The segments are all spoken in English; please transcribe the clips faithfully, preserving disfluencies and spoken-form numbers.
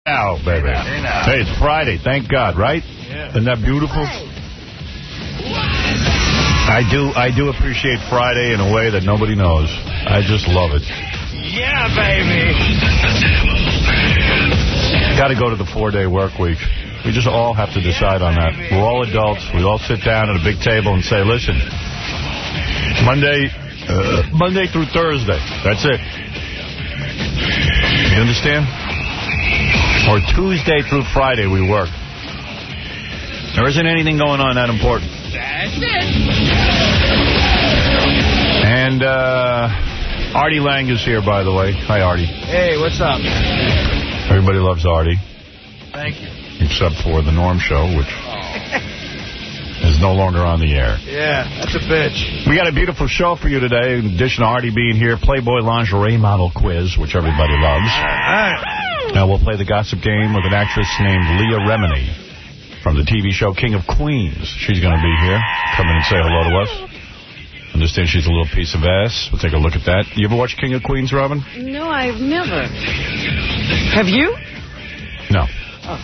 Now, baby. Hey, now. Hey, it's Friday. Thank God, right? Yeah. Isn't that beautiful? I do I do appreciate Friday in a way that nobody knows. I just love it. Yeah, baby. Got to go to the four-day work week. We just all have to decide on that. We're all adults. We all sit down at a big table and say, listen, Monday, uh, Monday through Thursday. That's it. You understand? Or Tuesday through Friday we work. There isn't anything going on that important. That's it. And uh, Artie Lang is here, by the way. Hi, Artie. Hey, what's up? Everybody loves Artie. Thank you. Except for the Norm Show, which is no longer on the air. Yeah, that's a bitch. We got a beautiful show for you today. In addition to Artie being here, Playboy Lingerie Model Quiz, which everybody loves. Now we'll play the gossip game with an actress named Leah Remini from the T V show King of Queens. She's going to be here. Come in and say hello to us. Understand she's a little piece of ass. We'll take a look at that. You ever watch King of Queens, Robin? No, I've never. Have you? No. Oh.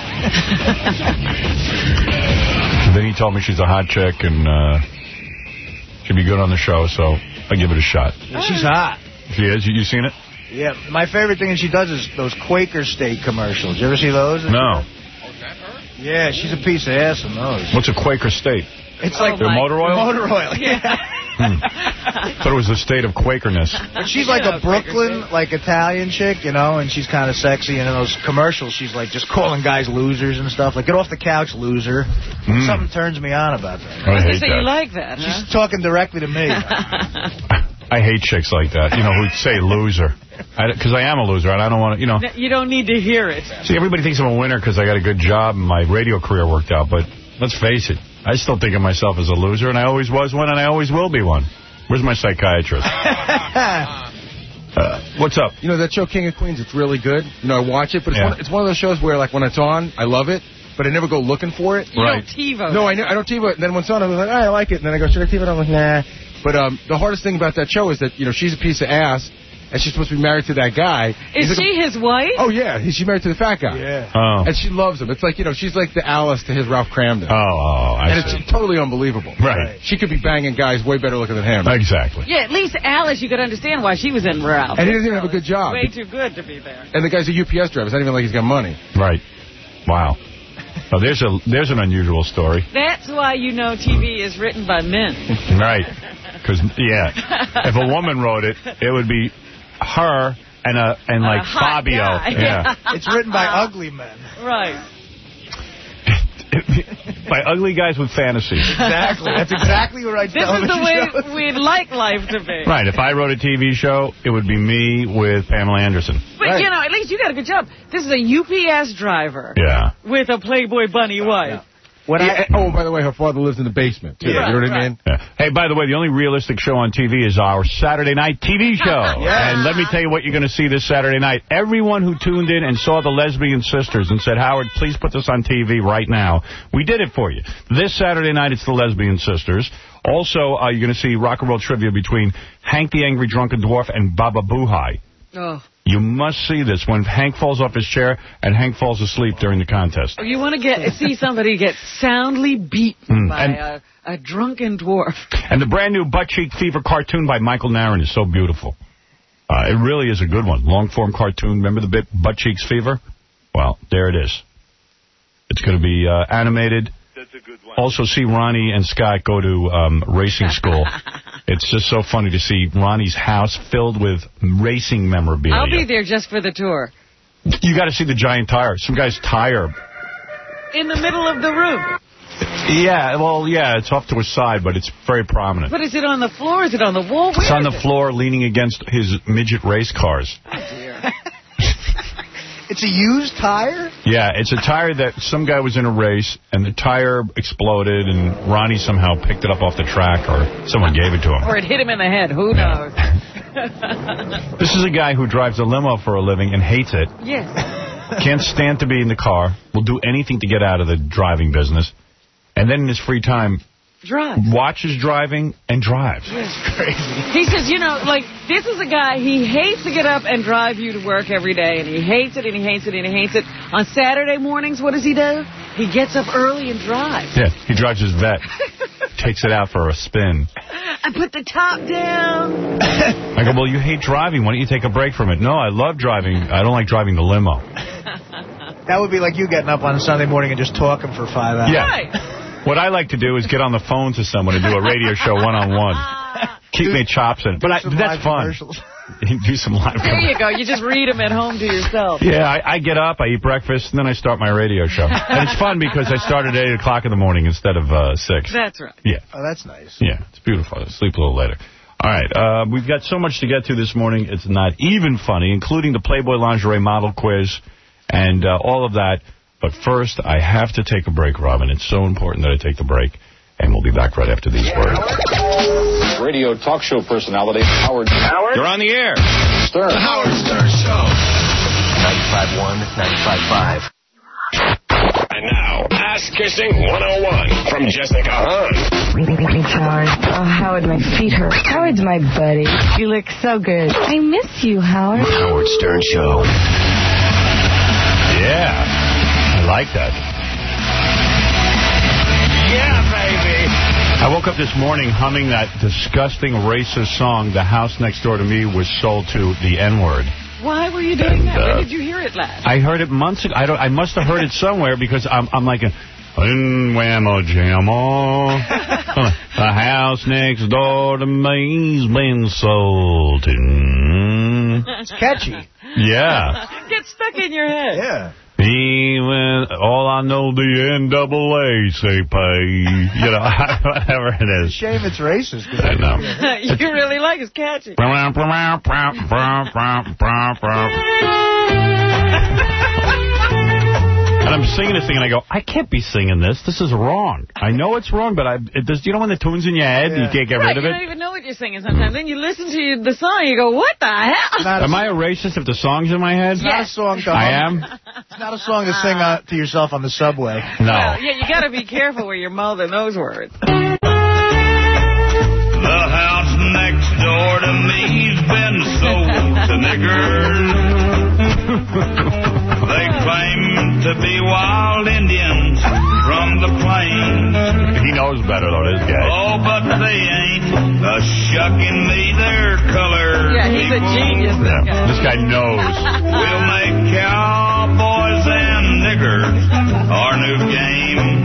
Then he told me she's a hot chick and uh, she'd be good on the show, so I give it a shot. She's hot. She is? You, you seen it? Yeah, my favorite thing that she does is those Quaker State commercials. You ever see those? No. Yeah, she's a piece of ass in those. What's a Quaker State? It's like Oh, their motor oil? Motor oil, yeah. Hmm. Thought it was the state of Quakerness. But she's like a Brooklyn, like Italian chick, you know, and she's kind of sexy. And in those commercials, she's like just calling guys losers and stuff. Like, get off the couch, loser. Mm. Something turns me on about that. I hate So that. you like that, huh? She's talking directly to me. I hate chicks like that, you know, who say loser. Because I, I am a loser, and I don't want to, you know. You don't need to hear it. See, everybody thinks I'm a winner because I got a good job and my radio career worked out. But let's face it, I still think of myself as a loser, and I always was one, and I always will be one. Where's my psychiatrist? uh, what's up? You know, that show King of Queens, it's really good. You know, I watch it, but it's, Yeah. one, it's one of those shows where, like, when it's on, I love it, but I never go looking for it. You Right. don't TiVo. No, I, ne I don't TiVo it. And then when it's on, I'm like, oh, I like it. And then I go, should I TiVo it? I'm like, nah. But um, the hardest thing about that show is that, you know, she's a piece of ass, and she's supposed to be married to that guy. Is He's like she a, his wife? Oh, yeah. She's married to the fat guy. Yeah. Oh. And she loves him. It's like, you know, she's like the Alice to his Ralph Cramden. Oh, oh, I and see. it's totally unbelievable. Right. She could be banging guys way better looking than him. Exactly. Yeah, at least Alice, you could understand why she was in Ralph. And he doesn't even have a good job. Way too good to be there. And the guy's a U P S driver. It's not even like he's got money. Right. Wow. Oh, there's a there's an unusual story. That's why you know T V is written by men. Right. Because, yeah, if a woman wrote it, it would be her and a and like A hot Fabio. guy. Yeah. It's written by ugly men. Right. By ugly guys with fantasies. Exactly. That's exactly what I This is television the way shows. we'd like life to be. Right. If I wrote a T V show, it would be me with Pamela Anderson. But, Right. you know, at least you got a good job. This is a U P S driver Yeah. with a Playboy bunny wife. When Yeah, I, oh, by the way, her father lives in the basement, too. Yeah. You know what I Right. mean? Yeah. Hey, by the way, the only realistic show on T V is our Saturday night T V show. Yeah. And let me tell you what you're going to see this Saturday night. Everyone who tuned in and saw the Lesbian Sisters and said, Howard, please put this on T V right now. We did it for you. This Saturday night, it's the Lesbian Sisters. Also, uh, you're going to see rock and roll trivia between Hank the Angry Drunken Dwarf and Baba Boohai. Oh. You must see this when Hank falls off his chair and Hank falls asleep during the contest. You want to get see somebody get soundly beaten Mm, by and- a, a drunken dwarf. And the brand new Butt Cheek Fever cartoon by Michael Naran is so beautiful. Uh, it really is a good one. Long-form cartoon. Remember the bit Butt Cheeks Fever? Well, there it is. It's going to be uh, animated. That's a good one. Also see Ronnie and Scott go to um, racing school. It's just so funny to see Ronnie's house filled with racing memorabilia. I'll be there just for the tour. You got to see the giant tire. Some guy's tire. In the middle of the room. Yeah, well, yeah, it's off to his side, but it's very prominent. But is it on the floor? Is it on the wall? Where It's on is the it? floor leaning against his midget race cars. Oh, dear. it's a used tire? Yeah, it's a tire that some guy was in a race, and the tire exploded, and Ronnie somehow picked it up off the track, or someone gave it to him. Or it hit him in the head. Who knows? This is a guy who drives a limo for a living and hates it. Yes. Can't stand to be in the car. Will do anything to get out of the driving business. And then in his free time, drives. Watches driving and drives. It's crazy. He says, you know, like, this is a guy, he hates to get up and drive you to work every day, and he hates it, and he hates it, and he hates it. On Saturday mornings, what does he do? He gets up early and drives. Yeah, he drives his vet. Takes it out for a spin. I put the top down. I go, well, you hate driving. Why don't you take a break from it? No, I love driving. I don't like driving the limo. That would be like you getting up on a Sunday morning and just talking for five hours. Yeah. Right. What I like to do is get on the phone to someone and do a radio show one-on-one. Keep me chops in it. But I, that's fun. Do some live There you go. You just read them at home to yourself. Yeah, I, I get up, I eat breakfast, and then I start my radio show. And it's fun because I start at eight o'clock in the morning instead of uh, six. That's right. Yeah. Oh, that's nice. Yeah, it's beautiful. I sleep a little later. All right, uh, we've got so much to get to this morning. It's not even funny, including the Playboy Lingerie model quiz and uh, all of that. But first, I have to take a break, Robin. It's so important that I take the break. And we'll be back right after these words. Radio talk show personality, Howard. Howard? You're on the air. Stern. The Howard Stern Show. ninety-five point one, ninety-five point five. And now, Ass Kissing one oh one from Jessica Hahn. Thanks, Howard. Oh, Howard, my feet hurt. Howard's my buddy. You look so good. I miss you, Howard. The Howard Stern Show. Yeah, I like that. Yeah, baby. I woke up this morning humming that disgusting racist song, The House Next Door to Me Was Sold to the N-Word. Why were you doing And, that? uh, When did you hear it last? I heard it months ago. I, don't, I must have heard it somewhere because I'm, I'm like, a, in whammo jammo, the house next door to me's been sold to. It's catchy. Yeah. It gets stuck in your head. Yeah. Even all I know the N double A say pay, you know, whatever it is. It's a shame it's racist. I know. You really like it's catchy. And I'm singing this thing, and I go, I can't be singing this. This is wrong. I know it's wrong, but I, it does, you know when the tune's in your head, Yeah. you can't get Right, rid of you it? don't even know what you're singing sometimes. Then you listen to the song, you go, what the hell? Not a, Am I a racist if the song's in my head? it's not a song to I hum. am? It's not a song to sing uh, to yourself on the subway. No. Well, yeah, you got to be careful where you're mouthing those words. The house next door to me's been sold to niggers. They claim to be wild Indians from the plains. He knows better, though, this guy. Oh, but they ain't a shucking me their color. Yeah, he's a genius, this Yeah. guy. This guy knows. We'll make cowboys and niggers our new game.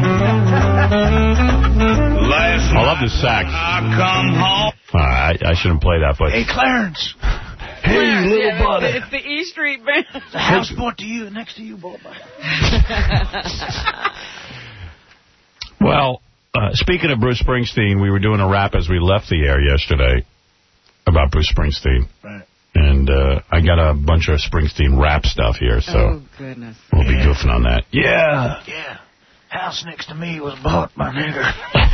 Last I love the sax. I come home. Uh, I, I shouldn't play that, but... Hey, Clarence. Hey, little Yeah, buddy. It's the E Street Band. The house bought to you, next to you, boy. Well, uh, speaking of Bruce Springsteen, we were doing a rap as we left the air yesterday about Bruce Springsteen. Right. And uh, I got a bunch of Springsteen rap stuff here, so Oh, goodness. we'll be goofing on that. Yeah. Yeah. House next to me was bought by nigger.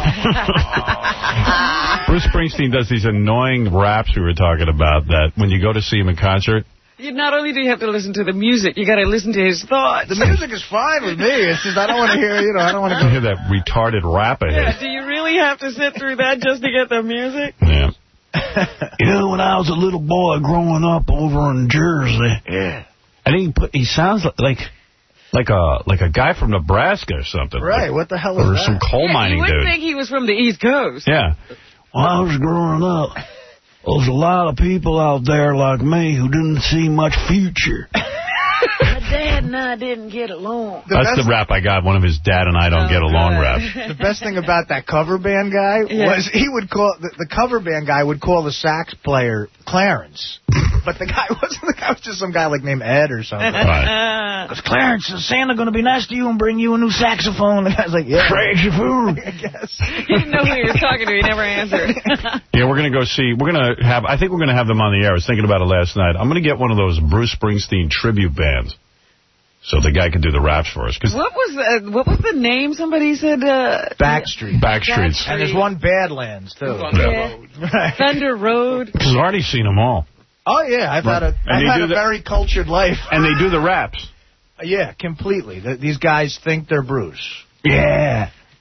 Bruce Springsteen does these annoying raps we were talking about that when you go to see him in concert. You, not only do you have to listen to the music, you got to listen to his thoughts. The music is fine with me. It's just I don't want to hear, you know, I don't want to You go. hear that retarded rap of Yeah, his. do you really have to sit through that just to get the music? Yeah. You know, when I was a little boy growing up over in Jersey. Yeah. And he put, he sounds like like a like a guy from Nebraska or something. Right, Like, what the hell is or that? some coal Yeah, mining you would dude. think he was from the East Coast. Yeah. When I was growing up, there was a lot of people out there like me who didn't see much future. My dad and I didn't get along. The That's best- the rap I got, one of his dad and I don't Oh, get along good. rap. The best thing about that cover band guy Yeah. was he would call the, the cover band guy would call the sax player Clarence, but the guy wasn't. The guy was just some guy like named Ed or something. Right. Because Clarence, is Santa going to be nice to you and bring you a new saxophone? The guy's like, yeah, saxophone. I guess. He didn't know who he was talking to. He never answered. Yeah, we're going to go see, we're going to have, I think we're going to have them on the air. I was thinking about it last night. I'm going to get one of those Bruce Springsteen tribute bands so the guy can do the raps for us. Cause What was the, what was the name somebody said? Uh, Backstreet. Backstreets. And there's one Badlands, too. Yeah. Right. Thunder Road. Because I've already seen them all. Oh, yeah, I've had a, And I've they had do a the- very cultured life. And they do the raps. Yeah, completely. Th- These guys think they're Bruce. Yeah.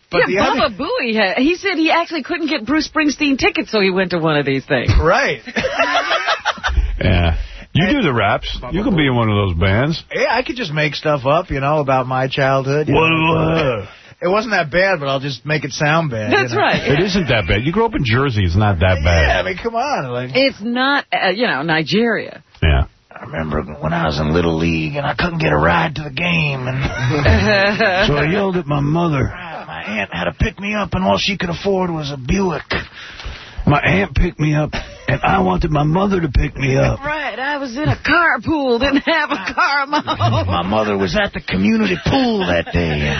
But yeah, the Baba other... Booey, had, he said he actually couldn't get Bruce Springsteen tickets, so he went to one of these things. Right. Yeah. You do the raps. You can be in one of those bands. Yeah, I could just make stuff up, you know, about my childhood. What? Know. It wasn't that bad, but I'll just make it sound bad. That's you know? right. It isn't that bad. You grew up in Jersey. It's not that bad. Yeah, I mean, come on. Like, it's not, uh, you know, Nigeria. Yeah. I remember when I was in Little League and I couldn't get a ride to the game. and So I yelled at my mother. My aunt had to pick me up, and all she could afford was a Buick. My aunt picked me up, and I wanted my mother to pick me up. Right, I was in a carpool, didn't have a car of my own. My mother was at the community pool that day.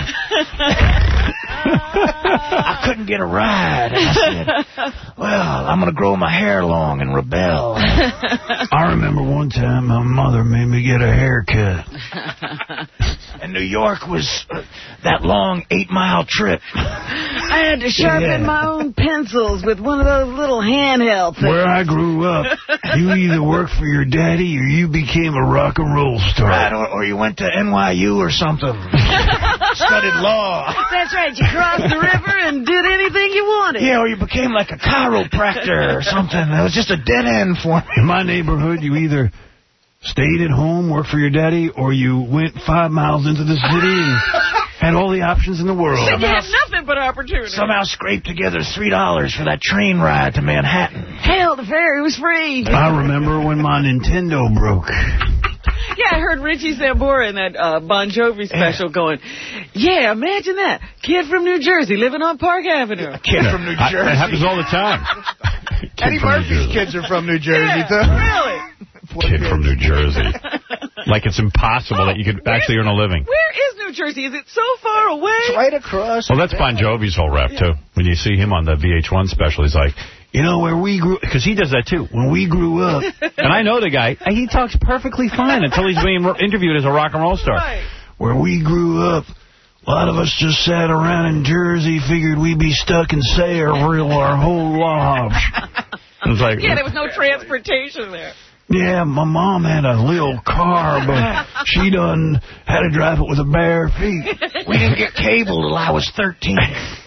I couldn't get a ride. And I said, well, I'm going to grow my hair long and rebel. I remember one time my mother made me get a haircut. And New York was uh, that long eight-mile trip. I had to sharpen Yeah. my own pencils with one of those little handheld things. Where I grew up, you either worked for your daddy or you became a rock and roll star. Right, or, or you went to N Y U or something. Studied law. That's right, you crossed the river and did anything you wanted. Yeah, or you became like a chiropractor or something. It was just a dead end for me. In my neighborhood, you either stayed at home, worked for your daddy, or you went five miles into the city and had all the options in the world. You had nothing but opportunity. Somehow scraped together three dollars for that train ride to Manhattan. Hell, the ferry was free. I remember when my Nintendo broke. Yeah, I heard Richie Sambora in that uh, Bon Jovi special yeah. going, yeah, imagine that. Kid from New Jersey living on Park Avenue. A kid from New Jersey. I, that happens all the time. Eddie Murphy's kids are from New Jersey, yeah, too. Really? Kid from New Jersey. Like it's impossible oh, that you could actually earn a living. Where is New Jersey? Is it so far away? It's right across. Well, that's Bon Jovi's whole rap, too. When you see him on the V H one special, he's like, you know, where we grew... Because he does that, too. When we grew up... And I know the guy. He talks perfectly fine until he's being interviewed as a rock and roll star. Right. Where we grew up, a lot of us just sat around in Jersey, figured we'd be stuck in Sayreville our whole lives. It's like, yeah, there was no transportation there. Yeah, my mom had a little car, but she done had to drive it with her bare feet. We didn't get cable till I was thirteen.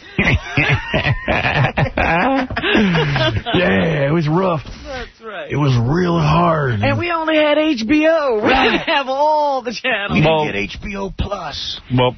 Yeah, it was rough. That's right. It was real hard. And we only had H B O. We Right. didn't have all the channels. We well, didn't get H B O Plus. Well,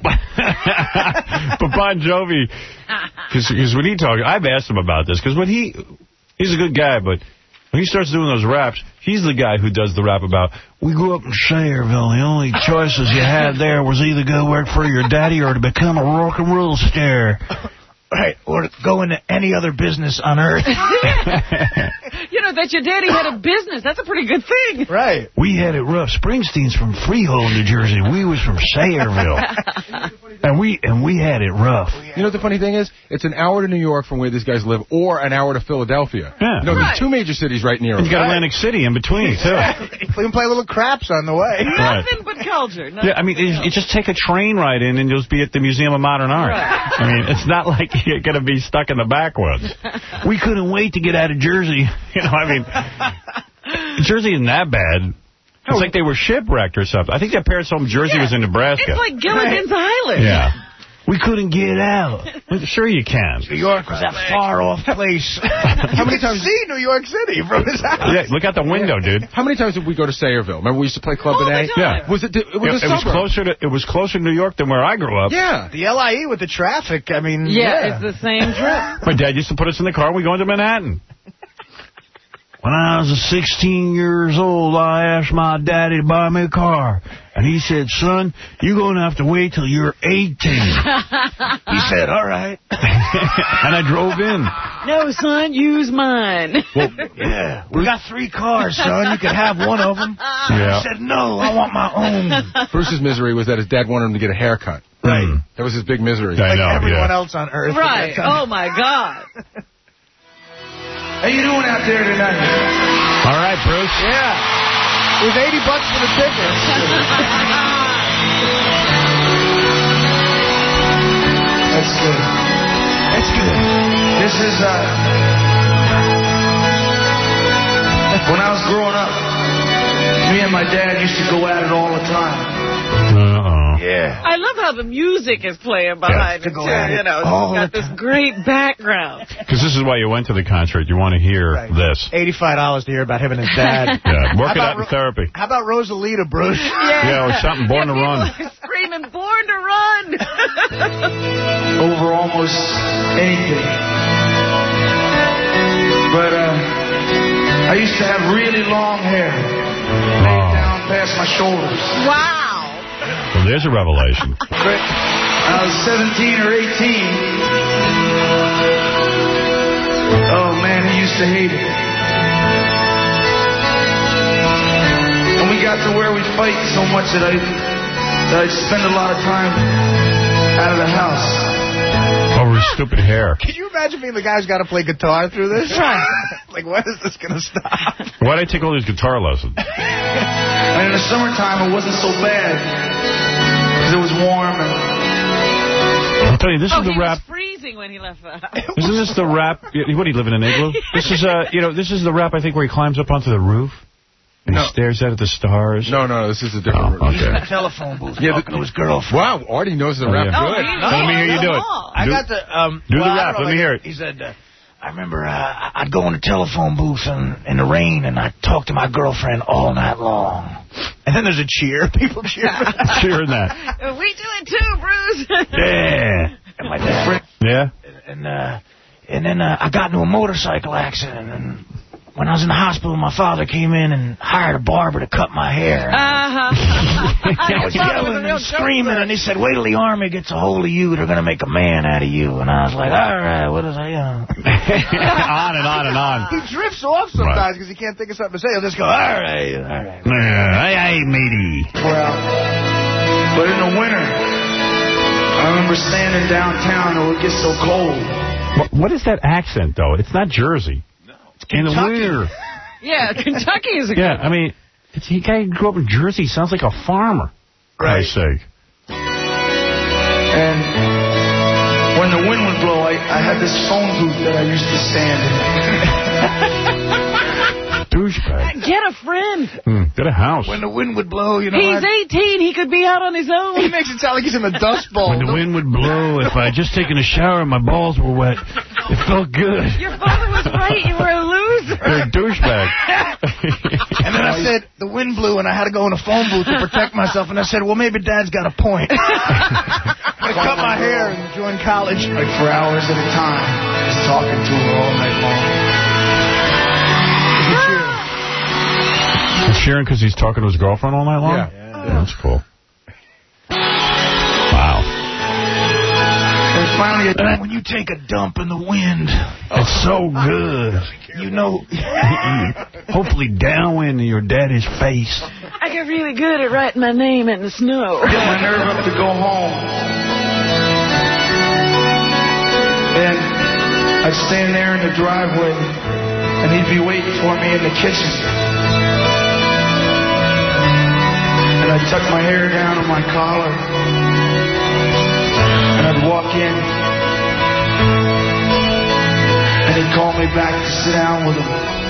but Bon Jovi, because when he talks, I've asked him about this, because when he, he's a good guy, but when he starts doing those raps, he's the guy who does the rap about, we grew up in Sayreville. The only choices you had there was either go work for your daddy or to become a rock and roll star. Right, or to go into any other business on earth. You know, that your daddy had a business. That's a pretty good thing. Right. We had it rough. Springsteen's from Freehold, New Jersey. We was from Sayreville. and we and we had it rough. You know what the funny thing is? It's an hour to New York from where these guys live, or an hour to Philadelphia. Yeah. You know, right. there's two major cities right near them. You got Atlantic City in between, too. We can play little craps on the way. Nothing but culture. Nothing Yeah, I mean, you, you just take a train ride in and you'll just be at the Museum of Modern Art. Right. I mean, it's not like you're going to be stuck in the backwoods. We couldn't wait to get out of Jersey. You know, I mean, Jersey isn't that bad. It's like they were shipwrecked or something. I think their parents' home Jersey yeah. was in Nebraska. It's like Gilligan's Island. Yeah. We couldn't get out. Sure you can. New York was that far-off place. How many times see New York City from his house? Yeah, look out the window, dude. How many times did we go to Sayreville? Remember we used to play Club All in A? the time. Yeah. Was it? It was, Yeah, a it was closer to it was closer to New York than where I grew up. Yeah. The L I E with the traffic, I mean, Yeah, yeah. it's the same trip. My dad used to put us in the car and we go into Manhattan. When I was sixteen years old, I asked my daddy to buy me a car. And he said, son, you're going to have to wait till you're eighteen. He said, all right. And I drove in. No, son, use mine. Well, Yeah, we got three cars, son. You could have one of them. Yeah. He said, no, I want my own. Bruce's misery was that his dad wanted him to get a haircut. Right. That was his big misery. I Like know, everyone yeah. else on earth. Right. at that time. Oh, my God. How you doing out there tonight? All right, Bruce. Yeah. It was eighty bucks for the ticket. That's good. That's good. This is, uh... when I was growing up, me and my dad used to go at it all the time. Uh-oh. Oh. Yeah. I love how the music is playing behind Yeah, it, to go too. at it You know, all it's got the this great background. Because this is why you went to the concert. You want to hear Right. this. eighty-five dollars to hear about him and his dad. Yeah, work How it about out in Ro- therapy. How about Rosalita, Bruce? Yeah, Yeah, or something, Born to Run. People are screaming, Born to Run. Over almost anything. But uh, I used to have really long hair, laid down past my shoulders. Wow. Well, there's a revelation. But I was seventeen or eighteen. Oh man, he used to hate it. And we got to where we fight so much that I that I'd spend a lot of time out of the house. Over his stupid hair. Can you imagine being the guy who's got to play guitar through this? Like, when is this going to stop? Why'd I take all these guitar lessons? And in the summertime, it wasn't so bad because it was warm. And I'm telling you, this oh, is the he rap. was freezing when he left the house. Isn't this the rap? What, do you live in an igloo? This is, uh, you know, this is the rap, I think, where he climbs up onto the roof and No. he stares out at the stars. No, no, this is a different. Oh, He's in okay. a telephone booth Yeah, talking to his girlfriend. Wow, Artie knows the Oh, rap yeah. Oh, good. he Let me hear you do it. I Do- got the... Um, do the well, I rap. don't know, Let me like, hear it. He said, uh, I remember uh, I'd go in the telephone booth in, in the rain and I'd talk to my girlfriend all night long. And then there's a cheer. People cheer. Cheering that. We do it too, Bruce. Yeah. And my dad... Yeah? And, uh, and then uh, I got into a motorcycle accident. And when I was in the hospital, my father came in and hired a barber to cut my hair. Uh-huh. I was yelling and screaming, and he said, wait till the army gets a hold of you. They're going to make a man out of you. And I was like, all right, what is I, you know. On and on and on. He drifts off sometimes because he can't think of something to say. He'll just go, all right, all right. Hey, hey, matey. well, but in the winter, I remember standing downtown. It would get so cold. What, what is that accent, though? It's not Jersey. No. It's in the winter. Yeah, Kentucky is a Yeah, good I mean, it's, he guy who grew up in Jersey sounds like a farmer. For Right. Christ's sake. And when the wind would blow, I, I had this phone booth that I used to stand in. Douchebag. Get a friend. Hmm, get a house. When the wind would blow, you know. He's I'd- eighteen. He could be out on his own. He makes it sound like he's in the Dust Bowl. When the wind would blow, if I had just taken a shower and my balls were wet, it felt good. Your father was right. You were a loser. You're a douchebag. And then I said, the wind blew, and I had to go in a phone booth to protect myself. And I said, well, maybe Dad's got a point. I'm going to cut my hair and join college. Like for hours at a time, just talking to her all night long. He's cheering because he's talking to his girlfriend all night long? Yeah. Yeah, that's cool. Wow. And finally, And when you take a dump in the wind, It's so good. you know... Hopefully downwind in your daddy's face. I get really good at writing my name in the snow. get my nerve up to go home. And I'd stand there in the driveway, and he'd be waiting for me in the kitchen. And I'd tuck my hair down on my collar, and I'd walk in, and he'd call me back to sit down with him.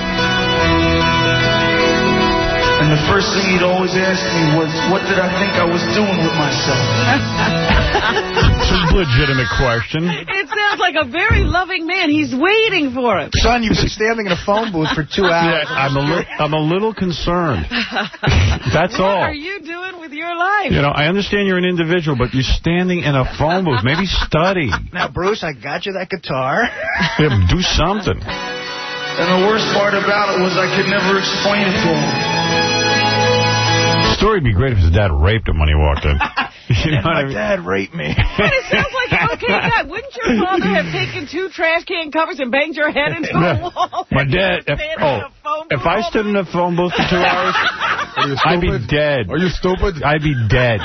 And the first thing he'd always ask me was, what did I think I was doing with myself? It's a legitimate question. It sounds like a very loving man. He's waiting for him. Son, you've been standing in a phone booth for two hours. Yeah, I'm a, li I'm a little concerned. That's What all. are you doing with your life? You know, I understand you're an individual, but you're standing in a phone booth. Maybe study. Now, Bruce, I got you that guitar. Yeah, do something. And the worst part about it was I could never explain it to him. The story would be great if his dad raped him when he walked in. You know And what I my mean? dad raped me. But it sounds like an okay guy. Wouldn't your father have taken two trash can covers and banged your head into a wall? My dad, if, Stand in oh, a phone if booth I all stood in a phone booth for two hours, Are you I'd be stupid? dead. Are you stupid? I'd be dead.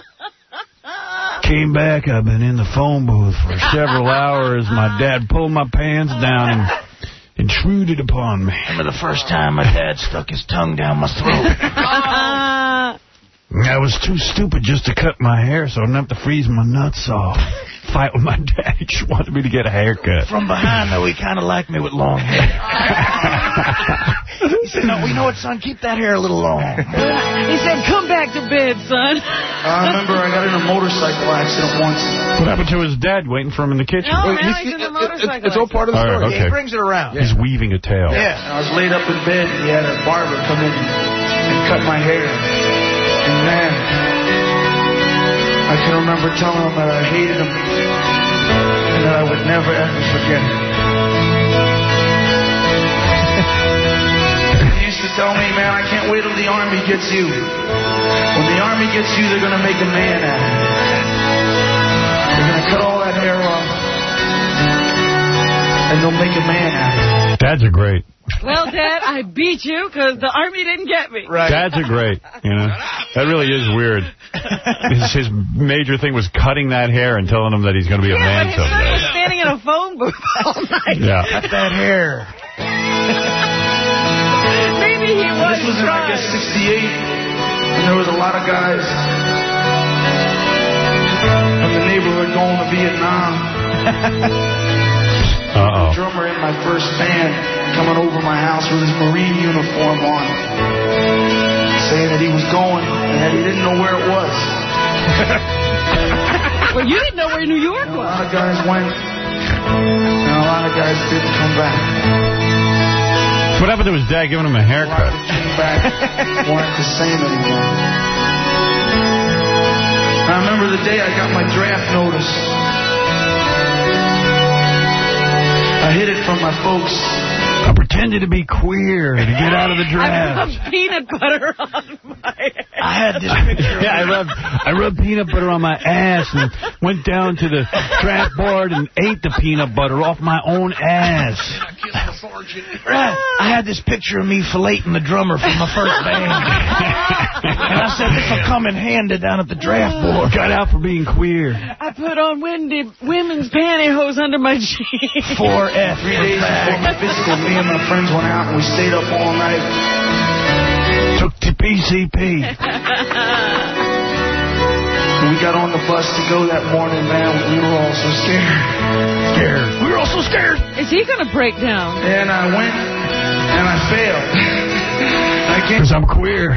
Came back, I've been in the phone booth for several hours. My dad pulled my pants down and intruded upon me. Remember the first time my dad stuck his tongue down my throat? Uh, I was too stupid just to cut my hair so I didn't have to freeze my nuts off. Fight with my dad. He just wanted me to get a haircut. From behind, though, he kind of liked me with long hair. He said, no, you know what, son? Keep that hair a little long. He said, come back to bed, son. I remember I got in a motorcycle accident once. What happened to his dad waiting for him in the kitchen? No, Well, now he's- he's in the it- motorcycle. it- It's all part of the All story. right, okay. Yeah, he brings it around. He's weaving a tale. Yeah. And I was laid up in bed, and he had a barber come in and cut my hair. And man, I can remember telling him that I hated him and that I would never ever forget him. He used to tell me, man, I can't wait till the Army gets you. When the Army gets you, they're going to make a man out of you. They're going to cut all that hair off, and they'll make a man out of you. Dads are great. Well, Dad, I beat you because the Army didn't get me. Right. Dads are great, you know. That really is weird. His, his major thing was cutting that hair and telling him that he's going to be a Yeah, man but his son someday. was standing in a phone booth all night. Yeah. Cut that hair. Maybe he was This was in, I guess, sixty-eight, and there was a lot of guys from the neighborhood going to Vietnam. Uh-oh. The drummer in my first band coming over my house with his Marine uniform on, saying that he was going and that he didn't know where it was. Well, you didn't know where New York A was. lot of guys went, and a lot of guys didn't come back. What happened to his dad giving him a A lot haircut? that came back weren't the same anymore. I remember the day I got my draft notice. I hid it from my folks. I pretended to be queer to get out of the I draft. rubbed peanut butter on my head. I had this picture. Yeah, I rubbed, I rubbed peanut butter on my ass and went down to the draft board and ate the peanut butter off my own ass. Right. I had this picture of me filleting the drummer from my first band. And I said, this will come in handy down at the draft board. Got out for being queer. I put on windy women's pantyhose under my jeans. four F. Three days before my physical, me and my friends went out and we stayed up all night. Took to P C P. And we got on the bus to go that morning, man. We were all so scared. Scared. We were all so scared. Is he going to break down? And I went and I failed. I can't. Because I'm queer.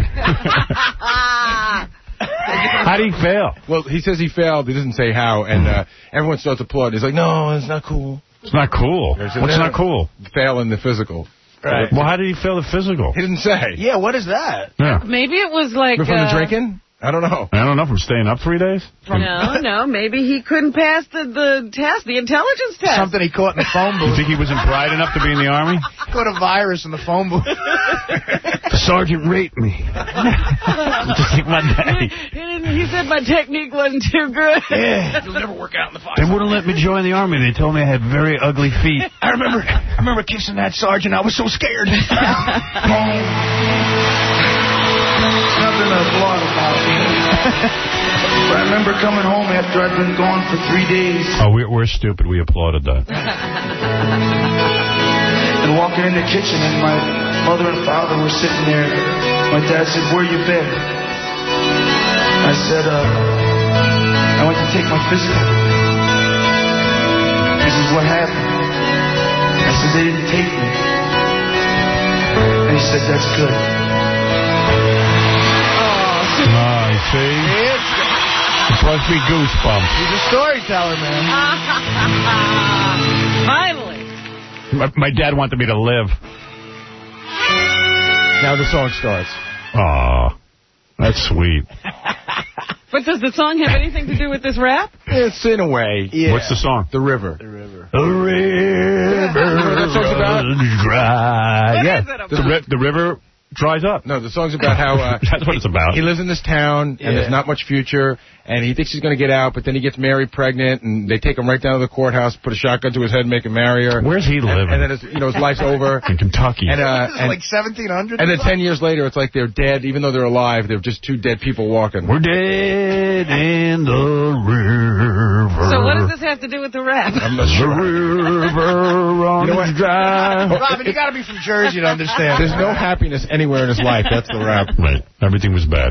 How did he fail? Well, he says he failed. He doesn't say how, and uh, everyone starts applauding. He's like, no, it's not cool. It's not cool. There's What's a- not cool? Fail in the physical. Right. Well, how did he fail the physical? He didn't say. Yeah, what is that? Yeah. Maybe it was like... From uh, the drinking? I don't know. I don't know, from staying up three days? No, no. Maybe he couldn't pass the, the test, the intelligence test. Something he caught in the phone You booth. think he wasn't bright enough to be in the Army? Caught a virus in the phone booth. The sergeant raped me. Just like my daddy. He, didn't- he said my technique wasn't too good. Yeah. You'll never work out in the fire. They wouldn't let me join the Army. They told me I had very ugly feet. I remember, I remember kissing that sergeant. I was so scared. Nothing to applaud about me. But I remember coming home after I'd been gone for three days Oh, we're, we're stupid. We applauded that. and walking in the kitchen, and my mother and father were sitting there. My dad said, "Where you been?" I said, uh, "I went to take my physical." He says, "What happened?" I said, "They didn't take me." And he said, "That's good." Ah, you see? It brought me goosebumps. He's a storyteller, man. Finally. My, my dad wanted me to live. Now the song starts. Aw, that's sweet. But does the song have anything to do with this rap? It's in a way. Yeah. What's the song? The river. The river that song's about? runs dry. What yeah, is it about? The, ri- the river dries up. No, the song's about how uh, That's what it's about. he lives in this town, and Yeah. there's not much future, and he thinks he's going to get out, but then he gets Mary pregnant, and they take him right down to the courthouse, put a shotgun to his head, and make him marry her. Where's he And, living? and then his, you know, his life's over. In Kentucky. And, uh, This is and, like seventeen hundred. and then ten years later, it's like they're dead, even though they're alive. They're just two dead people walking. We're dead in the river. So what does this have to do with the rap? I'm not The sure. river runs You know what? dry. Robin, you got to be from Jersey to understand. There's no happiness anywhere in his life. That's the rap. Right. Everything was bad.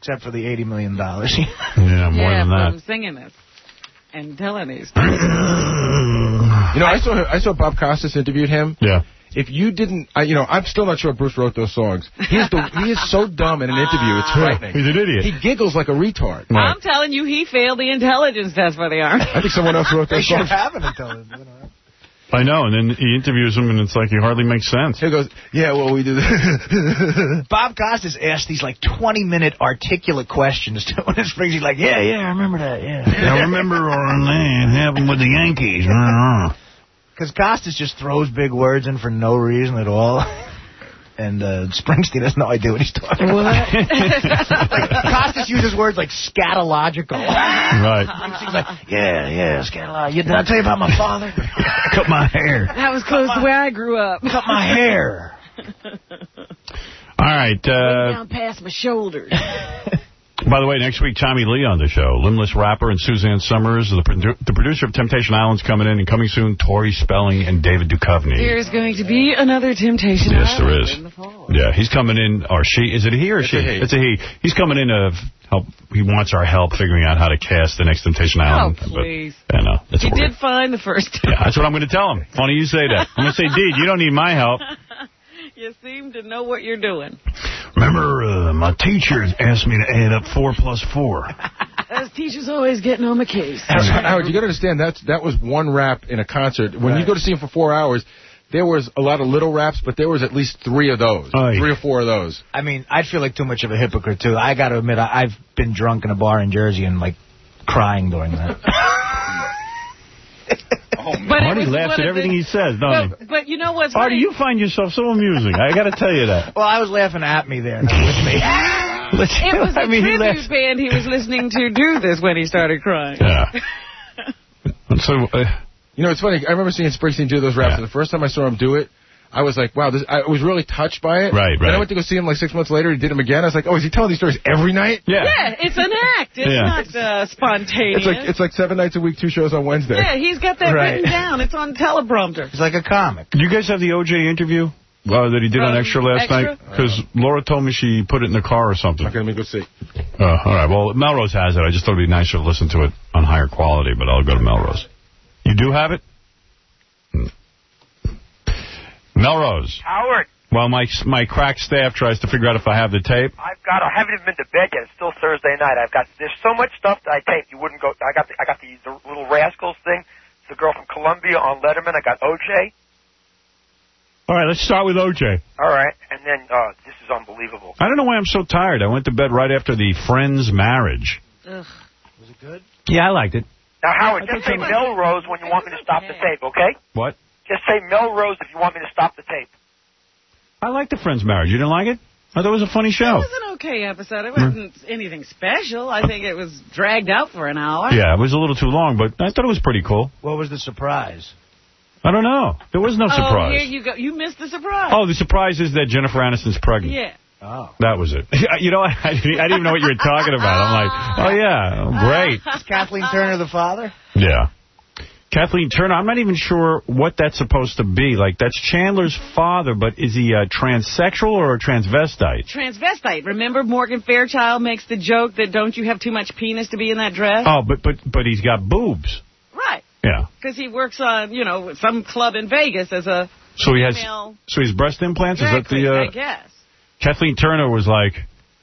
Except for the eighty million dollars. Yeah, more yeah, than from that. singing this and telling these. You know, I saw I saw Bob Costas interviewed him. Yeah. If you didn't, I, you know, I'm still not sure Bruce wrote those songs. He's the, he is so dumb in an interview, it's frightening. He's an idiot. He giggles like a retard. Right. I'm telling you, he failed the intelligence test for the Army. I think someone else wrote They those should songs. have an intelligence. I know, and then he interviews him, and it's like he hardly makes sense. He goes, yeah, well, we do this. Bob Costas asked these like twenty-minute articulate questions to when it springs. He's like, yeah, yeah, I remember that, yeah. I remember when that happened with the Yankees. Because Costas just throws big words in for no reason at all. And uh, Springsteen has no idea what he's talking about. Like, Costas uses words like scatological. Right. He's like, yeah, yeah, scatological. Did I tell you about my father? Cut my hair. That was close to where I grew up. Cut my hair. All right. Uh, down past my shoulders. by the way, next week, Tommy Lee on the show. Limbless rapper and Suzanne Summers. The, produ the producer of Temptation Island's coming in, and coming soon, Tori Spelling and David Duchovny. There's going to be another Temptation Yes, there Island is. in the fall. Yeah, he's coming in, or she. Is it a he or It's she? a he. It's a he. He's coming in to help. He wants our help figuring out how to cast the next Temptation Island. Oh, please. But, I know. That's He what did fine the first time. Yeah, that's what I'm going to tell him. Funny you say that. I'm going to say, Dede, you don't need my help. You seem to know what you're doing. Remember, uh, my teacher asked me to add up four plus four. Those teachers always getting on my case. Howard, you got to understand, that's, that was one rap in a concert. When Right. you go to see him for four hours, there was a lot of little raps, but there was at least three of those. Aye. Three or four of those. I mean, I'd feel like too much of a hypocrite, too. I got to admit, I, I've been drunk in a bar in Jersey and, like, crying during that. But it Artie was laughs one at of everything the- he says, don't But, but you know what's Artie, funny? you find yourself so amusing. I got to tell you that. Well, I was laughing at me there, not with me. It was a I mean, he tribute laughs. band he was listening to do this when he started crying. Yeah. So, uh, You know, it's funny. I remember seeing Springsteen do those raps, Yeah. and the first time I saw him do it, I was like, wow, this, I was really touched by it. Right, Then right. I went to go see him like six months later. He did them again. I was like, oh, is he telling these stories every night? yeah. Yeah, it's an act. It's Yeah. not uh, spontaneous. It's like it's like seven nights a week, two shows on Wednesday. yeah, he's got that Right. written down. It's on teleprompter. He's like a comic. Do you guys have the O J interview uh, that he did on Um, Extra last Extra? night? Because Laura told me she put it in the car or something. Okay, let me go see. Uh, all right. Well, Melrose has it. I just thought it'd be nicer to listen to it on higher quality, but I'll go to Melrose. You do have it? Hmm. Melrose. Howard, Well, my my crack staff tries to figure out if I have the tape. I've got. I haven't even been to bed yet. It's still Thursday night. I've got. There's so much stuff that I taped. You wouldn't go. I got. The, I got the, the Little Rascals thing. It's the girl from Columbia on Letterman. I got O J. All right, let's start with O J. All right, and then uh, this is unbelievable. I don't know why I'm so tired. I went to bed right after the Friends marriage. Ugh. Was it good? Yeah, I liked it. Now, Howard, just say Melrose when you want me to stop the tape, okay? What? Just say Melrose if you want me to stop the tape. I liked the Friends marriage. You didn't like it? I thought it was a funny show. It was an okay episode. It wasn't anything special. I think it was dragged out for an hour. Yeah, it was a little too long, but I thought it was pretty cool. What was the surprise? I don't know. There was no Oh, surprise. here you go. You missed the surprise. Oh, the surprise is that Jennifer Aniston's pregnant. Yeah. Oh. That was it. You know, I, I didn't even know what you were talking about. I'm like, oh, yeah, oh, great. Is Kathleen Turner the father? Yeah. Kathleen Turner, I'm not even sure what that's supposed to be. Like, that's Chandler's father, but is he a transsexual or a transvestite? Transvestite. Remember Morgan Fairchild makes the joke that don't you have too much penis to be in that dress? Oh, but but but he's got boobs. Right. Yeah. Because he works on, you know, some club in Vegas as a So he has female so he has breast implants? drag Is that queen, the I uh, guess. Kathleen Turner was like,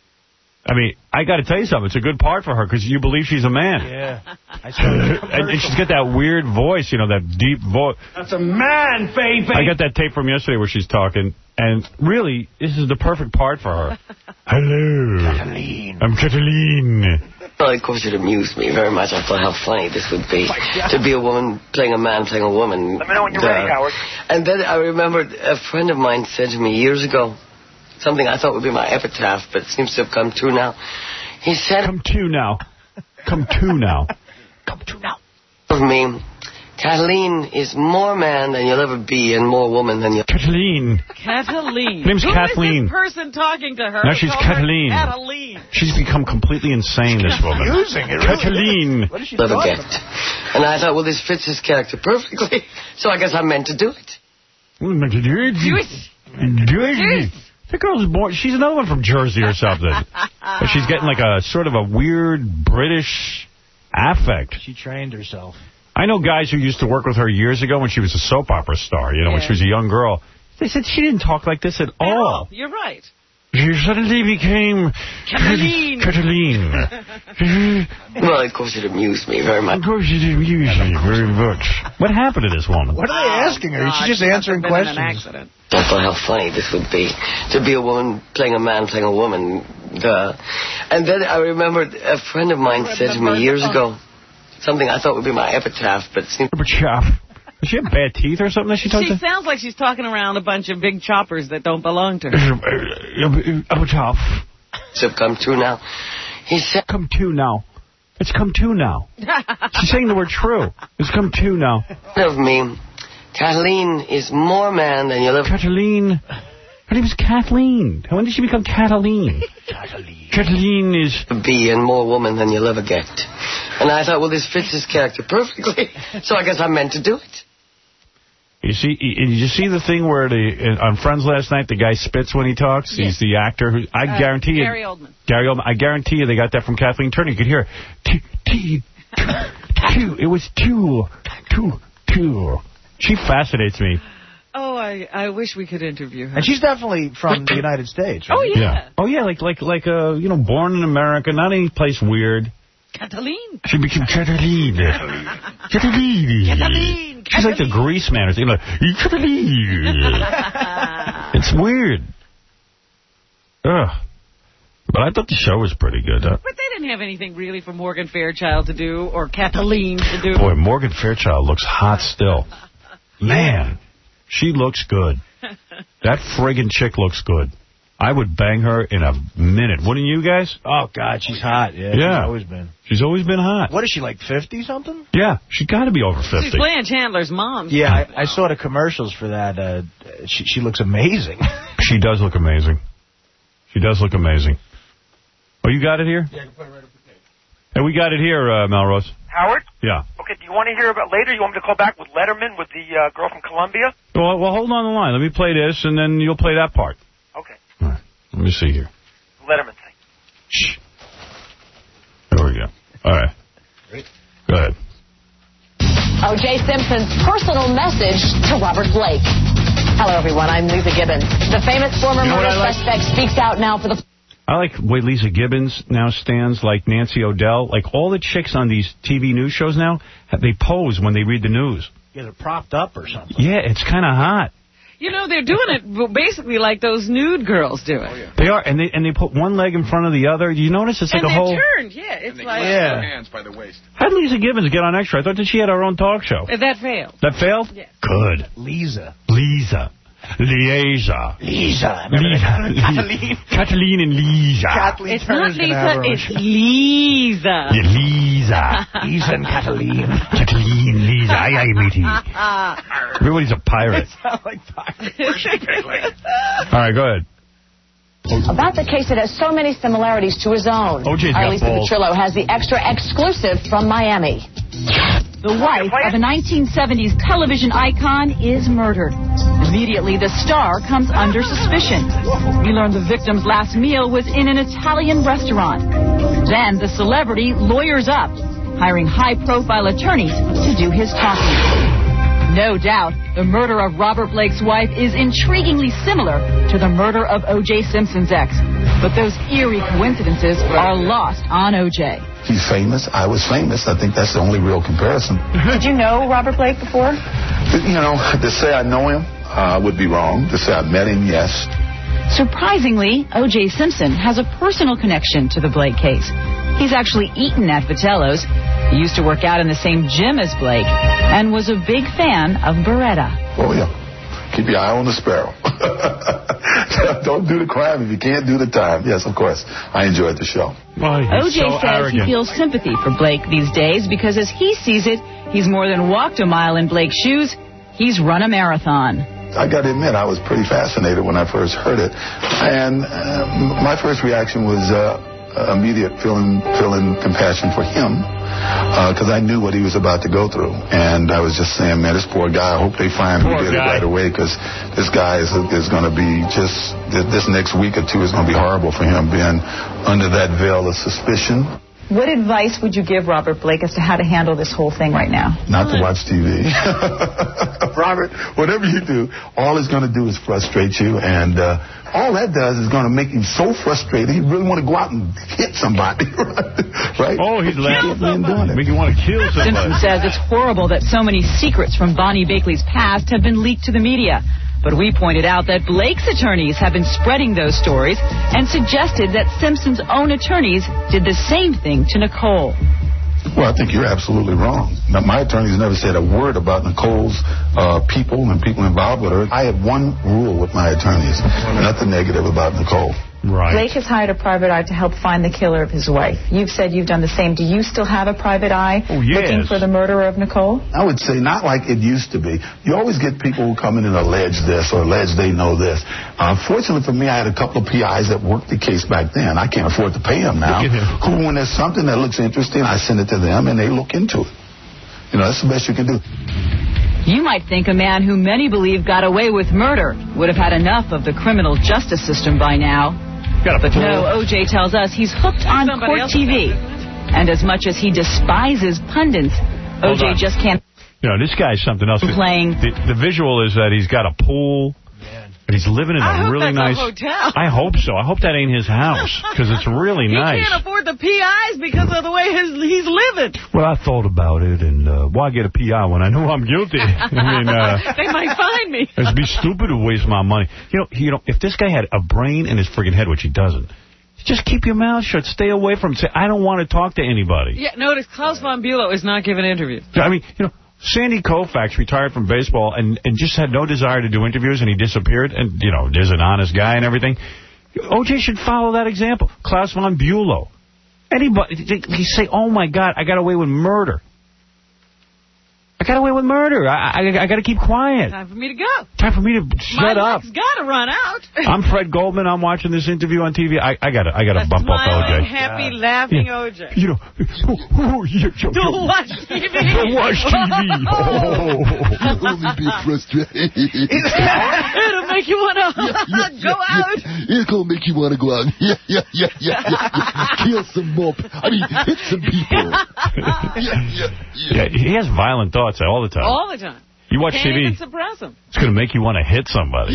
I mean, I got to tell you something. It's a good part for her because you believe she's a man. Yeah. I saw the and, and she's got that weird voice, you know, that deep voice. That's a man, baby. I got that tape from yesterday where she's talking, and really, this is the perfect part for her. Hello. Kathleen. I'm Kathleen. Well, of course, it amused me very much. I thought how funny this would be, to be a woman playing a man playing a woman. Let me know when you're ready, Howard. And then I remembered a friend of mine said to me years ago, something I thought would be my epitaph, but it seems to have come true now. He said... Come to now. Come to now. Come to now. ...of me, Kathleen is more man than you'll ever be and more woman than you'll... Kathleen. Kathleen. Her name's Who Kathleen. is this person talking to her? No, she's Call her Kathleen. Kathleen. She's become completely insane, this woman. Using it. Kathleen. What is she ever talking get. about? And I thought, well, this fits his character perfectly, so I guess I'm meant to do it. Do it. Do it. The girl's born. She's another one from Jersey or something. But she's getting like a sort of a weird British affect. She trained herself. I know guys who used to work with her years ago when she was a soap opera star, you know, yeah. when she was a young girl. They said she didn't talk like this at all. No, you're right. She suddenly became... Cataline. Cataline. Well, of course it amused me very much. Of course it amused me very much. What happened to this woman? What are they asking her? God, She's just answering questions. An accident. I thought how funny this would be, to be a woman playing a man playing a woman. Duh. And then I remembered a friend of mine said to me years ago, something I thought would be my epitaph, but it seemed... Epitaph. Does she have bad teeth or something that she talks She to? sounds like she's talking around a bunch of big choppers that don't belong to her. Epitaph. It's come true now. He said... Come true now. It's come true now. She's saying the word true. It's come true now. Of me, Kathleen is more man than you'll ever... Kathleen. Her name is Kathleen. When did she become Kathleen? Kathleen. Kathleen is... Be and more woman than you'll ever get. And I thought, well, this fits his character perfectly. So I guess I meant to do it. You see, did you see the thing where the on Friends last night, the guy spits when he talks? Yes. He's the actor who, I uh, guarantee you. Gary Oldman. Gary Oldman. I guarantee you they got that from Kathleen Turner. You could hear T, T, two. It was two, two, two. She fascinates me. Oh, I, I wish we could interview her. And she's definitely from the United States, right? Oh, yeah. yeah. Oh, yeah, like, like, like uh, you know, born in America, not any place weird. Cataline. She became Cataline. Cataline. Cataline. She's like the grease man or something. Like, Cataline. It's weird. Ugh. But I thought the show was pretty good. Huh? But they didn't have anything really for Morgan Fairchild to do or Kathleen to do. Boy, Morgan Fairchild looks hot still. Man, she looks good. That friggin' chick looks good. I would bang her in a minute. Wouldn't you guys? Oh, God, she's hot. Yeah, yeah. She's always been. She's always been hot. What is she, like fifty-something? Yeah, she got to be over fifty. She's playing Chandler's mom. Yeah, I, I saw the commercials for that. Uh, she, she looks amazing. She does look amazing. She does look amazing. Oh, you got it here? Yeah, I can put it right up the tape. Hey, we got it here, uh, Melrose. Howard? Yeah. Okay, do you want to hear about later? You want me to call back with Letterman, with the uh, girl from Columbia? Well, well, hold on the line. Let me play this, and then you'll play that part. Okay. All right. Let me see here. Letterman thing. Shh. There we go. All right. Great. Go ahead. O J Simpson's personal message to Robert Blake. Hello, everyone. I'm Lisa Gibbons. The famous former you know murder like? suspect speaks out now for the... I like the way Lisa Gibbons now stands, like Nancy O'Dell. Like all the chicks on these T V news shows now, they pose when they read the news. Yeah, they're propped up or something. Yeah, it's kind of hot. You know, they're doing it basically like those nude girls do it. Oh, yeah. They are, and they and they put one leg in front of the other. Do you notice it's like and a whole... And turned, yeah. It's and they like... yeah. their hands by the waist. How did Lisa Gibbons get on Extra? I thought that she had her own talk show. That failed. That failed? Yes. Good. Lisa. Lisa. Lisa. Lisa. Lisa. Kathleen. Kathleen and Lisa. Kathleen it's Turner's not Lisa, it's Lisa. Yeah, Lisa. Lisa and Kathleen. Kathleen, Lisa. Aye, aye, matey. Everybody's a pirate. It sounds like pirate. All right, go ahead. About the case that has so many similarities to his own. O J's got Lisa balls. Petrillo has the extra exclusive from Miami. The wife of a nineteen seventies television icon is murdered. Immediately, the star comes under suspicion. We learn the victim's last meal was in an Italian restaurant. Then the celebrity lawyers up, hiring high-profile attorneys to do his talking. No doubt, the murder of Robert Blake's wife is intriguingly similar to the murder of O J Simpson's ex. But those eerie coincidences are lost on O J. He's famous. I was famous. I think that's the only real comparison. Did you know Robert Blake before? You know, to say I know him uh, would be wrong. To say I met him, yes. Surprisingly, O J Simpson has a personal connection to the Blake case. He's actually eaten at Vitello's. He used to work out in the same gym as Blake and was a big fan of Beretta. Oh, yeah. Keep your eye on the sparrow. Don't do the crime if you can't do the time. Yes, of course. I enjoyed the show. Well, O J so says arrogant. he feels sympathy for Blake these days because as he sees it, he's more than walked a mile in Blake's shoes. He's run a marathon. I got to admit, I was pretty fascinated when I first heard it. And uh, my first reaction was uh, immediate feeling, feeling compassion for him. Uh, because uh, I knew what he was about to go through. And I was just saying, man, this poor guy, I hope they find who did it right away, because this guy is, is going to be just, this next week or two is going to be horrible for him, being under that veil of suspicion. What advice would you give Robert Blake as to how to handle this whole thing right now? Not to watch T V. Robert, whatever you do, all it's going to do is frustrate you, and uh, all that does is going to make you so frustrated you really want to go out and hit somebody, right? Oh, he's laughing. Make you want to kill somebody. Simpson says it's horrible that so many secrets from Bonnie Bakley's past have been leaked to the media. But we pointed out that Blake's attorneys have been spreading those stories and suggested that Simpson's own attorneys did the same thing to Nicole. Well, I think you're absolutely wrong. Now, my attorneys never said a word about Nicole's uh, people and people involved with her. I have one rule with my attorneys, nothing negative about Nicole. Right. Blake has hired a private eye to help find the killer of his wife. You've said you've done the same. Do you still have a private eye oh, yes. looking for the murderer of Nicole? I would say not like it used to be. You always get people who come in and allege this or allege they know this. Uh, fortunately for me, I had a couple of P Is that worked the case back then. I can't afford to pay them now. Who, when there's something that looks interesting, I send it to them and they look into it. You know, that's the best you can do. You might think a man who many believe got away with murder would have had enough of the criminal justice system by now. But no, O J tells us he's hooked on court T V. And as much as he despises pundits, O J just can't... You know, this guy's something else. Playing. The, the visual is that he's got a pool, and he's living in a I hope really that's nice... a hotel. I hope so. I hope that ain't his house, because it's really he nice. He can't afford the P Is because of the way his, he's living. Well, I thought about it, and uh, why get a P I when I know I'm guilty? I mean, uh, they might find me. It'd be stupid to waste my money. You know, you know, if this guy had a brain in his friggin' head, which he doesn't, just keep your mouth shut. Stay away from him. Say, I don't want to talk to anybody. Yeah, notice Klaus von Bülow is not giving interviews. I mean, you know, Sandy Koufax retired from baseball and, and just had no desire to do interviews, and he disappeared. And, you know, there's an honest guy and everything. O J should follow that example. Klaus von Bülow. Anybody, they say, oh, my God, I got away with murder. I got away with murder. I I, I got to keep quiet. Time for me to go. Time for me to shut my up. My got to run out. I'm Fred Goldman. I'm watching this interview on T V. I, I got to I gotta bump up O J. Happy, laughing yeah. O J. You know, oh, oh, yeah, Joe, Don't Joe. watch T V. Don't watch T V. Oh. You'll only be frustrated. It'll make you want to yeah, yeah, go yeah, out. Yeah. It's going to make you want to go out. Yeah, yeah, yeah, yeah, yeah, yeah. Kill some more. I mean, hit some people. yeah, yeah, yeah. yeah, he has violent thoughts all the time. All the time. You watch Can't T V. even suppress him. It's going to make you want to hit somebody.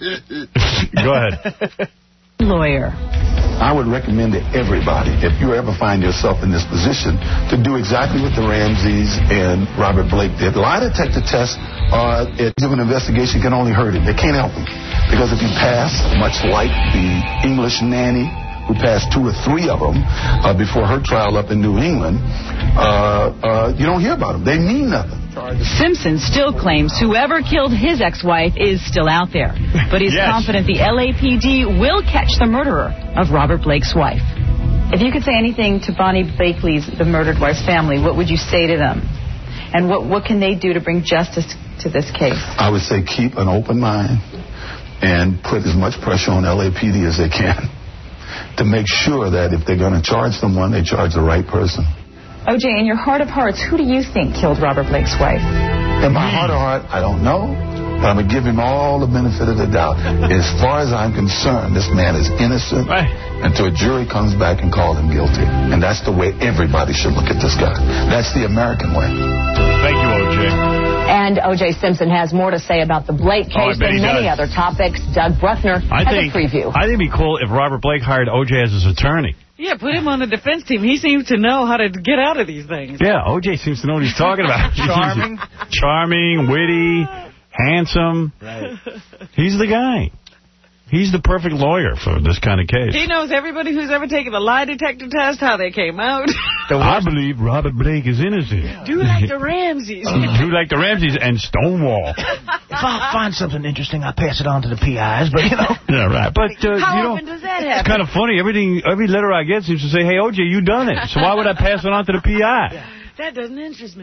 Go ahead. Lawyer. I would recommend to everybody, if you ever find yourself in this position, to do exactly what the Ramseys and Robert Blake did. Lie detector tests uh, at an investigation can only hurt him. They can't help him. Because if you pass, much like the English nanny, who passed two or three of them uh, before her trial up in New England, uh, uh, you don't hear about them. They mean nothing. Simpson still claims whoever killed his ex-wife is still out there, but he's yes. confident the L A P D will catch the murderer of Robert Blake's wife. If you could say anything to Bonnie Bakley's, the murdered wife's family, what would you say to them? And what, what can they do to bring justice to this case? I would say keep an open mind and put as much pressure on L A P D as they can to make sure that if they're going to charge someone, they charge the right person. O J, in your heart of hearts, who do you think killed Robert Blake's wife? In my heart of heart, I don't know, but I'm going to give him all the benefit of the doubt. As far as I'm concerned, this man is innocent right. until a jury comes back and calls him guilty. And that's the way everybody should look at this guy. That's the American way. Thank you, O J. And O J. Simpson has more to say about the Blake case oh, and many does. other topics. Doug Bruckner I has think, a preview. I think it'd be cool if Robert Blake hired O J as his attorney. Yeah, put him on the defense team. He seems to know how to get out of these things. Yeah, O J seems to know what he's talking about. Charming. Charming, witty, handsome. Right. He's the guy. He's the perfect lawyer for this kind of case. He knows everybody who's ever taken a lie detector test, how they came out. I believe Robert Blake is innocent. Do like the Ramseys. Do like the Ramseys and Stonewall. If I find something interesting, I pass it on to the P Is, but, you know. Yeah, right. But, uh, how you know, often does that happen? It's kind of funny. Everything, every letter I get seems to say, hey, O J, you done it. So why would I pass it on to the P I? That doesn't interest me. Hmm.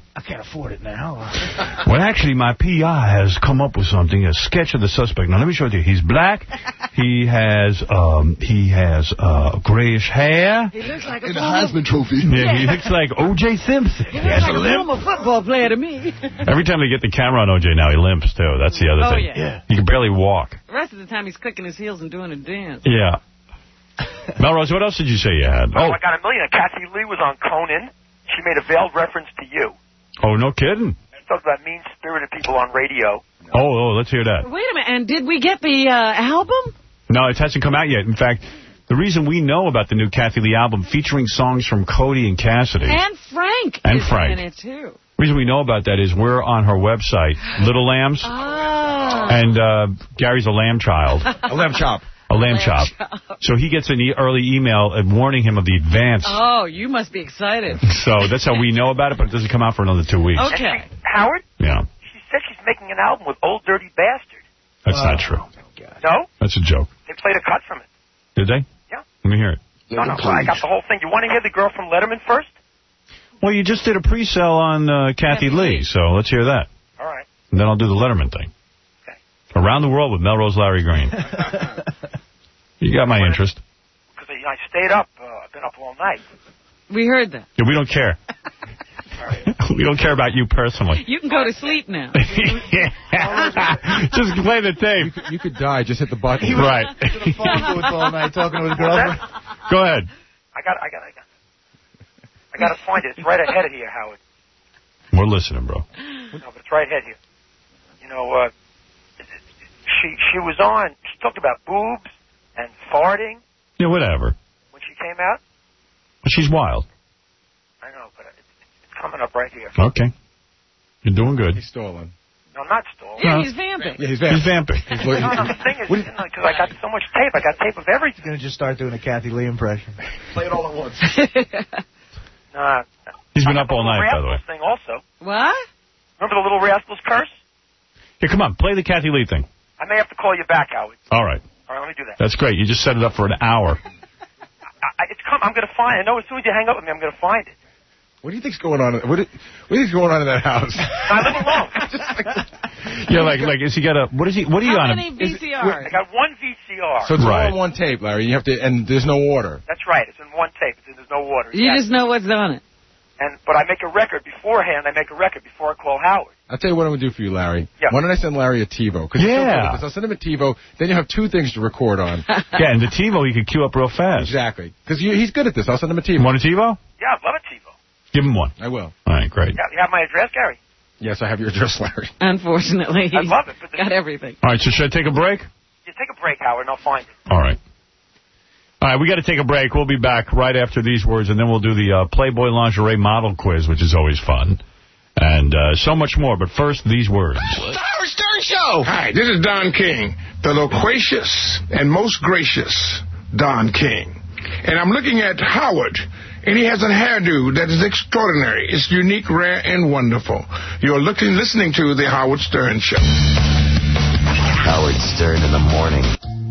I can't afford it now. Well, actually, my P I has come up with something, a sketch of the suspect. Now, let me show you. He's black. He has um, he has uh, grayish hair. He looks like a, a Heisman Trophy. Yeah, he looks like O J Simpson. He looks like a former football player to me. Every time they get the camera on O J now, he limps, too. That's the other Oh, thing. yeah. yeah. He can barely walk. The rest of the time, he's clicking his heels and doing a dance. Yeah. Melrose, what else did you say you had? Oh, Oh, I got a million. Kathy Lee was on Conan. She made a veiled reference to you. oh, no kidding. She talked about mean-spirited people on radio. Oh, oh, let's hear that. Wait a minute, and did we get the uh, album? No, it hasn't come out yet. In fact, the reason we know about the new Kathy Lee album featuring songs from Cody and Cassidy. And Frank And is Frank. in it, too. The reason we know about that is we're on her website, Little Lambs, Oh. and uh, Gary's a lamb child. A lamb chop. A lamb, Lamb chop. chop. So he gets an e early email uh, warning him of the advance. Oh, you must be excited. So that's how we know about it, but it doesn't come out for another two weeks. Okay. Howard, Yeah, she said she's making an album with Old Dirty Bastard. that's not true. No? That's a joke. They played a cut from it. Did they? Yeah. Let me hear it. No, no, I got the whole thing. You want to hear the girl from Letterman first? Well, you just did a pre-sale on uh, Kathy Kathy Lee, Lee. so let's hear that. All right. And then I'll do the Letterman thing. Okay. Around the World with Melrose Larry Green. You got my interest. Because I stayed up. Uh, I've been up all night. We heard that. Yeah, we don't care. We don't care about you personally. You can go to sleep now. Just play the tape. You could, you could die. Just hit the button. He was Right. to the phone booth all night talking with a girlfriend. Go ahead. I got, I got, I got. I got to find it. It's right ahead of here, Howard. We're listening, bro. No, but it's right ahead here. You know, uh, she she was on. She talked about boobs and farting Yeah, whatever. when she came out. She's wild. I know, but it's, it's coming up right here. Okay. You're doing good. He's stalling. No, I'm not stalling. Yeah, he's vamping. Yeah, he's vamping. He's vamping. He's No, no, the thing is, because I got so much tape, I got tape of everything. He's going to just start doing a Kathy Lee impression. Play it all at once. Uh, He's been I up got all the Little night, by the way. Rascals thing also. What? Remember the Little Rascals curse? Here, come on. Play the Kathy Lee thing. I may have to call you back, Howard. All right. All right, let me do that. That's great. You just set it up for an hour. I, I, it's come. I'm going to find it. I know as soon as you hang up with me, I'm going to find it. What do you think's going on? What do, what do you think's going on in that house? I live alone. Yeah, like, like, is he got a, what is he, what are you How on? many A, V C Rs? I got one V C R. So it's Right. all on one tape, Larry. You have to, and there's no order. That's right. It's in one tape. It's in, there's no water. You just know what's on it. And but I make a record beforehand. I make a record before I call Howard. I'll tell you what I'm going to do for you, Larry. Yeah. Why don't I send Larry a TiVo? Cause Yeah. Because I'll send him a TiVo, then you have two things to record on. yeah, and the TiVo he could queue up real fast. Exactly. Because he's good at this. I'll send him a TiVo. Want a TiVo? Yeah, I love a TiVo. Give him one. I will. All right, great. Yeah, you have my address, Gary? Yes, I have your address, Larry. Unfortunately, I he's love it. But the, got everything. All right, so should I take a break? you take a break, Howard, and I'll find it. All right. All right, we got to take a break. We'll be back right after these words, and then we'll do the uh, Playboy Lingerie Model Quiz, which is always fun, and uh, so much more. But first, these words. The Howard Stern Show. Hi, this is Don King, the loquacious and most gracious Don King. And I'm looking at Howard, and he has a hairdo that is extraordinary. It's unique, rare, and wonderful. You're looking, listening to the Howard Stern Show. Howard Stern in the morning.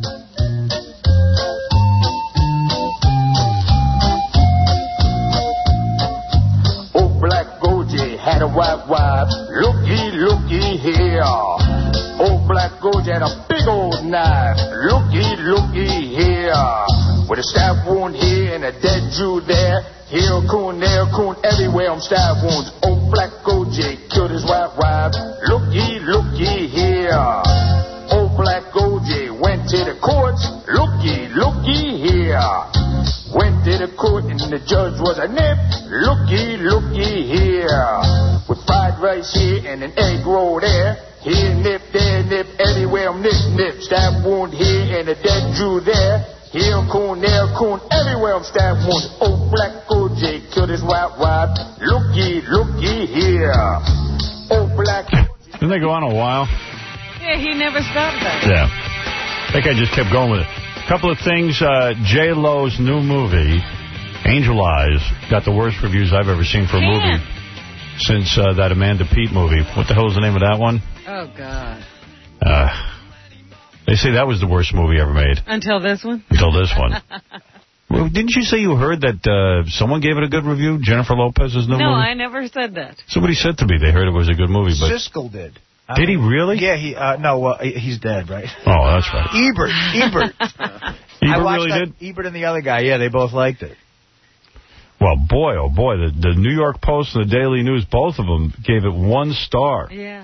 Oh, Black Goji had a white wife. Looky, looky here. Oh, Black Goji had a big old knife. Looky, looky here. With a stab wound here and a dead Jew there. Here, coon, there, coon, everywhere on stab wounds. Oh, Black Goji killed his white wife. Looky, looky here. Oh, Black Goji went to the courts. Looky, looky here. Went to the court and the judge was a nip. Looky, looky here. With fried rice here and an egg roll there. Here, nip, there, nip, everywhere, nip, nip. Stab wound here and a dead Jew there. Here, coon, there, coon, everywhere, I'm stab wounds. Oh, Black O J killed his white wife. Looky, looky here. Oh, Black Didn't they go on a while? Yeah, he never stopped that. Yeah. I think I just kept going with it. A couple of things. Uh, J Lo's new movie, Angel Eyes, got the worst reviews I've ever seen for a movie since uh, that Amanda Peet movie. What the hell is the name of that one? Oh, God. Uh, they say that was the worst movie ever made. Until this one? Until this one. Well, didn't you say you heard that uh, someone gave it a good review? Jennifer Lopez's new no, movie? I never said that. Somebody said to me they heard it was a good movie. But Siskel did. I did mean, he really? Yeah, he. Uh, no, uh, he's dead, right? Oh, that's right. Ebert. Ebert. Ebert I watched really that, did? Ebert and the other guy, yeah, they both liked it. Well, boy, oh boy, the, the New York Post and the Daily News, both of them gave it one star. Yeah.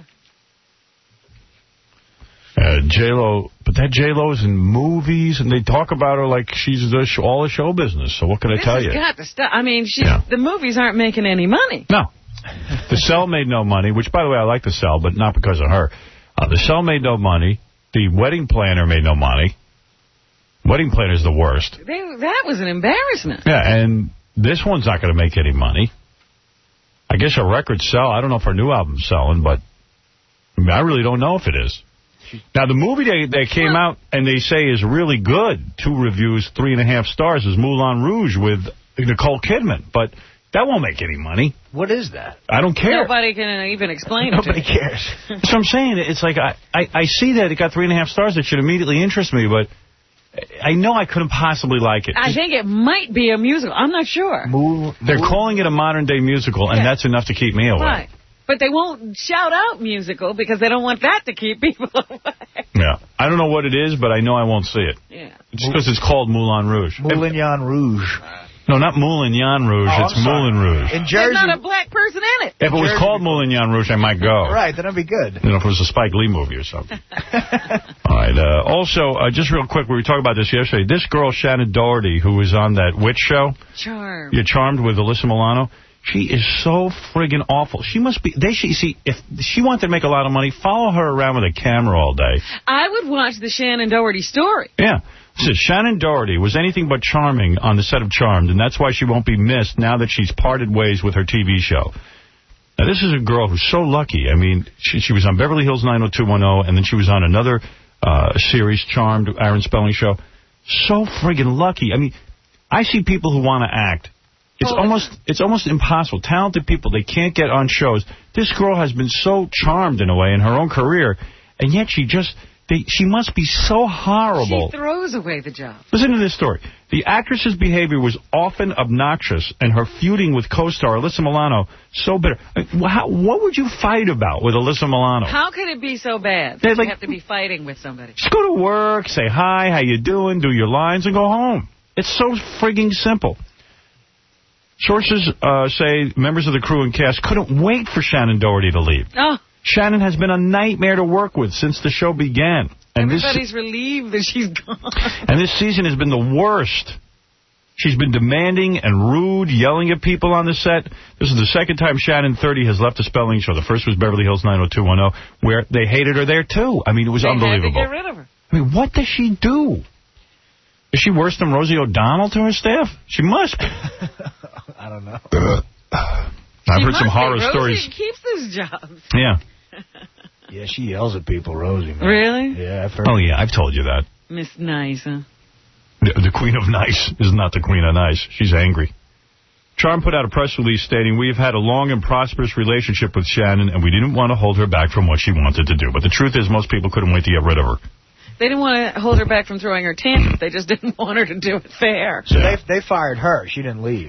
Uh, J-Lo, but that J-Lo is in movies, and they talk about her like she's the sh all the show business. So what can I this tell has you? got to stop. I mean, she's, Yeah. the movies aren't making any money. No. The Cell made no money, which, by the way, I like The Cell, but not because of her. Uh, the Cell made no money. The Wedding Planner made no money. Wedding Planner's the worst. They, that was an embarrassment. Yeah, and this one's not going to make any money. I guess her records sell. I don't know if her new album's selling, but I, mean, I really don't know if it is. Now, the movie they, they came out and they say is really good, two reviews, three and a half stars, is Moulin Rouge with Nicole Kidman. But that won't make any money. What is that? I don't care. Nobody can even explain it. Nobody cares. That's what I'm saying. It's like I, I, I see that it got three and a half stars. It should immediately interest me, but I know I couldn't possibly like it. I think it might be a musical. I'm not sure. They're calling it a modern-day musical, and Yeah. that's enough to keep me away. Right. But they won't shout out musical because they don't want that to keep people away. Yeah. I don't know what it is, but I know I won't see it. Yeah. Just because it's called Moulin Rouge. Moulin Rouge. No, not Moulin Rouge. Oh, it's I'm sorry. Moulin Rouge. In There's Jersey. not a black person in it. If it was Jersey. called Moulin Rouge, I might go. Right, then that'd be good. You know, if it was a Spike Lee movie or something. All right. Uh, also, uh, just real quick, we were talking about this yesterday. This girl, Shannon Doherty, who was on that witch show. Charmed. You're Charmed with Alyssa Milano. She is so friggin' awful. She must be... They should see, if she wanted to make a lot of money, follow her around with a camera all day. I would watch the Shannon Doherty story. Yeah. So Shannon Doherty was anything but charming on the set of Charmed, and that's why she won't be missed now that she's parted ways with her T V show. Now, this is a girl who's so lucky. I mean, she, she was on Beverly Hills nine oh two one oh, and then she was on another uh, series, Charmed, Aaron Spelling show. So friggin' lucky. I mean, I see people who want to act. It's Oh. almost it's almost impossible. Talented people, they can't get on shows. This girl has been so charmed in a way in her own career, and yet she just... They, she must be so horrible. She throws away the job. Listen to this story. The actress's behavior was often obnoxious, and her feuding with co-star Alyssa Milano so bitter. How, what would you fight about with Alyssa Milano? How can it be so bad They're that like- you have to be fighting with somebody? Just go to work, say hi, how you doing, do your lines, and go home. It's so frigging simple. Sources uh, say members of the crew and cast couldn't wait for Shannon Doherty to leave. Oh. Shannon has been a nightmare to work with since the show began. And Everybody's this, relieved that she's gone. and this season has been the worst. She's been demanding and rude, yelling at people on the set. This is the second time Shannon thirty has left a Spelling show. The first was Beverly Hills nine oh two one oh, where they hated her there, too. I mean, it was They unbelievable. had to get rid of her. I mean, what does she do? Is she worse than Rosie O'Donnell to her staff? She must be. I don't know. I've She heard some must be. horror Rosie stories. keeps those jobs. Yeah. Yeah, she yells at people, Rosie, man. Really? Yeah, I've heard. Oh, yeah, I've told you that. Miss Nice, huh? The, the Queen of Nice is not the Queen of Nice. She's angry. Charm put out a press release stating, "We have had a long and prosperous relationship with Shannon, and we didn't want to hold her back from what she wanted to do. But the truth is, most people couldn't wait to get rid of her." They didn't want to hold her back from throwing her tantrum. They just didn't want her to do it fair. So they they fired her. She didn't leave.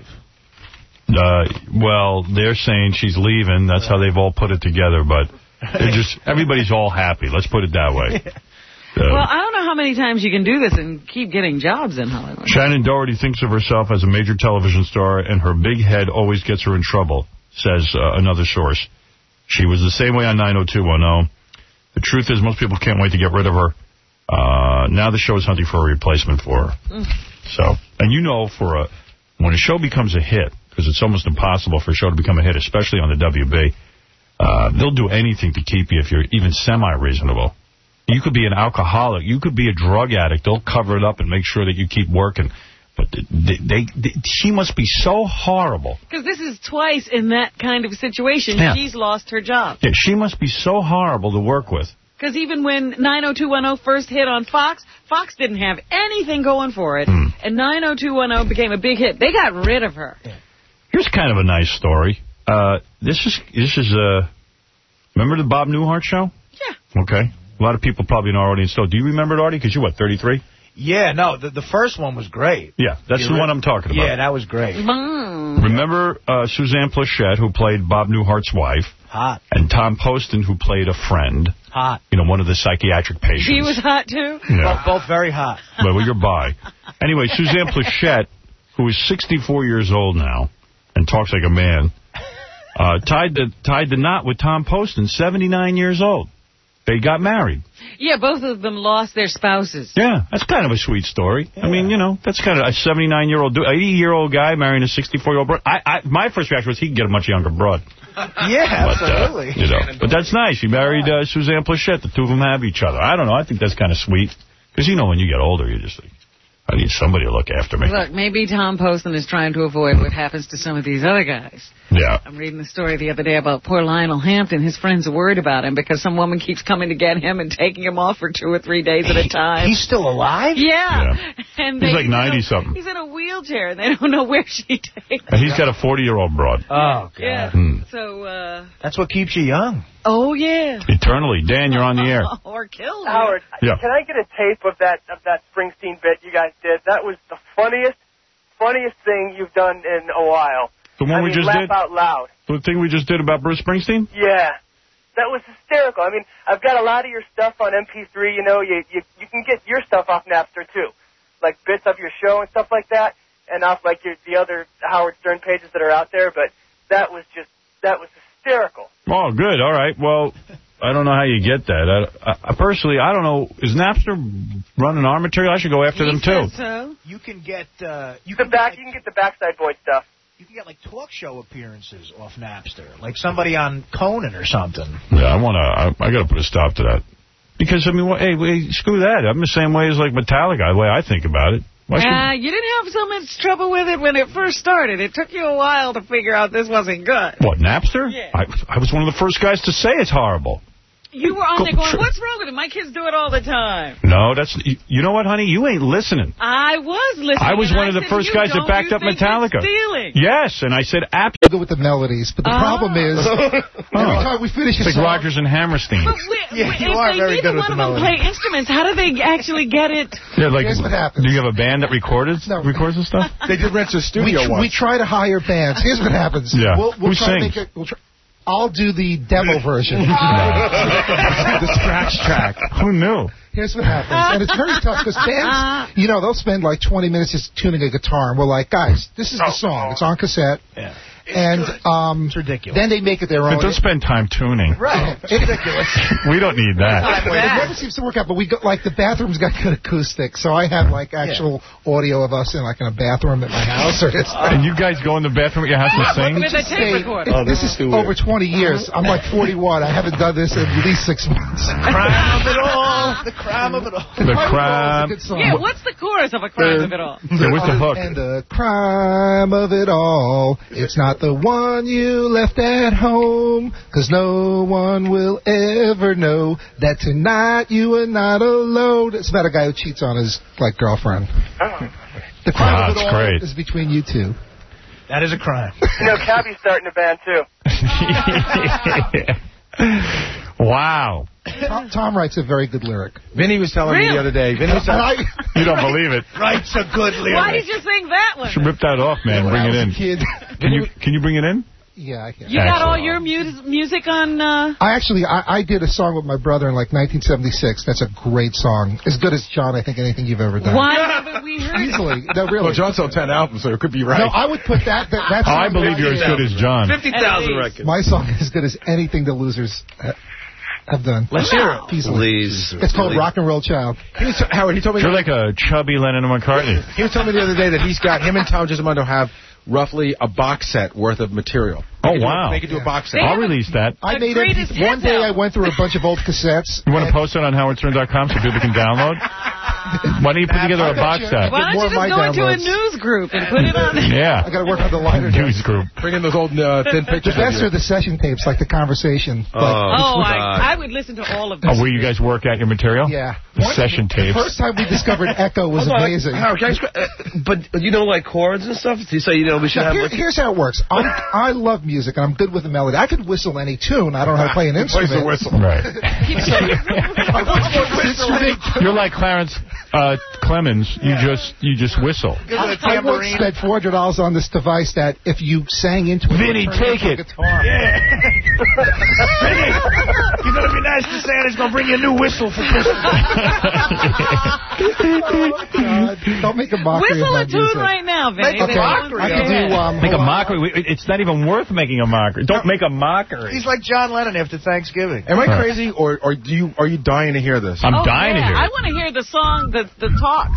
Uh, well, they're saying she's leaving. That's how they've all put it together. But they're just everybody's all happy. Let's put it that way. Uh, Well, I don't know how many times you can do this and keep getting jobs in Hollywood. Shannon Doherty thinks of herself as a major television star, and her big head always gets her in trouble, says uh, another source. She was the same way on nine oh two one oh. The truth is, most people can't wait to get rid of her. Uh, now the show is hunting for a replacement for her. Mm. So, and you know, for a when a show becomes a hit, because it's almost impossible for a show to become a hit, especially on the W B, uh, they'll do anything to keep you if you're even semi-reasonable. You could be an alcoholic. You could be a drug addict. They'll cover it up and make sure that you keep working. But they, they, they, she must be so horrible. Because this is twice in that kind of situation Yeah. she's lost her job. Yeah, she must be so horrible to work with. Because even when nine oh two one oh first hit on Fox, Fox didn't have anything going for it. Mm. And nine oh two one oh became a big hit. They got rid of her. Here's kind of a nice story. Uh, this is, this is uh, remember the Bob Newhart show? Yeah. Okay. A lot of people probably in our audience don't. Do you remember it, Artie? Because you're, what, thirty-three? Yeah, no, the, the first one was great. Yeah, that's the, the one I'm talking about. Yeah, that was great. Mm. Remember uh, Suzanne Plachette, who played Bob Newhart's wife? Hot. And Tom Poston, who played a friend. Hot. You know, one of the psychiatric patients. He was hot, too? Yeah. Both, both very hot. Well, you're bi. Anyway, Suzanne Plachette, who is sixty-four years old now and talks like a man, uh, tied the tied the knot with Tom Poston, seventy-nine years old. They got married. Yeah, both of them lost their spouses. Yeah, that's kind of a sweet story. Yeah. I mean, you know, that's kind of a seventy-nine-year-old, eighty-year-old guy marrying a sixty-four-year-old broad. I, I, my first reaction was he could get a much younger broad. Yeah, but, absolutely. Uh, you know, but that's nice. He married uh, Suzanne Plachette. The two of them have each other. I don't know. I think that's kind of sweet. Because, you know, when you get older, you just think, I need somebody to look after me. Look, maybe Tom Poston is trying to avoid what happens to some of these other guys. Yeah. I'm reading the story the other day about poor Lionel Hampton. His friends are worried about him because some woman keeps coming to get him and taking him off for two or three days at a time. He's still alive? Yeah. yeah. And he's they, like ninety-something. He's in a wheelchair, and they don't know where she takes him. He's got a forty-year-old broad. Oh, God. Yeah. Hmm. So, uh... That's what keeps you young. Oh, yeah. Eternally. Dan, you're on the air. Or kill you. Howard, yeah. can I get a tape of that of that Springsteen bit you guys did? That was the funniest, funniest thing you've done in a while. The one I we mean, just laugh did? out loud. The thing we just did about Bruce Springsteen? Yeah. That was hysterical. I mean, I've got a lot of your stuff on M P three, you know. You, you, you can get your stuff off Napster, too. Like bits of your show and stuff like that, and off, like, your, the other Howard Stern pages that are out there. But that was just, that was hysterical. Oh, good. All right. Well, I don't know how you get that. I, I, personally, I don't know. Is Napster running our material? I should go after he them, too. So. You can get... Uh, you the can back, get, like, you can get the Backside Boy stuff. You can get, like, talk show appearances off Napster. Like somebody on Conan or something. Yeah, I want to... I, I got to put a stop to that. Because, I mean, well, hey, hey, screw that. I'm the same way as, like, Metallica, the way I think about it. Why Yeah, should... you didn't have so much trouble with it when it first started. It took you a while to figure out this wasn't good. What, Napster? Yeah. I, I was one of the first guys to say it's horrible. You were on there going, what's wrong with it? My kids do it all the time. No, that's... You know what, honey? You ain't listening. I was listening. I was one I of the said, first guys that backed up Metallica. Stealing. Yes, and I said, absolutely. Good with the melodies, but the oh. problem is, every time we finish a it's like song... Rodgers and Hammerstein. But we, yeah, if you are they very need good with one the of them melody. play instruments, how do they actually get it? Yeah, like, here's what happens. Do you have a band that recorded, no. records the stuff? They did rent a studio we, once. We try to hire bands. Here's what happens. Yeah. We'll, we'll Who try sings? To make it, we'll try, I'll do the demo version. The scratch track. Who knew? Here's what happens. And it's very tough because bands, you know, they'll spend like twenty minutes just tuning a guitar. And we're like, guys, this is the song. It's on cassette. Yeah. And um, it's ridiculous. Then they make it their own. But don't spend time tuning. Right. It's ridiculous. We don't need that. It never seems to work out. But we got, like, the bathroom's got good acoustics. So I have, like, actual yeah. audio of us in, like, in a bathroom at my house. Or this. And you guys go in the bathroom at your house and sing? With a tape recorder. Oh, this, this is over twenty years. I'm like forty-one. I haven't done this in at least six months. The crime of it all. The crime of it all. The, the crime. Yeah, what's the chorus of A Crime of It All? Yeah, what's the hook? And the crime of it all. It's not the one you you left at home, because no one will ever know that tonight you are not alone. It's about a guy who cheats on his, like, girlfriend. Oh. The crime wow, of it all great. is between you two. That is a crime. You know, Cabby's starting a band, too. Wow. Tom, Tom writes a very good lyric. Vinny was telling really? me the other day. Vinny was telling you don't believe it. Writes a good lyric. Why did you sing that one? Should rip that off, man. When bring I it was in. A kid. Can you can you bring it in? Yeah, I can. You got Excellent. all your mu music on... Uh... I actually, I, I did a song with my brother in, like, nineteen seventy-six. That's a great song. As good as, John, I think, anything you've ever done. Why haven't we heard Easily. No, really. Well, John sold ten albums, so it could be right. No, I would put that... that that's oh, I believe you're as good as John. fifty thousand records. My song is as good as anything the Losers have done. Let's hear it. Please. It's called Please. Rock and Roll Child. He was t Howard, he told me... You're like a chubby Lennon and McCartney. He was telling me the other day that he's got... Him and Tom Gismondo have roughly a box set worth of material. Oh, they wow. Do, they could do yeah. a box set. I'll release that. I made it. One day I went through a bunch of old cassettes. You want to post it on howard stern dot com so people can download? Why don't you put together a box set? Why don't you just go into a news group and put it on? Yeah. I got to work on the lighter news group. Bring in those old uh, thin pictures. The best are the session tapes, like the conversation. Oh, like, oh I, I would listen to all of them. Oh, where you guys work at your material? Yeah. The session tapes. The first time we discovered Echo was Hold amazing. On, Howard, can I uh, but you know, like chords and stuff? So you say, you know, we should now, have... Here, like, here's how it works. I'm, I love music, and I'm good with the melody. I could whistle any tune. I don't know how to play an instrument. Plays the whistle. Right. I once more whistle. You're like Clarence uh, Clemens, you Yeah. just you just whistle. I, I once spent four hundred dollars on this device that if you sang into it... Vinny, take it. Guitar. Yeah. Vinny, you're going to be nice to Santa. He's going to bring you a new whistle for Christmas. God, don't make a mockery Whistle of a my tune music. right now, Vinny. Okay. mockery I can do, um, Make a mockery. It's not even worth making a mockery. Don't make a mockery. He's like John Lennon after Thanksgiving. Am I crazy, or, or do you are you dying to hear this? I'm Oh, dying yeah. to hear I it. want to hear the song, the, the talks.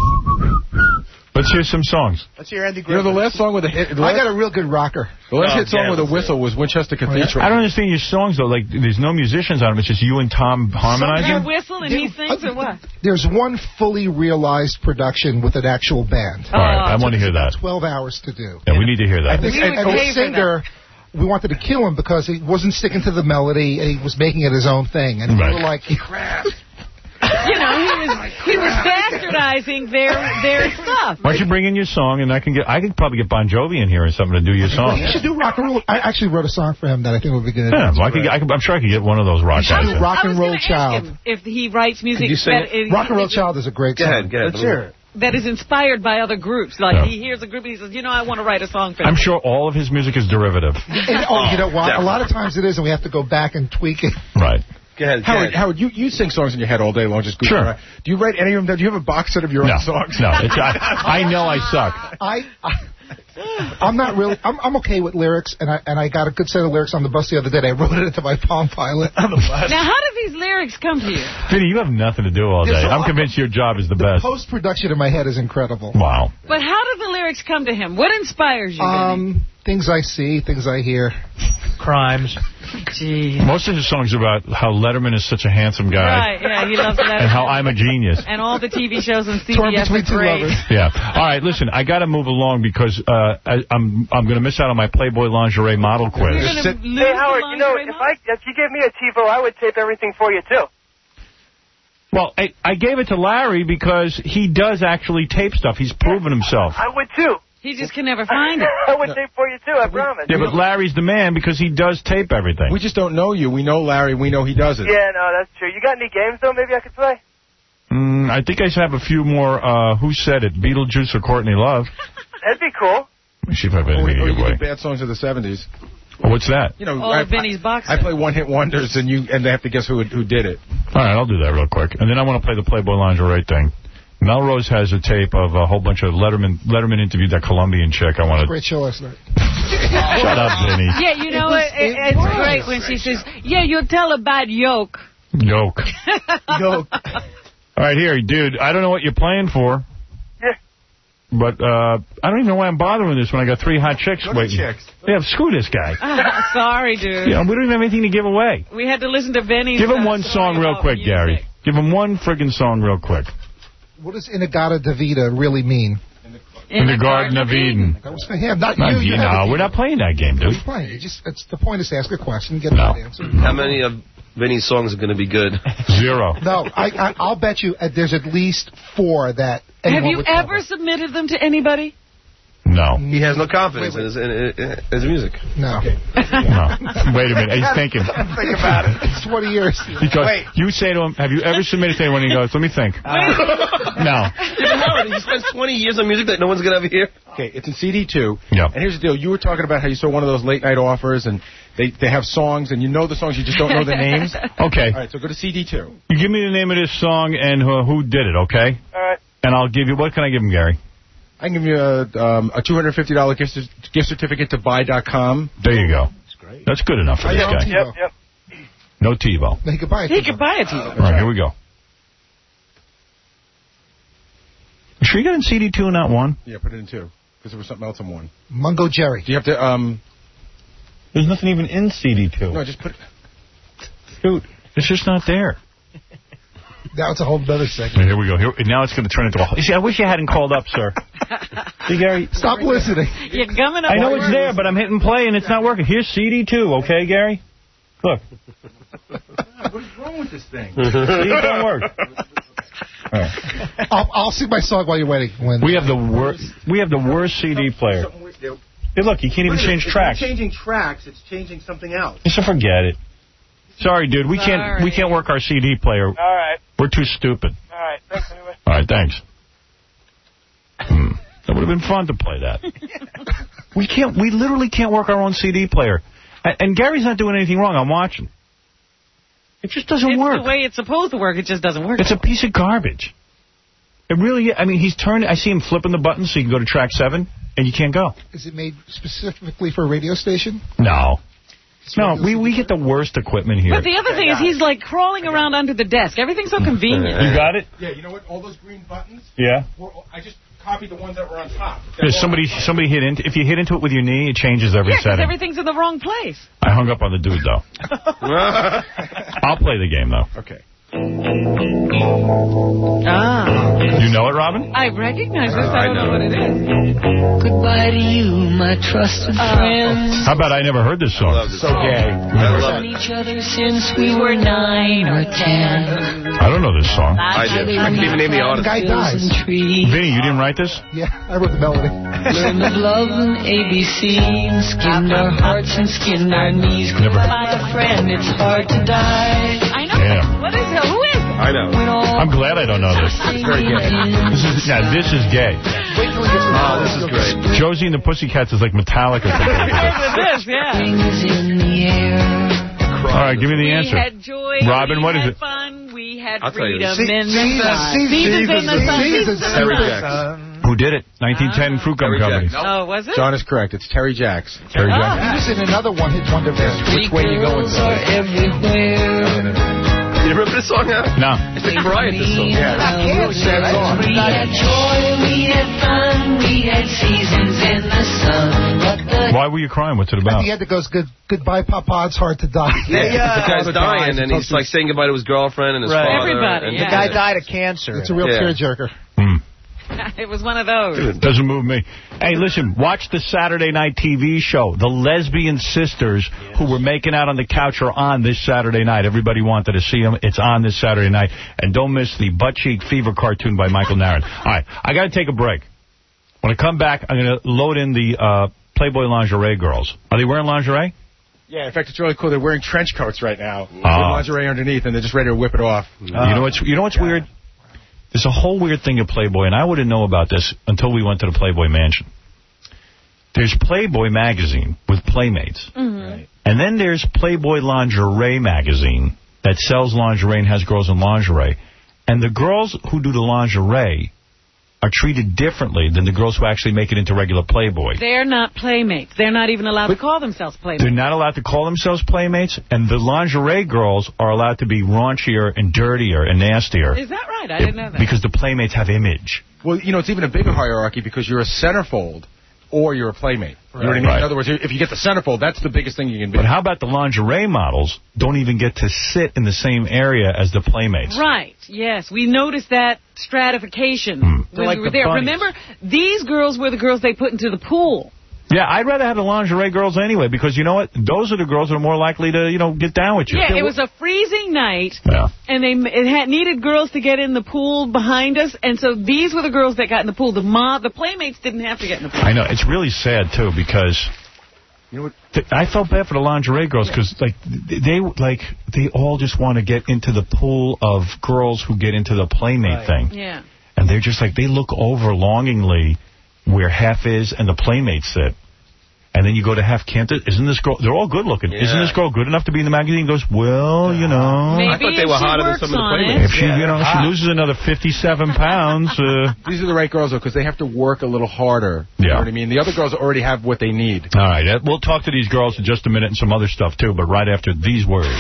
Let's hear some songs. Let's hear Andy You know, Griffith. the last song with a hit... The I last, got a real good rocker. the last Oh, hit song yeah, with a let's whistle was Winchester Cathedral. I don't understand your songs, though. Like, there's no musicians on them. It's just you and Tom harmonizing. You whistle and he sings, or what? There's one fully realized production with an actual band. All right, I want to hear that. twelve hours to do. Yeah, we need to hear that. And, the, We would and the pay for singer, we wanted to kill him because he wasn't sticking to the melody and he was making it his own thing. And Right. we were like, crap. You know, he was he was bastardizing their their stuff. Why don't you bring in your song, and I can get I could probably get Bon Jovi in here or something to do your song. You should do rock and roll. I actually wrote a song for him that I think would be good. Yeah, well, I could, I could, I'm sure I could get one of those rock You should guys. do in. Rock I was and Roll gonna ask Child. him if he writes music Could you sing that, it? is- Rock and Roll Child is a great Go song. ahead, go ahead. Let's hear it. that is inspired by other groups. Like, Yeah. he hears a group and he says, you know, I want to write a song for I'm them. sure all of his music is derivative. And, oh, you know what? A lot of times it is, and we have to go back and tweak it. Right. Go ahead, Howard, Howard, you, you sing songs in your head all day long. Just Sure. around. Do you write any of them? Do you have a box set of your No, own songs? no. It's, I, I know I suck. I, I, I'm not really. I'm, I'm okay with lyrics, and I and I got a good set of lyrics on the bus the other day. I wrote it into my Palm Pilot on the bus. Now, how did these lyrics come to you? Vinny, you have nothing to do all day. I'm convinced your job is the best. Post production in my head is incredible. Wow. But how did the lyrics come to him? What inspires you? Um, things I see, things I hear, crimes. Gee. Most of his songs are about how Letterman is such a handsome guy. Right, yeah, he loves Letterman. And how I'm a genius. And all the T V shows on C B S Torn are between two great. lovers. Yeah. All right, listen, I got to move along because uh, I, I'm I'm going to miss out on my Playboy lingerie model quiz. You're gonna Sit- lose Hey, the Howard, you know, lingerie if I if you gave me a TiVo, I would tape everything for you, too. Well, I, I gave it to Larry because he does actually tape stuff. He's proven himself. I would, too. He just can never find it. I would tape for you, too, I promise. Yeah, but Larry's the man because he does tape everything. We just don't know you. We know Larry. We know he does it. Yeah, no, that's true. You got any games, though, maybe I could play? Mm, I think I should have a few more, uh, who said it, Beetlejuice or Courtney Love. That'd be cool. Let me see if I have Or, anything or to you give could away. do bad songs of the seventies. Oh, what's that? You know, Oh, I, Vinny's box I set. play one hit wonders, and you and they have to guess who who did it. All right, I'll do that real quick. And then I want to play the Playboy lingerie thing. Melrose has a tape of a whole bunch of Letterman Letterman interviewed that Colombian chick. I want to... Great show last night. Shut up, Vinny. Yeah, you know It was- what? It, it it's was. great when she says, yeah, you tell about yoke. Yoke. Yo, All right, here, dude, I don't know what you're playing for. Yeah. But uh, I don't even know why I'm bothering this when I got three hot chicks Go to waiting. chicks. Yeah, screw this guy. Sorry, dude. Yeah, we don't even have anything to give away. We had to listen to Benny's. Give him uh, one story song real about quick, music. Gary. Give him one friggin' song real quick. what does Inagata Davida really mean? In, the Garden of Eden. That was for him, not, Not you. you, you have no, it. we're not playing that game, dude. We're playing. You just, it's, the point is to ask a question, get No. an answer. How many of Vinny's songs are going to be good? Zero. No, I, I, I'll bet you uh, there's at least four that Have anyone you would ever cover. submitted them to anybody? No. He has no confidence in his, in, in, in his music. No. No. Wait a minute. He's thinking. Think about it. It's twenty years. Because Wait. you say to him, have you ever submitted to anyone? And he goes, let me think. No. Howard, he spends twenty years on music that no one's going to ever hear. Okay, it's in C D two. Yeah. And here's the deal. You were talking about how you saw one of those late night offers, and they, they have songs, and you know the songs, you just don't know the names. Okay. All right, so go to C D two. You give me the name of this song and uh, who did it, okay? All right. And I'll give you, what can I give him, Gary? I can give you a, um, a two hundred fifty dollars gift, cer- gift certificate to buy dot com. There you go. That's great. That's good enough for I this know guy. TiVo. Yep, yep. No TiVo. He could buy it. He could buy it to you. All right, here we go. You sure you got in C D two and not one? Yeah, put it in two, because there was something else in one. Mungo Jerry. Do you have to, um... There's nothing even in C D two. No, just put... Dude, it's just not there. Now it's a whole other segment. Here we go. Here, now it's going to turn into a... You see, I wish you hadn't called up, sir. See, Gary? Stop listening. You're gumming up. I know the it's words. there, but I'm hitting play and it's not working. Here's C D two, okay, Gary? Look. What's wrong with this thing? See, it don't work. All right. I'll, I'll sing my song while you're waiting. When We have the worst. We have the worst C D player. Hey, look, you can't even change tracks. changing tracks, it's changing something else. So forget it. Sorry, dude. We can't. We Sorry. can't work our C D player. All right. We're too stupid. All right. Thanks, anyway. All right, thanks. Hmm. That would have been fun to play that. we can't. We literally can't work our own C D player. And, and Gary's not doing anything wrong. I'm watching. It just doesn't it's work. It's the way it's supposed to work. It just doesn't work. It's a piece of garbage. It really, I mean, he's turned, I see him flipping the button so you can go to track seven, and you can't go. Is it made specifically for a radio station? No. No, we, we get the worst equipment here. But the other thing is he's, like, crawling around under the desk. Everything's so convenient. You got it? Yeah, you know what? All those green buttons? Yeah. Were, I just copied the ones that were on top. Yeah, somebody somebody hit into, if you hit into it with your knee, it changes every yeah, setting. everything's in the wrong place. I hung up on the dude, though. I'll play the game, though. Okay. Ah. You know it, Robin? I recognize this. I don't know. know what it is. Goodbye to you, my trusted uh, friends. How about I never heard this song? This so song. gay. I love it. each other since we were nine or ten. I don't know this song. I did. I can even name the artist. The guy dies. Vinny, you didn't write this? Yeah, I wrote the melody. Learned of love and A B C, and skinned our hearts and skinned our knees. Never. My friend, it's hard to die. I know. Yeah. What is it? Who is it? I know. I'm glad I don't know this. It's very gay. This is, now, this is gay. Wait till we get to oh, this is great. Josie and the Pussycats is like Metallica. This, yeah. All right, give me the answer. We had joy. Robin, we what is had it? Fun. We had I'll freedom tell you. in the sun. Seasons in the sun. Seasons in the sun. Who did it? nineteen ten Fruit Gum Company. Nope. Oh, was it? John is correct. It's Terry Jacks. Terry oh. Jacks. He was in another one hit wonder band. Which way you going? Girls are everywhere. You remember this song now? No. It's like Brian, this song. Yeah, it's really sad song. We had joy, we had fun, we had seasons in the sun. But the Why were you crying? What's it At about? the end it goes, good, goodbye, Papa, it's hard to die. Yeah, Yeah. the guy's dying, and he's like saying goodbye to his girlfriend and his Right. father. Everybody, and yeah. The guy died of cancer. It's a real Yeah. tearjerker. Hmm. It was one of those. Doesn't move me. Hey, listen, watch the Saturday night T V show. The lesbian sisters who were making out on the couch are on this Saturday night. Everybody wanted to see them. It's on this Saturday night. And don't miss the Butt Cheek Fever cartoon by Michael Naran. All right, I got to take a break. When I come back, I'm going to load in the uh, Playboy lingerie girls. Are they wearing lingerie? Yeah, in fact, it's really cool. They're wearing trench coats right now Oh. with lingerie underneath, and they're just ready to whip it off. Uh, you know what's you know what's yeah. weird? There's a whole weird thing at Playboy, and I wouldn't know about this until we went to the Playboy Mansion. There's Playboy magazine with Playmates. Mm-hmm. Right. And then there's Playboy Lingerie magazine that sells lingerie and has girls in lingerie. And the girls who do the lingerie are treated differently than the girls who actually make it into regular Playboy. They're not Playmates. They're not even allowed but to call themselves Playmates. They're not allowed to call themselves Playmates, and the lingerie girls are allowed to be raunchier and dirtier and nastier. Is that right? I didn't know that. Because the Playmates have image. Well, you know, it's even a bigger hierarchy because you're a centerfold or you're a Playmate. You know what I mean? Right. In other words, if you get the centerfold, that's the biggest thing you can be. But how about the lingerie models don't even get to sit in the same area as the Playmates? Right, yes. We noticed that stratification Hmm. when like we were the there. bunnies. Remember, these girls were the girls they put into the pool. Yeah, I'd rather have the lingerie girls anyway, because you know what? Those are the girls that are more likely to, you know, get down with you. Yeah, it was a freezing night, yeah. and they it had needed girls to get in the pool behind us, and so these were the girls that got in the pool. The ma, the Playmates didn't have to get in the pool. I know. It's really sad, too, because you know what? Th I felt bad for the lingerie girls, because, like, they like they all just want to get into the pool of girls who get into the Playmate right. thing. Yeah. And they're just like, they look over longingly where Hef is and the Playmates sit. And then you go to Hef, can't it? Isn't this girl, they're all good looking. Yeah. Isn't this girl good enough to be in the magazine? He goes, well, you know. Maybe I thought they were hotter than some of the Playmates. If she, you know, she loses another fifty-seven pounds. Uh, These are the right girls, though, because they have to work a little harder. Yeah. You know what I mean? The other girls already have what they need. All right. Uh, we'll talk to these girls in just a minute and some other stuff, too, but right after these words.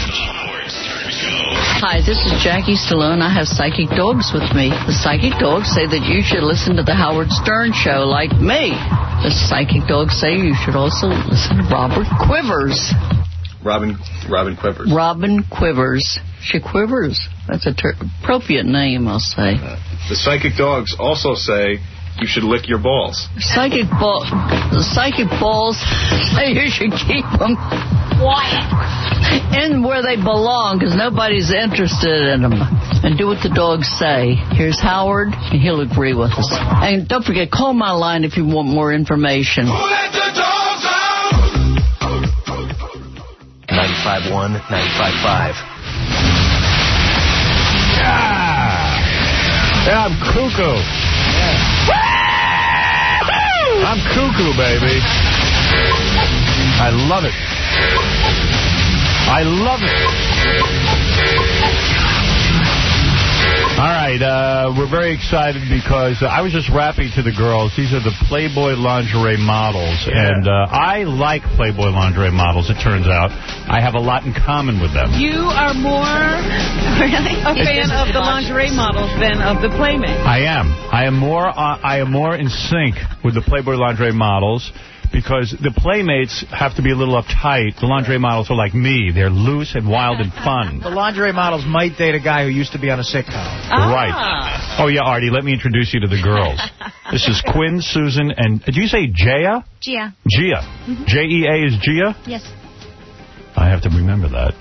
Hi, this is Jackie Stallone. I have psychic dogs with me. The psychic dogs say that you should listen to the Howard Stern show like me. The psychic dogs say you should also listen to Robert Quivers. Robin Robin Quivers. Robin Quivers. She quivers. That's a ter appropriate name, I'll say. Uh, the psychic dogs also say you should lick your balls. Psychic ball, the psychic balls say you should keep them quiet and where they belong, because nobody's interested in them. And do what the dogs say. Here's Howard, and he'll agree with us. And don't forget, call my line if you want more information. Who let the dogs out? ninety-five point one, ninety-five point five. Yeah! Yeah, I'm cuckoo. Yeah. I'm cuckoo, baby. I love it. I love it. All right, uh, we're very excited because uh, I was just rapping to the girls. These are the Playboy lingerie models, yeah. and uh, I like Playboy lingerie models, it turns out. I have a lot in common with them. You are more really? a fan of the lingerie models than of the Playmates. I am. I am more, uh, I am more in sync with the Playboy lingerie models. Because the Playmates have to be a little uptight. The lingerie models are like me. They're loose and wild and fun. The lingerie models might date a guy who used to be on a sitcom. Ah. Right. Oh, yeah, Artie, let me introduce you to the girls. This is Quinn, Susan, and... Did you say Gia? Gia. Gia. Mm-hmm. J E A is Gia? Yes. I have to remember that.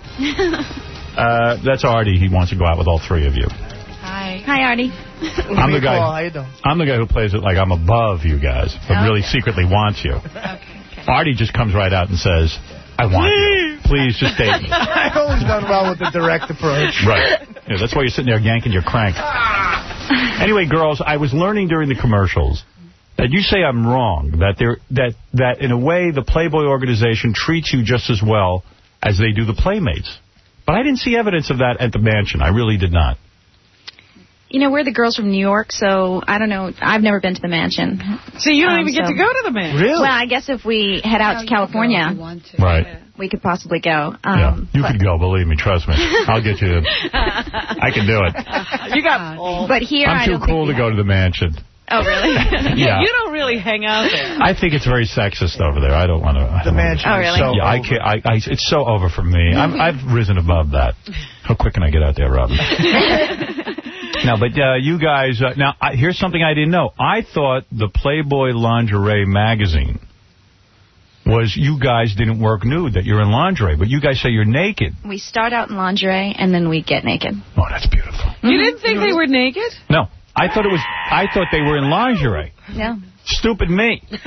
uh, that's Artie. He wants to go out with all three of you. Hi. Hi, Artie. I'm the guy. How you doing? I'm the guy who plays it like I'm above you guys, but okay. really secretly wants you. Okay, okay. Artie just comes right out and says, "I want you. Please just date me." I've always done well with the direct approach. Right. Yeah, that's why you're sitting there yanking your crank. Anyway, girls, I was learning during the commercials that you say I'm wrong. That there, that that in a way the Playboy organization treats you just as well as they do the Playmates. But I didn't see evidence of that at the mansion. I really did not. You know, we're the girls from New York, so I don't know. I've never been to the mansion. So you don't um, even get so. to go to the mansion? Really? Well, I guess if we head out no, to California, to. Right. we could possibly go. Um, yeah, you but. could go, believe me, trust me. I'll get you in. I can do it. You got all. But here, I'm I too don't cool to go to the mansion. Oh, really? Yeah. You don't really hang out there. I think it's very sexist over there. I don't want to. The mansion. Oh, really? So yeah, I can't. I, I, it's so over for me. I'm, I've risen above that. How quick can I get out there, Robin? No, but uh, you guys, uh, now, I, here's something I didn't know. I thought the Playboy Lingerie magazine was you guys didn't work nude, that you're in lingerie, but you guys say you're naked. We start out in lingerie, and then we get naked. Oh, that's beautiful. Mm-hmm. You didn't think they were naked? No. I thought it was. I thought they were in lingerie. No. Stupid me. it's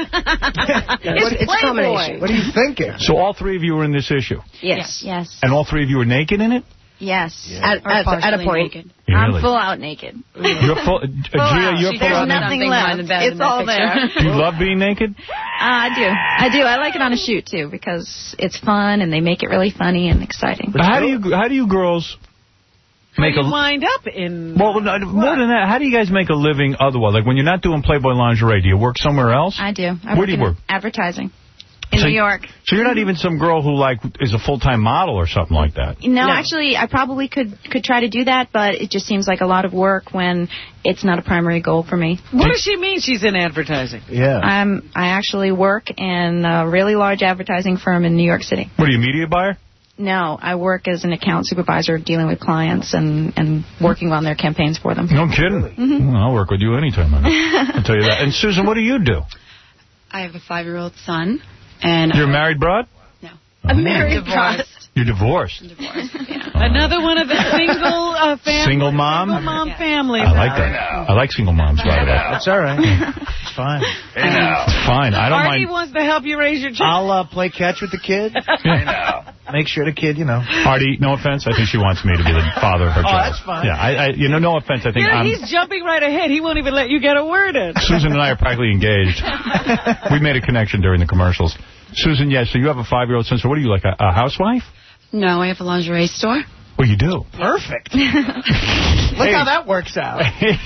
it's a combination. What are you thinking? So all three of you were in this issue? Yes. Yes. And all three of you were naked in it? Yes. Yeah. At, at, at a point. Really? I'm full out naked. You're full, uh, Gia, you're full There's out nothing left. It's all there. Do you love being naked? Uh, I do. I do. I like it on a shoot, too, because it's fun, and they make it really funny and exciting. How do you How do you girls make how do you a wind up in... Well, no, more than that, how do you guys make a living otherwise? Like, when you're not doing Playboy lingerie, do you work somewhere else? I do. I Where work do you in work? Advertising. In so, New York. So you're not even some girl who, like, is a full-time model or something like that? No, no, actually, I probably could could try to do that, but it just seems like a lot of work when it's not a primary goal for me. What does she mean she's in advertising? Yeah. I'm, I actually work in a really large advertising firm in New York City. What, are you a media buyer? No, I work as an account supervisor dealing with clients and, and working on their campaigns for them. No kidding. Mm-hmm. Well, I'll work with you anytime. I'll tell you that. And, Susan, what do you do? I have a five-year-old son. And You're a married broad? No. Oh. I'm married broad. You're divorced? I'm divorced, yeah. Another one of the single uh, families. Single mom? Single mom families. I like that. I like single moms, by the way. That's all right. It's fine. Hey now. It's fine. I don't Artie mind. wants to help you raise your children. I'll uh, play catch with the kid. Yeah. Make sure the kid, you know. Artie, no offense, I think she wants me to be the father of her oh, child. Oh, that's fine. Yeah, I, I, you know, no offense, I think yeah, I'm... he's jumping right ahead. He won't even let you get a word in. Susan and I are practically engaged. We made a connection during the commercials. Susan, yes, yeah, so you have a five-year-old son. So what are you, like a, a housewife? No, I have a lingerie store. Well, you do. Perfect. Look hey. how that works out.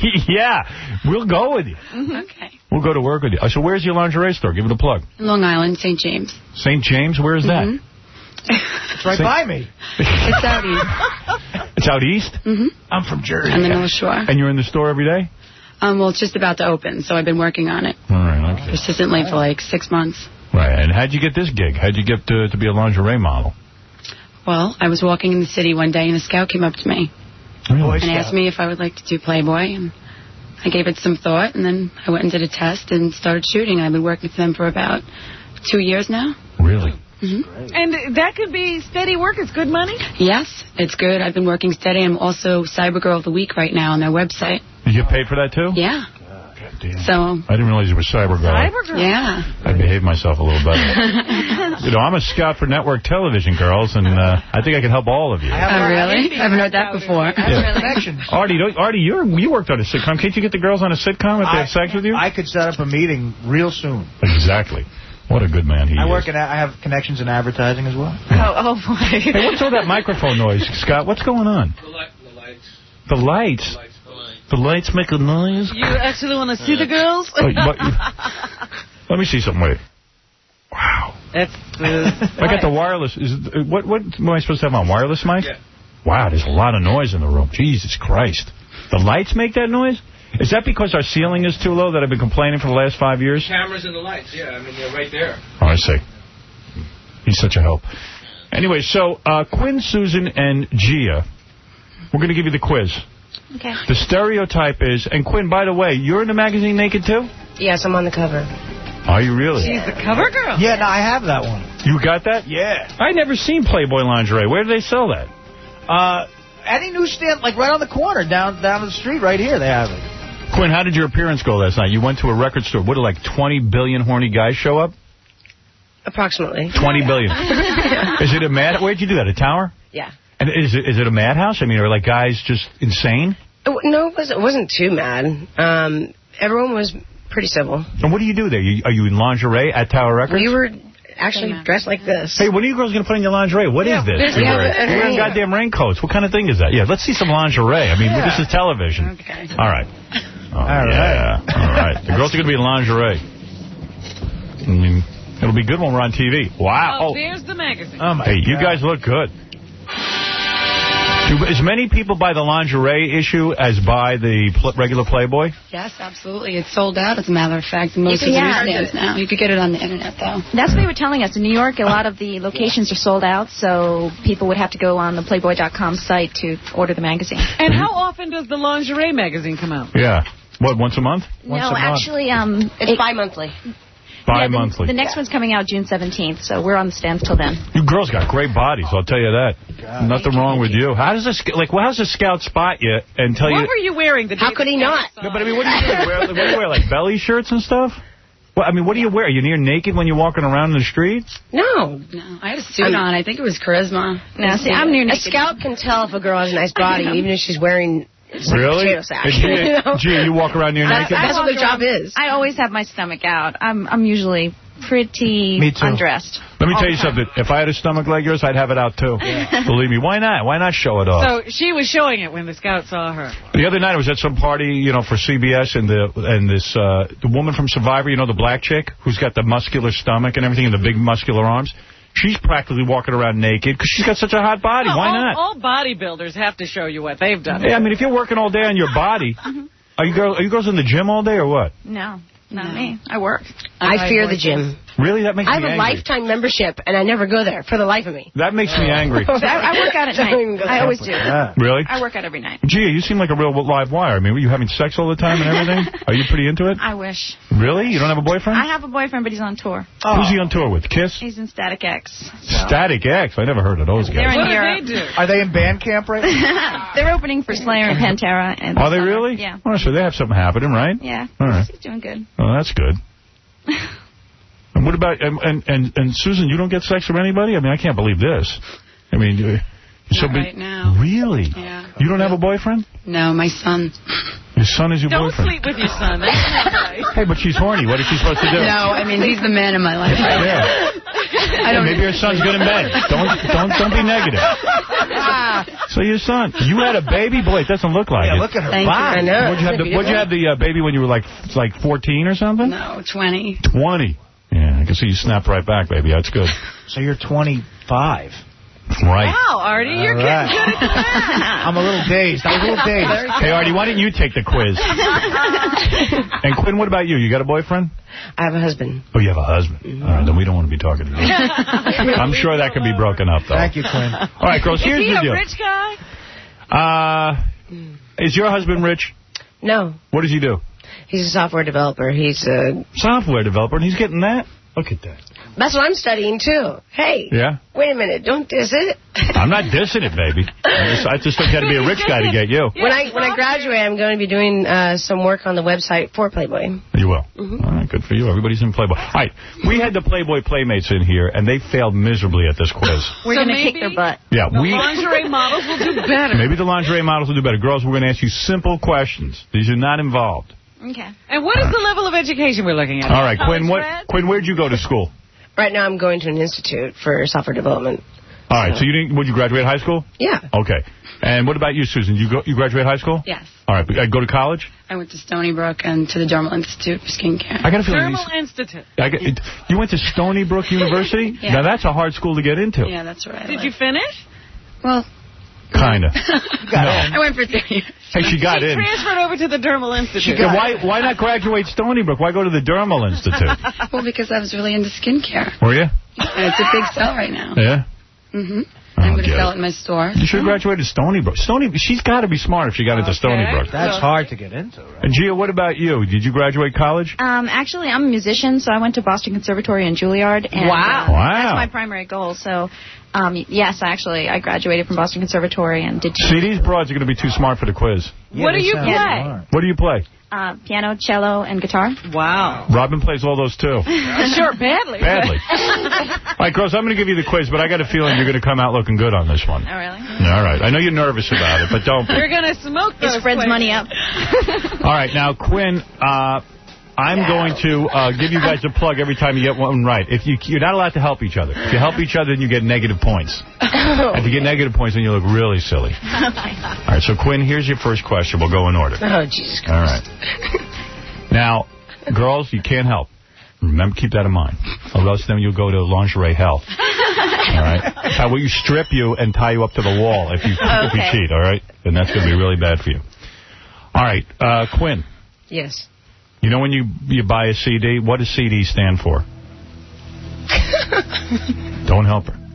Yeah, we'll go with you. Mm-hmm. Okay. We'll go to work with you. So where's your lingerie store? Give it a plug. Long Island, Saint James. Saint James? Where is mm-hmm. that? It's right Saint by me. It's out east. It's out east? Mm-hmm. I'm from Jersey. On the North Shore. And you're in the store every day? Um, well, it's just about to open, so I've been working on it. All right, okay. Persistently for like six months. Right, and how'd you get this gig? How'd you get to, to be a lingerie model? Well, I was walking in the city one day, and a scout came up to me really? and asked me if I would like to do Playboy, and I gave it some thought, and then I went and did a test and started shooting. I've been working for them for about two years now. Really? Mm-hmm. And that could be steady work. It's good money? Yes, it's good. I've been working steady. I'm also Cyber Girl of the Week right now on their website. You get paid for that, too? Yeah. So I didn't realize you were Cyber Girl. Cyber Girl. Yeah. I behaved myself a little better. You know, I'm a scout for network television, girls, and uh, I think I can help all of you. Oh, really? I haven't heard that before. Yeah. Artie, don't, Artie, you're, you worked on a sitcom. Can't you get the girls on a sitcom if they have sex with you? I could set up a meeting real soon. Exactly. What a good man he I is. work in. I have connections in advertising as well. Oh, oh boy. Hey, what's all that microphone noise, Scott? What's going on? The, light, the lights. The lights? The lights, the lights. The lights make a noise? You actually want to see the girls? Wait, what, let me see something. Wait. Wow. That's uh, I got the wireless. Is it, what, what am I supposed to have on? Wireless mic? Yeah. Wow, there's a lot of noise in the room. Jesus Christ. The lights make that noise? Is that because our ceiling is too low that I've been complaining for the last five years? Cameras and the lights, yeah. I mean, they're right there. Oh, I see. He's such a help. Anyway, so uh, Quinn, Susan, and Gia, we're going to give you the quiz. Okay. The stereotype is, and Quinn, by the way, you're in the magazine Naked too? Yes, I'm on the cover. Are you really? She's the cover girl. Yeah, no, I have that one. You got that? Yeah. I never seen Playboy lingerie. Where do they sell that? Uh, any newsstand, like right on the corner, down down the street, right here, they have it. Quinn, how did your appearance go last night? You went to a record store. What, did like twenty billion horny guys show up? Approximately. twenty billion. Is it a mad... Where'd you do that, a tower? Yeah. And is it, is it a madhouse? I mean, are like guys just insane? No, it wasn't, it wasn't too mad. Um, everyone was pretty civil. And what do you do there? You, are you in lingerie at Tower Records? We were actually dressed like this. Hey, when are you girls going to put on your lingerie? What yeah, is this? You're wearing, you're wearing goddamn raincoats. What kind of thing is that? Yeah, let's see some lingerie. I mean, yeah. This is television. Okay. All right. Oh, all yeah. right. All right. The girls are going to be in lingerie. I mean, it'll be good when we're on T V. Wow. Oh, oh. There's the magazine. Oh, my hey, God. You guys look good. Do as many people buy the lingerie issue as buy the pl regular Playboy? Yes, absolutely. It's sold out, as a matter of fact, in most of the yeah. newsstands now. You could get it on the internet, though. That's what they were telling us. In New York, a lot of the locations are sold out, so people would have to go on the Playboy dot com site to order the magazine. And how often does the lingerie magazine come out? Yeah. What, once a month? No, once a actually... Um, it's it, bi-monthly. Bi-monthly. Yeah, the, the next yeah. one's coming out June seventeenth, so we're on the stands till then. You girls got great bodies, I'll tell you that. God, Nothing wrong with you. How does this, like, well, how's a scout spot you and tell what you... What were you wearing? The how could he not? No, but I mean, what do you do? Wear, what do you wear, like belly shirts and stuff? Well, I mean, what do you wear? Are you near naked when you're walking around in the streets? No. No, I had a suit I'm, on. I think it was charisma. No, see, I'm near naked. A scout can tell if a girl has a nice body, even if she's wearing... Really? Potato sack. Gee, you, know? Gee, you walk around near naked? That's what the job is. I always have my stomach out. I'm I'm usually pretty Me too. undressed. Let me tell you something. If I had a stomach like yours, I'd have it out, too. Yeah. Believe me. Why not? Why not show it off? So she was showing it when the scout saw her. The other night, I was at some party, you know, for C B S, and the and this uh, the woman from Survivor, you know, the black chick, who's got the muscular stomach and everything and the big muscular arms. She's practically walking around naked because she's got such a hot body. Well, Why all, not? All bodybuilders have to show you what they've done. Yeah, I mean, if you're working all day on your body, are you girls, are you girls in the gym all day or what? No, not no. me. I work. I, I fear the gym. Really? That makes I me angry. I have a lifetime membership, and I never go there for the life of me. That makes me angry. I, I work out at night. I always do. Yeah. Really? I work out every night. Gia, you seem like a real live wire. I mean, were you having sex all the time and everything? Are you pretty into it? I wish. Really? You don't have a boyfriend? I have a boyfriend, but he's on tour. Oh. Who's he on tour with? Kiss? He's in Static X. So. Static X? I never heard of those guys. They're in what Europe. do they do? Are they in band camp right now? They're opening for Slayer and Pantera. And Are they summer. really? Yeah. Oh, so they have something happening, right? Yeah. All right. He's doing good. Oh, that's good. And what about, and, and, and, and Susan, you don't get sex with anybody? I mean, I can't believe this. I mean, you, so Not right now. Really? Yeah. You don't have a boyfriend? No, my son. Your son is your don't boyfriend? Don't sleep with your son. That's not right. Hey, but she's horny. What is she supposed to do? No, I mean, he's the man in my life. Right? Yeah. I don't hey, maybe your son's good in bed. Don't, don't, don't be negative. So your son, you had a baby? Boy, it doesn't look like yeah, it. look at her Thank body. You. What'd you have the, what'd you have the uh, baby when you were like like fourteen or something? No, twenty. twenty. Yeah, I can see you snapped right back, baby. That's good. So you're twenty-five. Right. Wow, Artie, you're All getting right. good at the math. I'm a little dazed. I'm a little dazed. Hey, Artie, why didn't you take the quiz? And Quinn, what about you? You got a boyfriend? I have a husband. Oh, you have a husband. Mm-hmm. All right, then we don't want to be talking to you. I'm sure that can be broken up, though. Thank you, Quinn. All right, girls, here's the deal. Is he a rich guy? Uh, is your husband rich? No. What does he do? He's a software developer. He's a... Software developer, and he's getting that? Look at that. That's what I'm studying, too. Hey. Yeah? Wait a minute. Don't diss it. I'm not dissing it, baby. I just, I just don't got to be a rich guy to get you. When I when I graduate, I'm going to be doing uh, some work on the website for Playboy. You will? Mm-hmm. All right, good for you. Everybody's in Playboy. All right, we had the Playboy Playmates in here, and they failed miserably at this quiz. We're So going to maybe kick their butt. Yeah, The we. lingerie models will do better. Maybe the lingerie models will do better. Girls, we're going to ask you simple questions. These are not involved. Okay. And what is the level of education we're looking at? All right, Quinn. What? College grad? Quinn, where'd you go to school? Right now, I'm going to an institute for software development. All right, so you didn't? Would you graduate high school? Yeah. Okay. And what about you, Susan? You go? You graduate high school? Yes. All right. Uh, go to college? I went to Stony Brook and to the Dermal Institute for skincare. I got a feeling Thermal these- Institute. I got, it, you went to Stony Brook University? Yeah. Now, that's a hard school to get into. Yeah, that's right. Did you finish? Well, kind of. I went for three years. Hey, she got she in. transferred over to the Dermal Institute. Yeah, why, why not graduate Stony Brook? Why go to the Dermal Institute? Well, because I was really into skincare. Were you? And it's a big sell right now. Yeah? Mm-hmm. Oh, I'm going to get sell it. it in my store. You should have graduated Stony Brook. Stony, she's got to be smart if she got into Stony Brook. That's hard to get into, right? And Gia, what about you? Did you graduate college? Um, actually, I'm a musician, so I went to Boston Conservatory and Juilliard. And, Wow. Uh, Wow. That's my primary goal. So, um, yes, actually, I graduated from Boston Conservatory and did... See, these broads are going to be too smart for the quiz. What do you play? What do you play? Uh, piano, cello, and guitar. Wow. Robin plays all those, too. Sure, badly. Badly. All right, girls, I'm going to give you the quiz, but I got a feeling you're going to come out looking good on this one. Oh, really? All right. I know you're nervous about it, but don't be. You're going to smoke those It spreads places. money up. All right, now, Quinn, uh, I'm yeah. going to uh, give you guys a plug every time you get one right. If you, You're not allowed to help each other. If you help each other, then you get negative points. Oh. If you get negative points, then you look really silly. Okay. All right, so, Quinn, here's your first question. We'll go in order. Oh, Jesus Christ. All right. Now, girls, you can't help. Remember, keep that in mind. Or else then you'll go to lingerie hell. All right? I will you strip you and tie you up to the wall if you okay. if you cheat, all right? And that's going to be really bad for you. All right, uh, Quinn. Yes. You know when you, you buy a C D, what does C D stand for? Don't help her.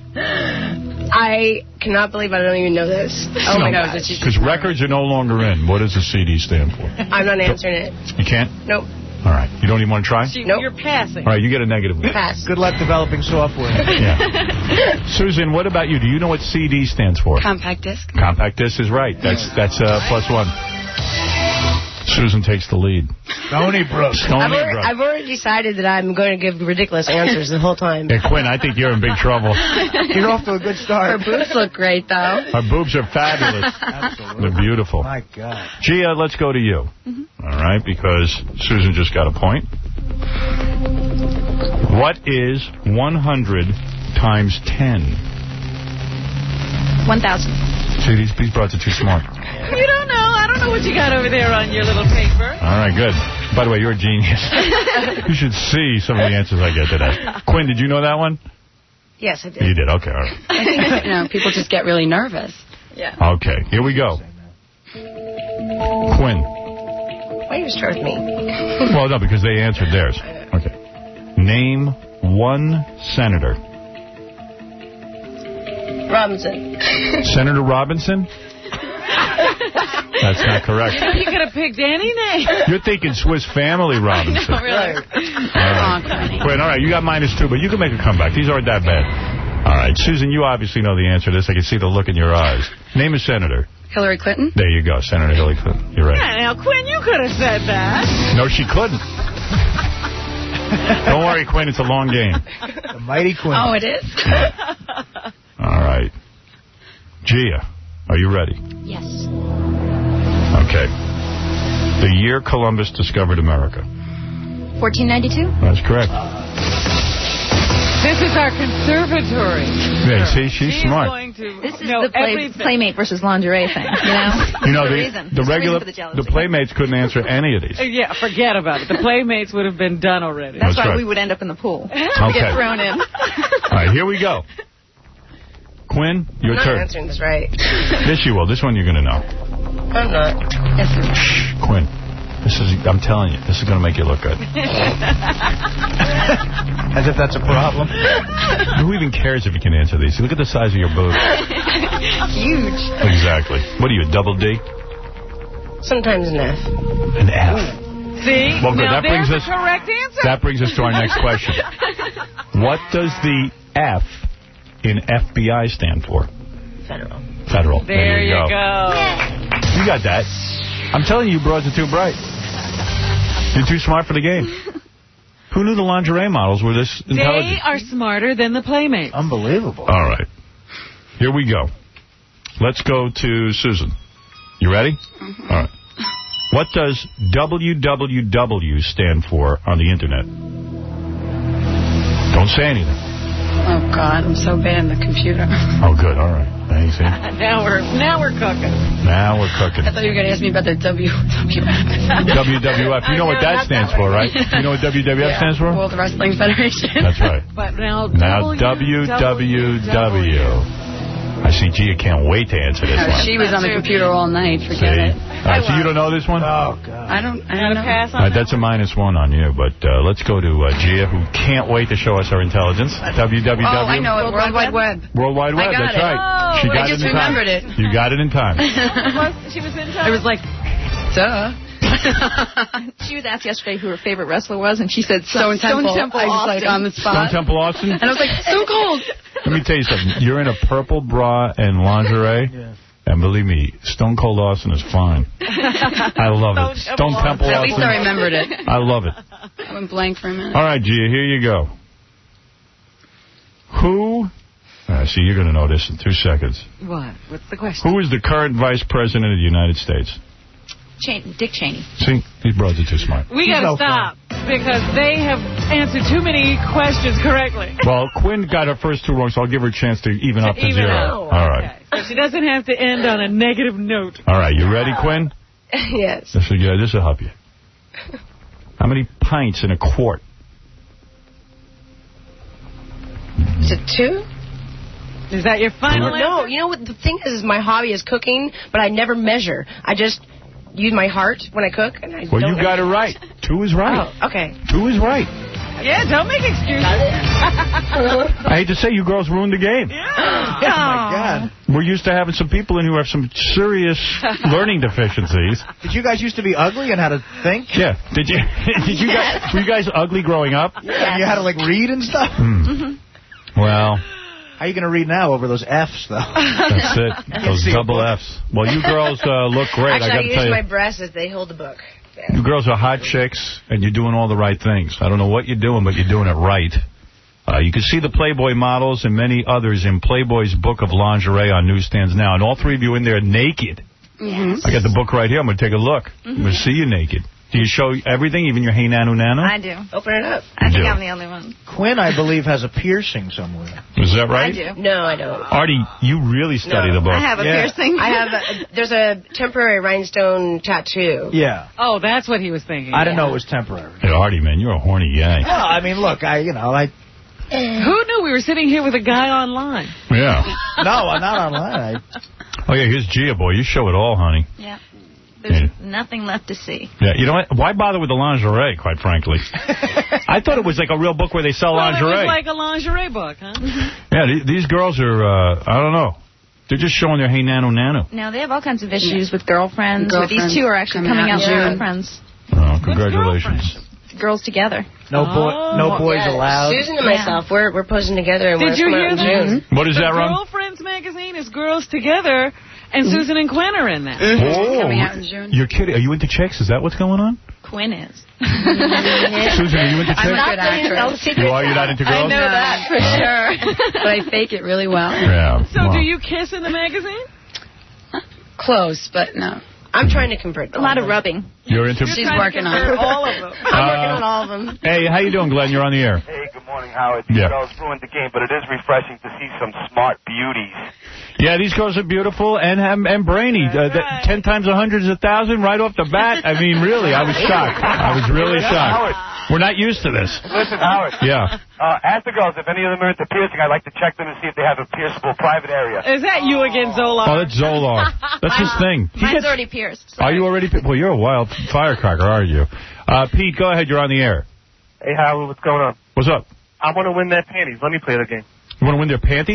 I cannot believe I don't even know this. Oh, no, my gosh. Because records are no longer in. What does a C D stand for? I'm not answering it. You can't? Nope. All right. You don't even want to try? She, nope. You're passing. All right, you get a negative. Pass. Good luck developing software. Yeah. Susan, what about you? Do you know what C D stands for? Compact disc. Compact disc is right. That's that's uh, plus one. Susan takes the lead. Stony Brook. Stony I've, already, Brook. I've already decided that I'm going to give ridiculous answers the whole time. Hey, Quinn, I think you're in big trouble. You're off to a good start. Her boobs look great, though. Her boobs are fabulous. Absolutely. They're beautiful. My God. Gia, let's go to you. Mm-hmm. All right, because Susan just got a point. What is one hundred times ten? one thousand. See, these, these broads are too smart. You don't know. I don't know what you got over there on your little paper. All right, good. By the way, you're a genius. You should see some of the answers I get today. Quinn, did you know that one? Yes, I did. You did. Okay, all right. I think you know, people just get really nervous. Yeah. Okay, here we go. Quinn. Why do you start with me? Well, no, because they answered theirs. Okay. Name one senator. Robinson. Senator Robinson? That's not correct. You could have picked any name. You're thinking Swiss Family Robinson. No, really. All right. Quinn, all right, you got minus two, but you can make a comeback. These aren't that bad. All right, Susan, you obviously know the answer to this. I can see the look in your eyes. Name a senator. Hillary Clinton? There you go, Senator Hillary Clinton. You're right. Yeah, now, Quinn, you could have said that. No, she couldn't. Don't worry, Quinn, it's a long game. The mighty Quinn. Oh, it is? All right. Gia, are you ready? Yes. Okay. The year Columbus discovered America. fourteen ninety-two? That's correct. This is our conservatory. Yeah, see, she's She smart. Is going to This is know the play, everything. Playmate versus lingerie thing, you know? You know, the, the, reason. the There's a regular, reason for the jealousy. the Playmates couldn't answer any of these. Uh, Yeah, forget about it. The Playmates would have been done already. That's, That's why right. we would end up in the pool. We Okay. get thrown in. All right, here we go. Quinn, your I'm not turn. answering this right. This you will. This one you're going to know. I'm not. Shh, Quinn. This is, I'm telling you, this is going to make you look good. As if that's a problem. Who even cares if you can answer these? Look at the size of your boobs. Huge. Exactly. What are you, a double D? Sometimes an F. An F. See? Well, good. Now That brings there's us- the correct answer. That brings us to our next question. What does the F in F B I stand for? Federal. Federal. There, there you, you go. go. You got that. I'm telling you, you broads are too bright. You're too smart for the game. Who knew the lingerie models were this intelligent? They are smarter than the Playmates. Unbelievable. All right. Here we go. Let's go to Susan. You ready? Mm-hmm. All right. What does W W W stand for on the Internet? Don't say anything. Oh, God, I'm so bad in the computer. Oh, good. All right. Now you see. now we're now we're cooking. Now we're cooking. I thought you were going to ask me about the W W F. W W F. You know what that stands for, right? You know what W W F yeah, stands for? World Wrestling Federation. That's right. But now, now W W W. I see Gia can't wait to answer this no, one. She was on the computer all night. Forget see? it. All right, so you don't know this one? Oh, God. I don't, I don't know. Pass on all right, that's a minus one on you, but uh, let's go to uh, Gia, who can't wait to show us her intelligence. W W W. Oh, I know it. World Wide Web. World Wide Web, I got that's it. right. Oh, she got I it just in remembered time. it. You got it in time. She was in time. I was like, duh. She was asked yesterday who her favorite wrestler was, and she said Stone Temple. Stone Temple I was Austin. like on the spot. Stone Temple Austin? And I was like, so cold. Let me tell you something. You're in a purple bra and lingerie. Yeah. And believe me, Stone Cold Austin is fine. I love it. Stone Temple Austin. At least I remembered it. I love it. I went blank for a minute. All right, Gia, here you go. Who... Uh, see, you're going to know this in two seconds. What? What's the question? Who is the current vice president of the United States? Cheney, Dick Cheney. See, these brothers are too smart. We got to no stop because they have answered too many questions correctly. Well, Quinn got her first two wrong, so I'll give her a chance to even to up to even zero. Out. All right. Okay. So she doesn't have to end on a negative note. All right, you ready, Quinn? Yes. This will, yeah, this will help you. How many pints in a quart? Is it two? Is that your final answer? No, you know what the thing is, is my hobby is cooking, but I never measure. I just use my heart when I cook. And I well, don't you got it right. Two is right. Oh, okay. Two is right. Yeah, don't make excuses. I hate to say, you girls ruined the game. Yeah. Oh, my God. We're used to having some people in who have some serious learning deficiencies. Did you guys used to be ugly and how to think? Yeah. Did you? Did you guys? Were you guys ugly growing up? Yeah. And you had to, like, read and stuff? Mm. Mm-hmm. Well... How are you going to read now over those F's, though? That's it. Those double F's. Well, you girls uh, look great. Actually, I got I, to use tell you. my breasts as they hold the book. Yeah. You girls are hot chicks, and you're doing all the right things. I don't know what you're doing, but you're doing it right. Uh, you can see the Playboy models and many others in Playboy's book of lingerie on newsstands now. And all three of you in there naked. Yes. I got the book right here. I'm going to take a look. Mm-hmm. I'm going to see you naked. Do you show everything, even your hey nano nano? I do. Open it up. I You think do. I'm the only one. Quinn, I believe, has a piercing somewhere. Is that right? I do. No, I don't. Artie, you really study No. the book. I have a Yeah. piercing. I have a, there's a temporary rhinestone tattoo. Yeah. Oh, that's what he was thinking. I didn't know it was temporary. Hey, Artie, man, you're a horny guy. Well, I mean, look, I, you know, I... Who knew we were sitting here with a guy online? Yeah. No, I'm not online. I... Oh, yeah, here's Gia, boy. You show it all, honey. Yeah. There's Yeah. nothing left to see. Yeah, you know what? Why bother with the lingerie, quite frankly? I thought it was like a real book where they sell Well, lingerie. it was like a lingerie book, huh? Yeah, th these girls are, uh, I don't know. They're just showing their hey nano nano. Now, they have all kinds of issues with girlfriends. But Girlfriends these two are actually coming coming out out in with June. girlfriends. Oh, congratulations. Girls together. No boy, no Oh, boys Yeah, allowed. Susan and myself, we're we're posing together. And Did we're you coming hear out in that? June. What is the that, Ron? Girlfriends magazine is Girls Together, and Susan and Quinn are in that. Oh, Coming out in June. you're kidding. Are you into chicks? Is that what's going on? Quinn is. Susan, are you into chicks? I'm not good No actress. secret. You are? You're not into girls? I know that for sure. But I fake it really well. Yeah. So well. do you kiss in the magazine? Close, but no. I'm trying to convert A lot of rubbing. You're into... She's working on it. all of them. I'm working Uh, on all of them. Hey, how you doing, Glenn? You're on the air. Hey, good morning, Howard. These Yeah. girls ruined the game, but it is refreshing to see some smart beauties. Yeah, these girls are beautiful and and, and brainy. Uh, that, ten times a hundred is a thousand right off the bat. I mean, really, I was shocked. I was really shocked. We're not used to this. Listen, Howard. Yeah. Uh, ask the girls if any of them are into piercing. I'd like to check them and see if they have a pierceable private area. Is that you again, Zolar? Oh, that's Zolar. That's his thing. He Mine's gets- already pierced. Are you already? Well, you're a wild firecracker, aren't you? Uh, Pete, go ahead. You're on the air. Hey, Howard, what's going on? What's up? I want to win their panties. Let me play the game. You want to win their panties?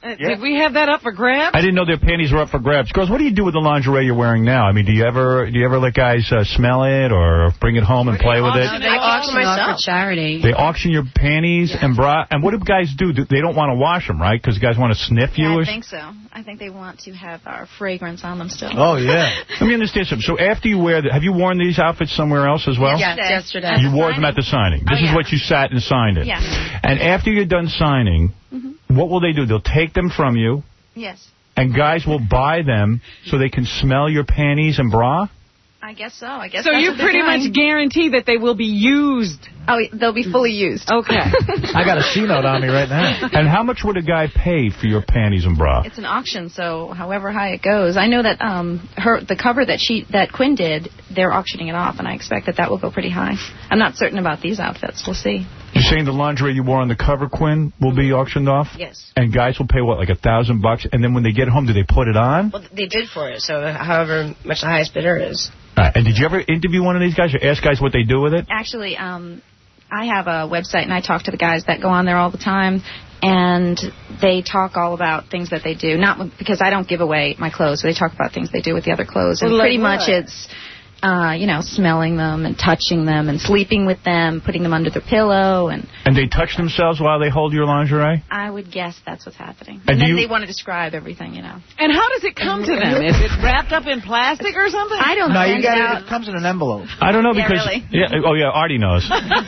Uh, yeah. Did we have that up for grabs? I didn't know their panties were up for grabs. Girls, what do you do with the lingerie you're wearing now? I mean, do you ever do you ever let guys uh, smell it or bring it home and play with it? They auction off for charity. They auction your panties yeah. and bra. And what do guys do? They don't want to wash them, right? Because guys want to sniff you? Yeah, or I think so. I think they want to have our fragrance on them still. Oh, yeah. Let me understand something. So after you wear the, have you worn these outfits somewhere else as well? Yes, yesterday. You wore them at the signing. This oh, yeah. is what you sat and signed it. Yeah. And after you're done signing, mm-hmm. what will they do? They'll take them from you. Yes. And guys will buy them so they can smell your panties and bra? I guess so. I guess so. You pretty much guarantee that they will be used. Oh, they'll be fully used. Okay. I got a C note on me right now. And how much would a guy pay for your panties and bra? It's an auction, so however high it goes. I know that um, her the cover that she that Quinn did, they're auctioning it off, and I expect that that will go pretty high. I'm not certain about these outfits. We'll see. You're saying the lingerie you wore on the cover, Quinn, will be auctioned off? Yes. And guys will pay, what, like a thousand bucks? And then when they get home, do they put it on? Well, they did for it, so however much the highest bidder is. Right. And did you ever interview one of these guys or ask guys what they do with it? Actually, um, I have a website, and I talk to the guys that go on there all the time, and they talk all about things that they do. Not because I don't give away my clothes, so they talk about things they do with the other clothes. And well, pretty like much it's... Uh, you know, smelling them and touching them and sleeping with them, putting them under their pillow. And and they touch themselves while they hold your lingerie? I would guess that's what's happening. And, and then you... they want to describe everything, you know. And how does it come to them? Is it wrapped up in plastic or something? I don't know. know. No, you got it. It comes in an envelope. I don't know yeah, because... Really? Yeah, oh, yeah, Artie knows.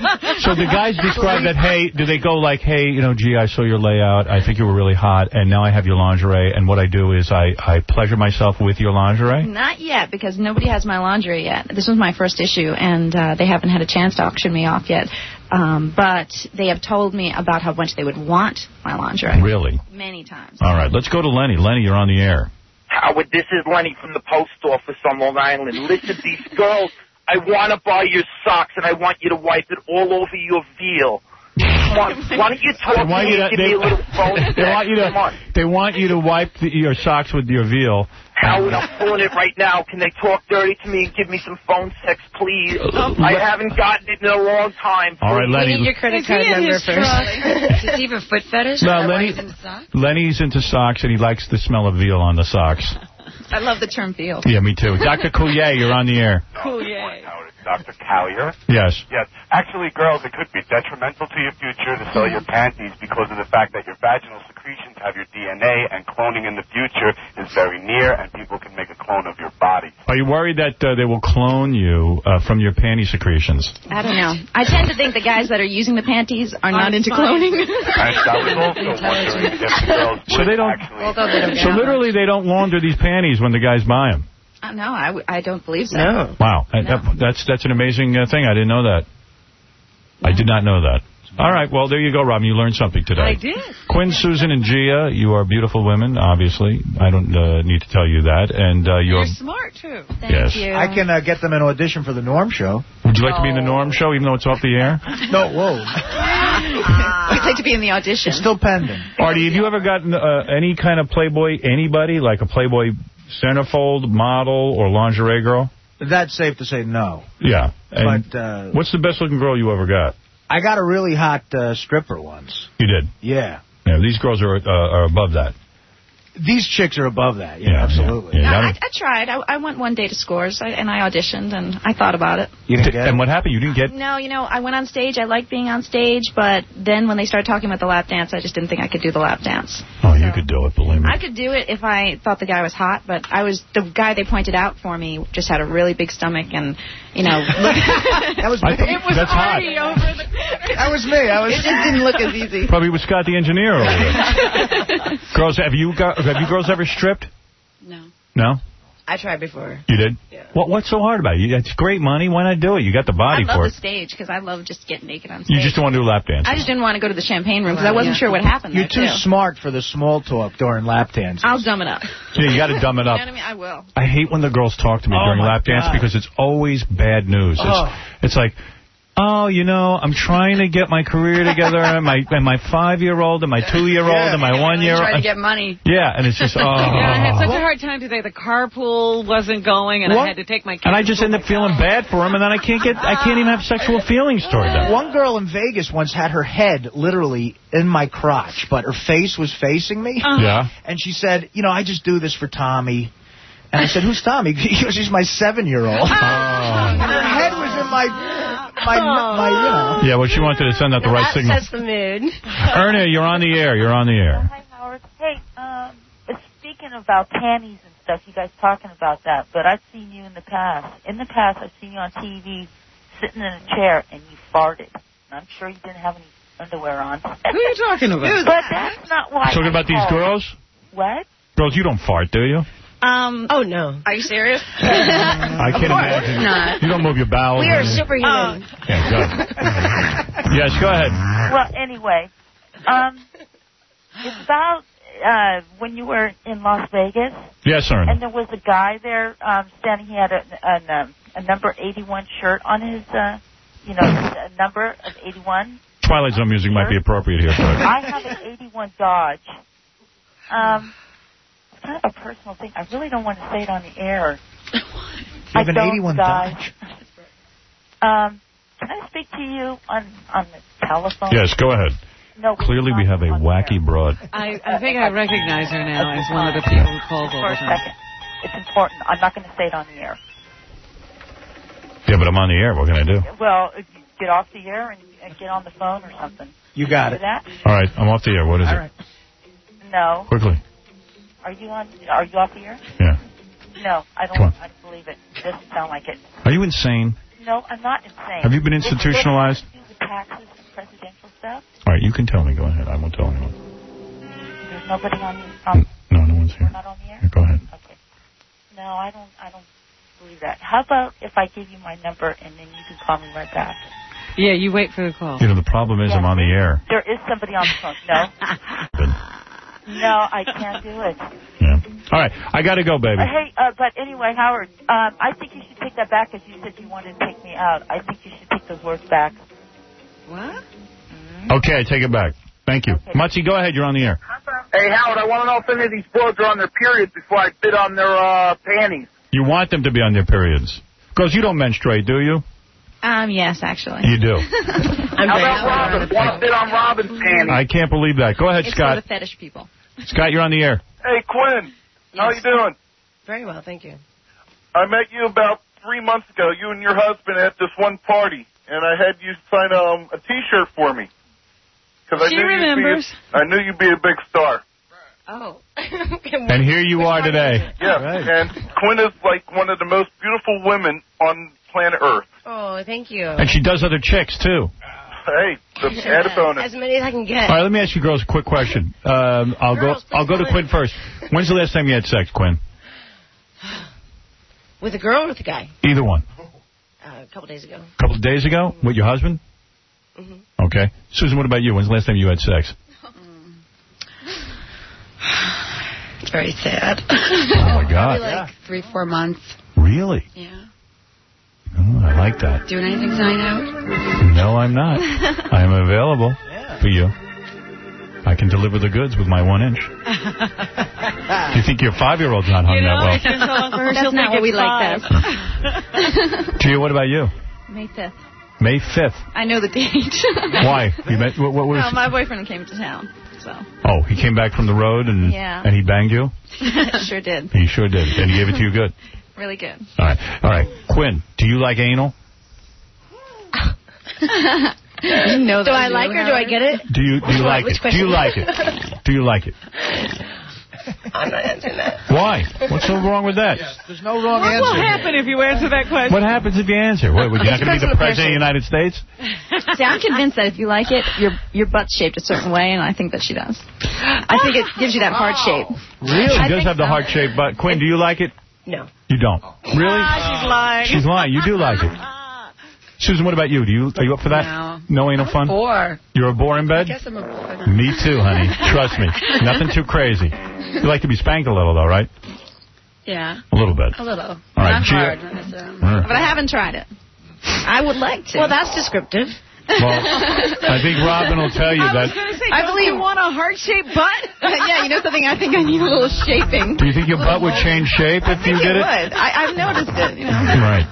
So the guys describe that, hey, do they go like, hey, you know, gee, I saw your layout. I think you were really hot, and now I have your lingerie, and what I do is I, I pleasure myself with your lingerie? Not yet, because nobody has my lingerie yet. This was my first issue, and uh, they haven't had a chance to auction me off yet. Um, but they have told me about how much they would want my lingerie. Really? Many times. All right, let's go to Lenny. Lenny, you're on the air. Howard, this is Lenny from the post office on Long Island. Listen, these girls, I want to buy your socks, and I want you to wipe it all over your veal. Come on, why don't you talk to me and give they, me a little phone they want you to, Come on. They want you to wipe the, your socks with your veal. Howard, I'm pulling it right now. Can they talk dirty to me and give me some phone sex, please? Uh, I haven't gotten it in a long time. All right, Lenny. We need your credit card number first. Does he have a foot fetish? No, Lenny, into socks? Lenny's into socks, and he likes the smell of veal on the socks. I love the term veal. Yeah, me too. Doctor Coulier, you're on the air. Coulier. Doctor Callier. Yes. Yes. Actually, girls, it could be detrimental to your future to sell your panties because of the fact that your vaginal secretions have your D N A, and cloning in the future is very near, and people can make a clone of your body. Are you worried that uh, they will clone you uh, from your panty secretions? I don't know. I tend to think the guys that are using the panties are not into cloning. And I was also wondering if the girls so they don't, actually... Although they don't so literally they don't launder these panties when the guys buy them? Uh, no, I, w I don't believe so. No. Wow. No. That, that's, that's an amazing uh, thing. I didn't know that. No. I did not know that. All right, well, there you go, Robin. You learned something today. I did. Quinn, Susan, and Gia, you are beautiful women, obviously. I don't uh, need to tell you that. And uh, you're, you're smart, too. Thank yes. you. I can uh, get them an audition for the Norm Show. Would you like to be in the Norm Show, even though it's off the air? No, whoa. I'd like to be in the audition. It's still pending. Artie, have you ever gotten uh, any kind of Playboy, anybody, like a Playboy centerfold model or lingerie girl? That's safe to say no. Yeah. And but uh, what's the best looking girl you ever got? I got a really hot uh, stripper once. You did? Yeah. Yeah, these girls are uh, are above that. These chicks are above that. Yeah, yeah absolutely. Yeah, yeah, no, I, I tried. I, I went one day to Scores, I, and I auditioned, and I thought about it. You didn't get and it? what happened? You didn't get... No, you know, I went on stage. I liked being on stage, but then when they started talking about the lap dance, I just didn't think I could do the lap dance. Oh, you so, could do it, believe me. I could do it if I thought the guy was hot, but I was the guy they pointed out for me just had a really big stomach, and, you know... that was me. It was That's Artie hot. over the corner. That was me. I was... It just didn't look as easy. Probably with Scott the engineer over there. Girls, have you got, have you girls ever stripped? No. No? I tried before. You did? Yeah. What, what's so hard about it? It's great money. Why not do it? You got the body I love for the it. stage because I love just getting naked on stage. You just don't want to do lap dances. I just didn't want to go to the champagne room because I wasn't yeah. sure what happened You're there, too smart for the small talk during lap dances. I'll dumb it up. Yeah, you got to dumb it up. You know what I mean? I will. I hate when the girls talk to me Oh during my lap dance God. because it's always bad news. Oh. It's, it's like, oh, you know, I'm trying to get my career together, and my and my five-year-old, and my two-year-old, yeah. and my one-year-old. Trying to get money. Yeah, and it's just, oh. Yeah, I had such a hard time today. The carpool wasn't going, and what? I had to take my kids. And I just end up feeling bad for him, and then I can't get, I can't even have sexual feelings toward them. One girl in Vegas once had her head literally in my crotch, but her face was facing me. Uh-huh. Yeah. And she said, you know, I just do this for Tommy. And I said, who's Tommy? He goes, she's my seven-year-old. Oh. And her head was in my, my, my, you know. Yeah, well, she wanted to send out the right that signal. That's the mood. Erna, you're on the air. You're on the air. Hi, Howard. Hey, um, speaking about panties and stuff, you guys talking about that, but I've seen you in the past. In the past, I've seen you on T V sitting in a chair, and you farted. And I'm sure you didn't have any underwear on. Who are you talking about? But that's not why. Talking about these girls? What? Girls, you don't fart, do you? Um. Oh, no. Are you serious? I can't imagine. Not. You don't move your bowels. We are superhuman. Oh. Yeah, go. Yes, go ahead. Well, anyway, um, it's about uh, when you were in Las Vegas. Yes, sir. And there was a guy there um, standing. He had a, a, um, a number eighty-one shirt on his, uh, you know, a number of eighty-one. Twilight Zone music might be appropriate here. I have an eighty-one Dodge. Um, it's kind of a personal thing. I really don't want to say it on the air. You have I an eighty-one Dodge. Dodge. Um, can I speak to you on on the telephone? Yes, go ahead. No, clearly we have a wacky broad. I, I think I recognize her now as one of the people who calls all For the a time. second. It's important. I'm not going to say it on the air. Yeah, but I'm on the air. What can I do? Well, get off the air and, and get on the phone or something. You got Do it. that? All right, I'm off the air. What is All it? right. No. Quickly. Are you on? Are you off the air? Yeah. No, I don't. Come on. I don't believe it. It doesn't sound like it. Are you insane? No, I'm not insane. Have you been It's- institutionalized? It has to do with taxes and presidential stuff. All right, you can tell me. Go ahead. I won't tell anyone. There's nobody on the. Um, No, no one's here. We're not on the air. Yeah, go ahead. Okay. No, I don't. I don't believe that. How about if I give you my number and then you can call me right back? Yeah, you wait for the call. You know, the problem is Yeah. I'm on the air. There is somebody on the phone. No. No, I can't do it. Yeah. All right, I got to go, baby. Uh, hey, uh, but anyway, Howard, um, I think you should take that back because you said you wanted to take me out. I think you should take those words back. What? Okay, I take it back. Thank you. Okay. Mutzi, go ahead. You're on the air. Hey, Howard, I want to know if any of these broads are on their periods before I bid on their uh, panties. You want them to be on their periods. Girls, you don't menstruate, do you? Um, yes, actually. You do. I'm How about Robin? Want to bid on Robin's panties? I can't believe that. Go ahead, it's Scott. for the fetish people. Scott, you're on the air. Hey, Quinn. How you doing? Very well, thank you. I met you about three months ago, you and your husband at this one party, and I had you sign um, a T-shirt for me. Cause I She knew remembers. You'd be a, I knew you'd be a big star. Oh. And here you are today. Yeah, and Quinn is like one of the most beautiful women on planet Earth. Oh, thank you. And she does other chicks, too. Hey, the add a bonus. As many as I can get. All right, let me ask you girls a quick question. Um, I'll Girls, go I'll go to Quinn first. When's the last time you had sex, Quinn? With a girl or with a guy? Either one. Uh, a couple days ago. A couple of days ago? With your husband? Mm-hmm. Okay. Susan, what about you? When's the last time you had sex? It's very sad. Oh, my God. Probably like three, four months. Really? Yeah. Oh, I like that. Doing anything tonight, Howard? No, I'm not. I am available for you. I can deliver the goods with my one inch. You think your five-year-old's not hung You know, that well? I can tell for her. That's She'll not think what we it's like five. Gia, what about you? May fifth. May fifth. I know the date. Why? You met, what, what was? No, my boyfriend came to town, so. Oh, he came back from the road and Yeah. and he banged you? Sure did. He sure did. And he gave it to you good. Really good. All right. All right. Quinn, do you like anal? You know that do I do, like her? Do I Howard? get it? Do you do you like Which it? Do question? you like it? Do you like it? I'm not answering that. Why? What's so wrong with that? There's no wrong What answer. will happen if you answer that question? What happens if you answer? What, you're not going to be the president of the United States? See, I'm convinced that if you like it, your your butt's shaped a certain way, and I think that she does. I think it gives you that heart shape. Really? She I does think have the so. heart shape, but Quinn, do you like it? No. You don't. Really? Ah, she's lying. She's lying. You do like it. Susan, what about you? Do you are you up for that? No. No anal fun? Four. You're a bore in I bed? guess I'm a boy. Me too, honey. Trust me. Nothing too crazy. You like to be spanked a little, though, right? Yeah. A little bit. A little. right, Not Gia- hard. Not necessarily. Mm. But I haven't tried it. I would like to. Well, that's descriptive. Well, I think Robin will tell you I that. was going to say, I don't believe- you want a heart-shaped butt? Yeah, you know something? I think I need a little shaping. Do you think your butt would change shape if you did it it? would. I, I've noticed it. You know. Right.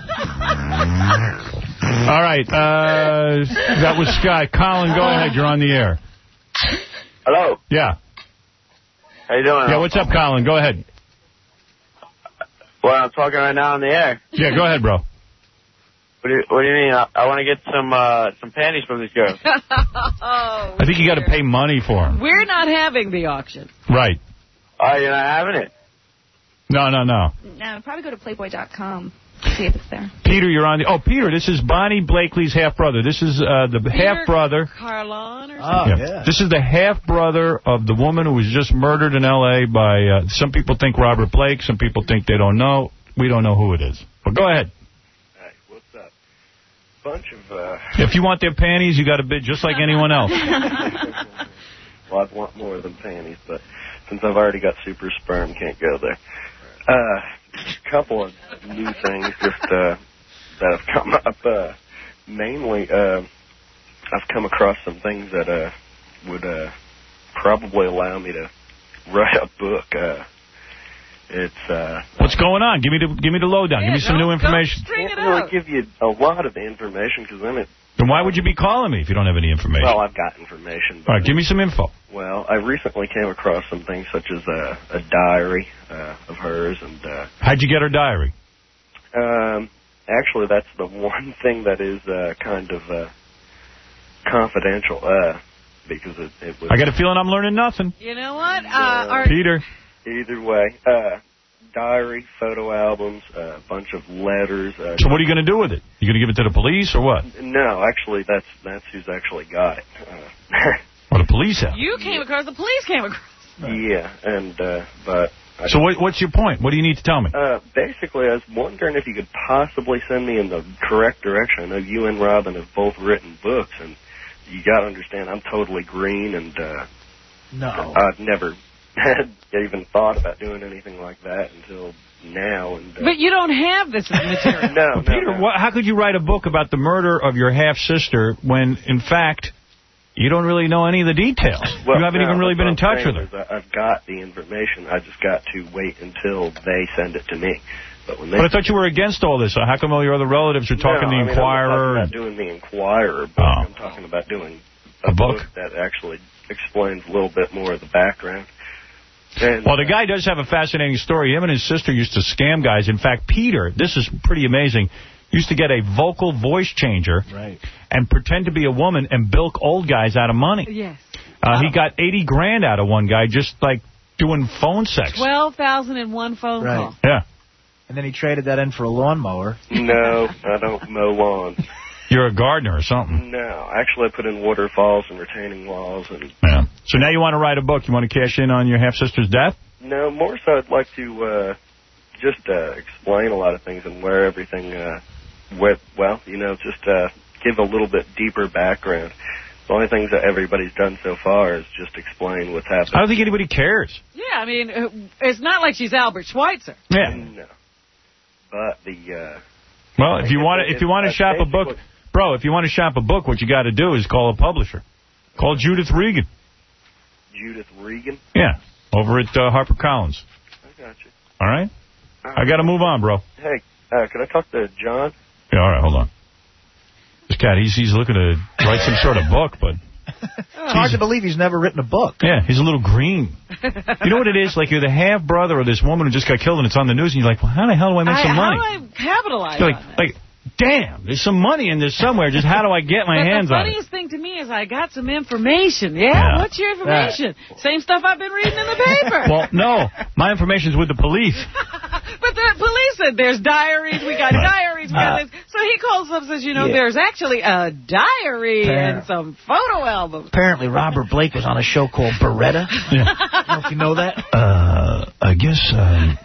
All right. Uh, that was Scott. Colin, go ahead. You're on the air. Hello. Yeah. How you doing? Yeah, what's up, Colin? Go ahead. Well, I'm talking right now on the air. Yeah, go ahead, bro. What do you, what do you mean? I, I want to get some uh, some panties from these girls. Oh, I think you got to pay money for them. we're not having the auction. Right. Oh, you're not having it? No, no, no. No, probably go to Playboy dot com. See if it's there. Peter, you're on the... Oh, Peter, this is Bonnie Blakely's half-brother. This is uh, the half-brother... Carlon or Oh, something? yeah. This is the half-brother of the woman who was just murdered in L A by... Uh, some people think Robert Blake. Some people think they don't know. We don't know who it is. But go ahead. Hey, what's up? Bunch of... Uh... If you want their panties, you got to bid just like anyone else. Well, I'd want more than panties, but since I've already got super sperm, can't go there. Uh, a couple of new things just uh, that have come up. Uh, mainly, uh, I've come across some things that uh, would uh, probably allow me to write a book. Uh, it's uh, What's going on? Give me the give me the lowdown. Yeah, give me some don't- new information. I can't really give you a lot of information because then it. Then why would you be calling me if you don't have any information? Well, I've got information. All right, give me some info. Well, I recently came across some things such as a, a diary uh, of hers, and uh, How'd you get her diary? um, actually, that's the one thing that is uh, kind of uh, confidential uh, because it, it was. I got a feeling I'm learning nothing. You know what? Uh, our, Peter. Either way, uh, diary, photo albums, a uh, bunch of letters. Uh, So what are you going to do with it? You going to give it to the police or what? No, actually, that's that's who's actually got it. Uh, Or the police have? You came across, the police came across. Yeah, and uh, but. I So what, what's your point? What do you need to tell me? Uh, basically, I was wondering if you could possibly send me in the correct direction. I know you and Robin have both written books, and you got to understand I'm totally green, and uh, No. I've never had even thought about doing anything like that until now. And uh, But you don't have this material. no, Well, Peter, what, how could you write a book about the murder of your half-sister when, in fact, you don't really know any of the details? Well, you haven't no, even really that's been in what touch I'm with her. saying is I- I've got the information. I just got to wait until they send it to me. But when they But I thought you were against all this. How come all your other relatives are talking no, to the I mean, Inquirer? I'm not talking about doing the Inquirer, but Oh. I'm talking about doing a, A book? that actually explains a little bit more of the background. And, Well, the guy does have a fascinating story. Him and his sister used to scam guys. In fact, Peter, this is pretty amazing, used to get a vocal voice changer Right. and pretend to be a woman and bilk old guys out of money. Yes. Uh, He got eighty grand out of one guy just, like, doing phone sex. twelve thousand and one phone Right. call. Yeah. And then he traded that in for a lawnmower. no, I don't mow lawns. You're a gardener or something. No, actually, I put in waterfalls and retaining walls, and Yeah. So now you want to write a book. You want to cash in on your half-sister's death? no, more so, I'd like to uh, just uh, explain a lot of things and where everything uh, went. Well, you know, just uh, give a little bit deeper background. The only things that everybody's done so far is just explain what's happened. I don't think anybody cares. Yeah, I mean, uh, it's not like she's Albert Schweitzer. Yeah. No, but the uh, Well, if you want to, if you want to That's shop a book, basically- bro, if you want to shop a book, what you got to do is call a publisher. Call Judith Regan. Judith Regan. Yeah, over at uh, HarperCollins. I got you. All right? I got to move on, bro. Hey, uh, can I talk to John? Yeah, all right, hold on. This cat, he's, he's looking to write some sort of book, but... It's hard to believe he's never written a book. Yeah, he's a little green. You know what it is? Like, you're the half-brother of this woman who just got killed, and it's on the news, and you're like, well, how the hell do I make I, some money? How do I capitalize You're on like, that? like, damn, there's some money in this somewhere. Just how do I get my but hands the on it? funniest thing to me is I got some information. Yeah? Yeah. What's your information? Same stuff I've been reading in the paper. Well, no, my information's with the police. But the police said there's diaries, we got diaries, we got Uh, this. So he calls up and says, you know, yeah. there's actually a diary Yeah. and some photo albums. Apparently, Robert Blake was on a show called Beretta. Yeah. I don't know if you know that. Uh, I guess, um,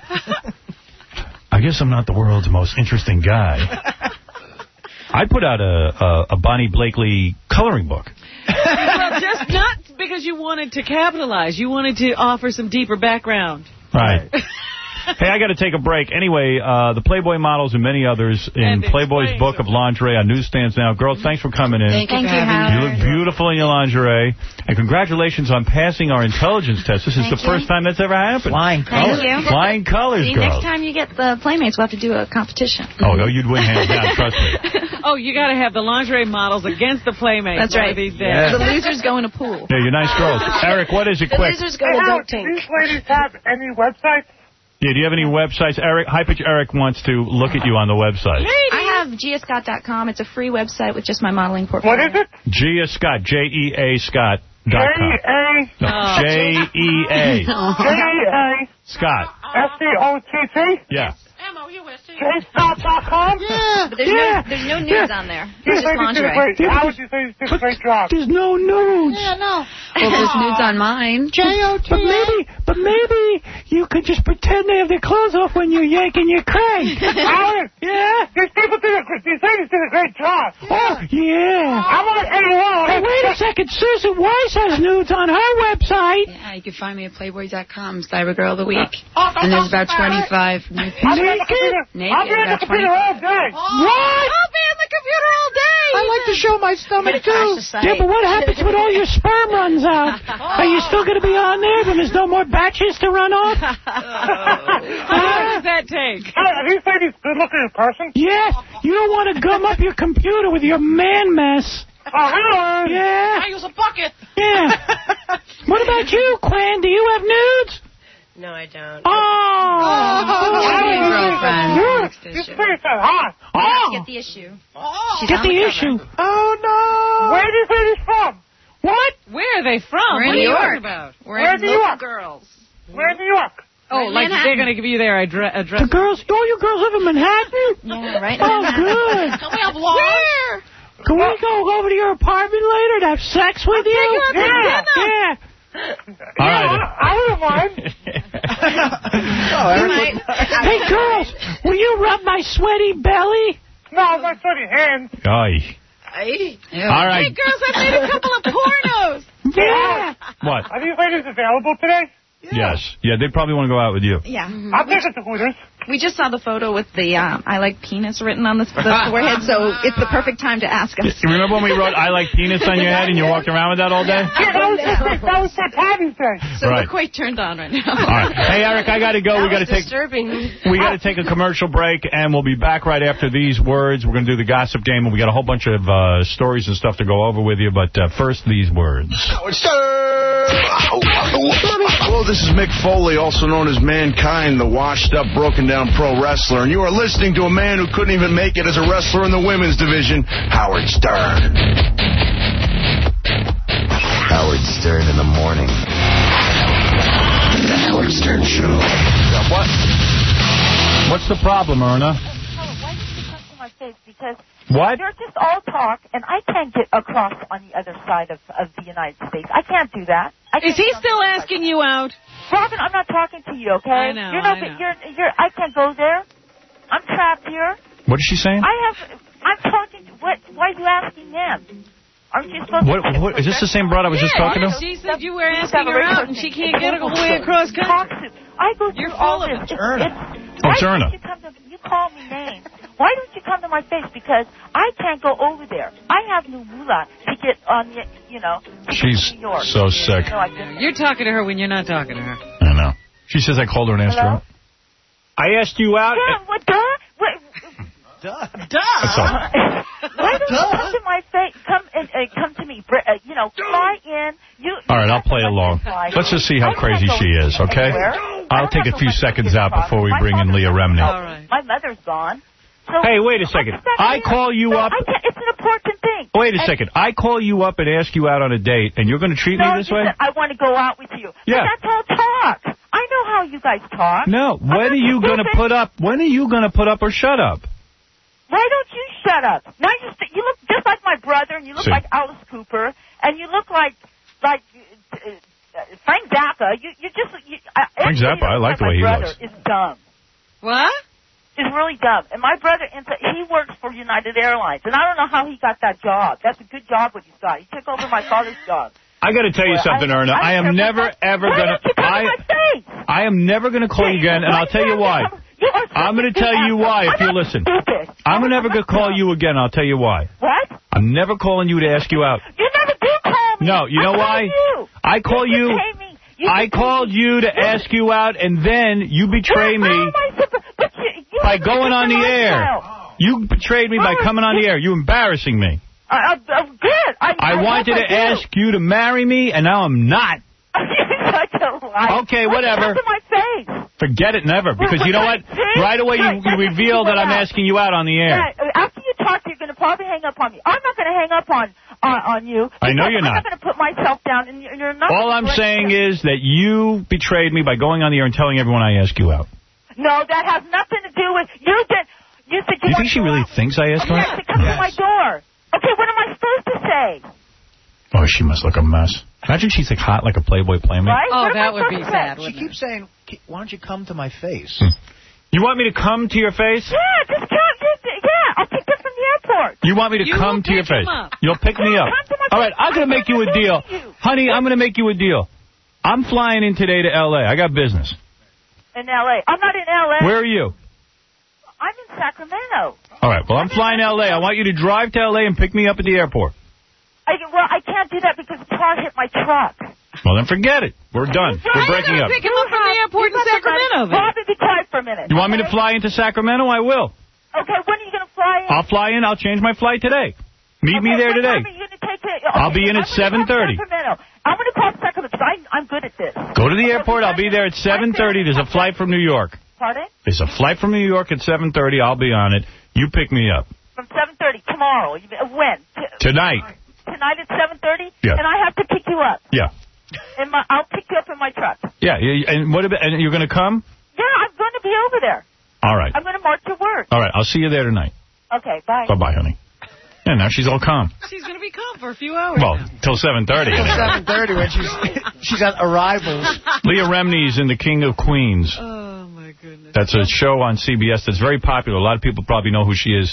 I guess I'm not the world's most interesting guy. I put out a, a, a Bonnie Blakely coloring book. Well, just not because you wanted to capitalize. You wanted to offer some deeper background. Right. Hey, I got to take a break. Anyway, uh, the Playboy models and many others in Playboy's book of lingerie on newsstands now. Girls, thanks for coming in. Thank you, Thank you, You look beautiful in your lingerie. And congratulations on passing our intelligence test. This is Thank the you. first time that's ever happened. Flying colors. Thank you. Flying colors, See, girls. next time you get the Playmates, we'll have to do a competition. Oh, no, you'd win hands down, trust me. Oh, you got to have the lingerie models against the Playmates. That's right. These days. Yeah. The losers go in a pool. Yeah, you're nice girls. Eric, what is it, The quick? losers go in a dunk tank. Do these ladies have any websites? Yeah, do you have any websites? Eric, High Pitch Eric wants to look at you on the website. I have gia scott dot com. It's a free website with just my modeling portfolio. What is it? Gia Scott, J E A Scott dot com. J A No, J E A. J E A Scott. S C O T T? Yeah. J Scott dot com? Yeah. But there's, yeah. no, there's no nudes yeah. on there. These There's just ladies did a lingerie. great, how would you say you did a great job? There's no nudes. Yeah, no. Well, there's nudes on mine. J O T. But maybe, but maybe you could just pretend they have their clothes off when you're yanking your crank. Howard, Yeah? these people did a great, these ladies did a great job. Oh, yeah. I'm on A O L. Hey, wait a second. Susan Weiss has nudes on her website. Yeah, you can find me at playboy dot com, Cyber Girl of the Week. Oh, And there's about twenty-five new I'll be pictures. on the computer. Naked, I'll be on the about computer all day. What? I'll be on the computer all day. I like to show my stomach, too. Yeah, but what happens when all your sperm runs out? Are you still going to be on there when there's no more batches to run off? How long does that take? Hey, are these ladies good looking in person? Yeah, you don't want to gum up your computer with your man mess. Oh, hello. Yeah. I use a bucket. Yeah. What about you, Quan? Do you have nudes? No, I don't. Oh. Oh, girlfriend. This place is hot. Oh. Get the issue. Oh. Get the issue. Oh, no. Where are these ladies from? What? Where are they from? We're in what New are you York. talking about? We're Where in do you local work? girls. Where in New York? Oh, Right, like Manhattan. they're going to give you their address. address. The girls, all you girls live in Manhattan? Yeah, right. Oh, good. Can we have laws? Where? Can we go over to your apartment later to have sex with you? you out to yeah. dinner. Yeah. All Yeah, right. I, I wouldn't mind. Oh, Eric, Hey, girls, will you rub my sweaty belly? No, I'm not sweaty hands. Aye. All right. Hey, girls, I made a couple of pornos. Yeah. What? Are these ladies available today? Yes. Yeah, they probably want to go out with you. Yeah. I'll take it to Hooters. We just saw the photo with the um, I like penis written on the, the forehead, so it's the perfect time to ask us. You remember when we wrote I like penis on your head and you walked around with that all day? Yeah, that was, just, that was Saint Patty's Day. So Right. we're quite turned on right now. All right. Hey, Eric, I got to go. That we got to was take disturbing. we got to take a commercial break, and we'll be back right after these words. We're going to do the gossip game, and we got a whole bunch of uh, stories and stuff to go over with you. But uh, first, these words. Hello, this is Mick Foley, also known as Mankind, the washed-up, broken-down pro wrestler, and you are listening to a man who couldn't even make it as a wrestler in the women's division, Howard Stern. Howard Stern in the morning. The Howard Stern Show. What? What's the problem, Erna? Why did you come to my face? Because What? you're just all talk, and I can't get across on the other side of, of the United States. I can't do that. I Is can't he get on still the other side. asking you out? Robin, I'm not talking to you, okay? I know, You're not. I know. You're. You're. I can't go there. I'm trapped here. What is she saying? I have. I'm talking. To, what? Why are you asking them? Aren't you supposed What, to? what, is this the same broad I was just talking to? She said you were asking her out, and she can't get all the way across country. I go through You're all full this. of it. It's, Erna. it's, Oh, why it's don't Erna. You, come to, you call me names. Why don't you come to my face? Because I can't go over there. I have no moolah to get on the, you know, to She's New York. so sick. No, I didn't. You're talking to her when you're not talking to her. I know. She says I called her and asked her Hello? out. I asked you out. Yeah, what, duh? What, Duh. That's all. why don't you come to my face? Come and uh, come to me. Br- Uh, you know, fly in. You. All right, I'll play along. Let's just see how crazy she is, okay? I'll take a few seconds out before we bring in Leah Remini. All right. My mother's gone. So Hey, wait a second. I call you No, up. I can't, it's an important thing. Wait a And- second. I call you up and ask you out on a date, and you're going to treat No, me this you way? said, I want to go out with you. Yeah. But that's all talk. I know how you guys talk. No. When are you going to put up? When are you going to put up or shut up? Why don't you shut up? Now you st- you look just like my brother, and you look See. like Alice Cooper, and you look like like uh, uh, Frank Zappa. You you just you, uh, Frank everybody Zappa, I that like looks the way my he brother looks. Is dumb. What? Is really dumb. And my brother, he works for United Airlines, and I don't know how he got that job. That's a good job what he's got. He took over my father's job. I got to tell you Well, something, I- Erna. I I am don't care never, what- ever Why going don't you to... come to I my face? I am never going to call you again, and I'll tell you why. I'm going to tell you why if you listen. I'm never going to call you again. I'll tell you why. What? I'm never calling you to ask you out. You never do call me. No, you know I why? You. I call you. you. Me. you I called you to ask you out, and then you betray me by going on the air. You betrayed me by coming on the air. You embarrassing me. I, I, I'm good. I, I, I wanted to I ask you to marry me, and now I'm not. You're such a liar. Okay, Why whatever. Come to my face. Forget it, never. Because you know what? Right away you, you reveal that I'm asking you out on the air. Yeah, after you talk, you're going to probably hang up on me. I'm not going to hang up on on, on you. I know you're I'm not. not going to put myself down, and you're, you're not. All I'm saying is that you betrayed me by going on the air and telling everyone I asked you out. No, that has nothing to do with you. Did you said you, Do you think she really thinks I asked her Yes, out? to come to my door. Okay, what am I supposed to say? Oh, she must look a mess. Imagine she's like hot like a Playboy playmate. Right? Oh, What am that I would be supposed to say? sad, She wouldn't keeps saying, why don't you come to my face? You want me to come to your face? Yeah, just come. Just, yeah, I'll pick you up from the airport. You want me to You come will to your pick him face? up. You'll pick me Yeah, up. come to my All right, face. I'm going to make you a deal. Honey, I'm going to make you a deal. I'm flying in today to L A. I got business. In L A. I'm not in L A. Where are you? I'm in Sacramento. All right, well, I'm flying to L A. I want you to drive to L A and pick me up at the airport. I, well, I can't do that because the car hit my truck. Well, then forget it. We're done. We're breaking up. Pick him up from the airport in Sacramento. then. Bobby, be quiet for a minute. You want me to fly into Sacramento? I will. Okay, when are you going to fly in? I'll fly in. I'll change my flight today. Meet me there What today. time are you going to take it? Okay, I'll be in at seven thirty. Sacramento. I'm going to call Sacramento because I'm, I'm good at this. Go to the airport. I'll be there at seven thirty. There's a flight from New York. Pardon? There's a flight from New York at seven thirty. I'll be on it. You pick me up. From seven thirty tomorrow. You, uh, when? T- Tonight. Tonight at seven thirty? Yeah. And I have to pick you up. Yeah. In my, I'll pick you up in my truck. Yeah. yeah, And what about, and you're going to come? Yeah, I'm going to be over there. All right. I'm going to march to work. All right. I'll see you there tonight. Okay, bye. Bye-bye, honey. And now she's all calm. She's going to be calm for a few hours. Well, till seven thirty. Till seven thirty when she's she's at arrivals. Leah Remini's in The King of Queens. Oh, my goodness. That's a show on C B S that's very popular. A lot of people probably know who she is.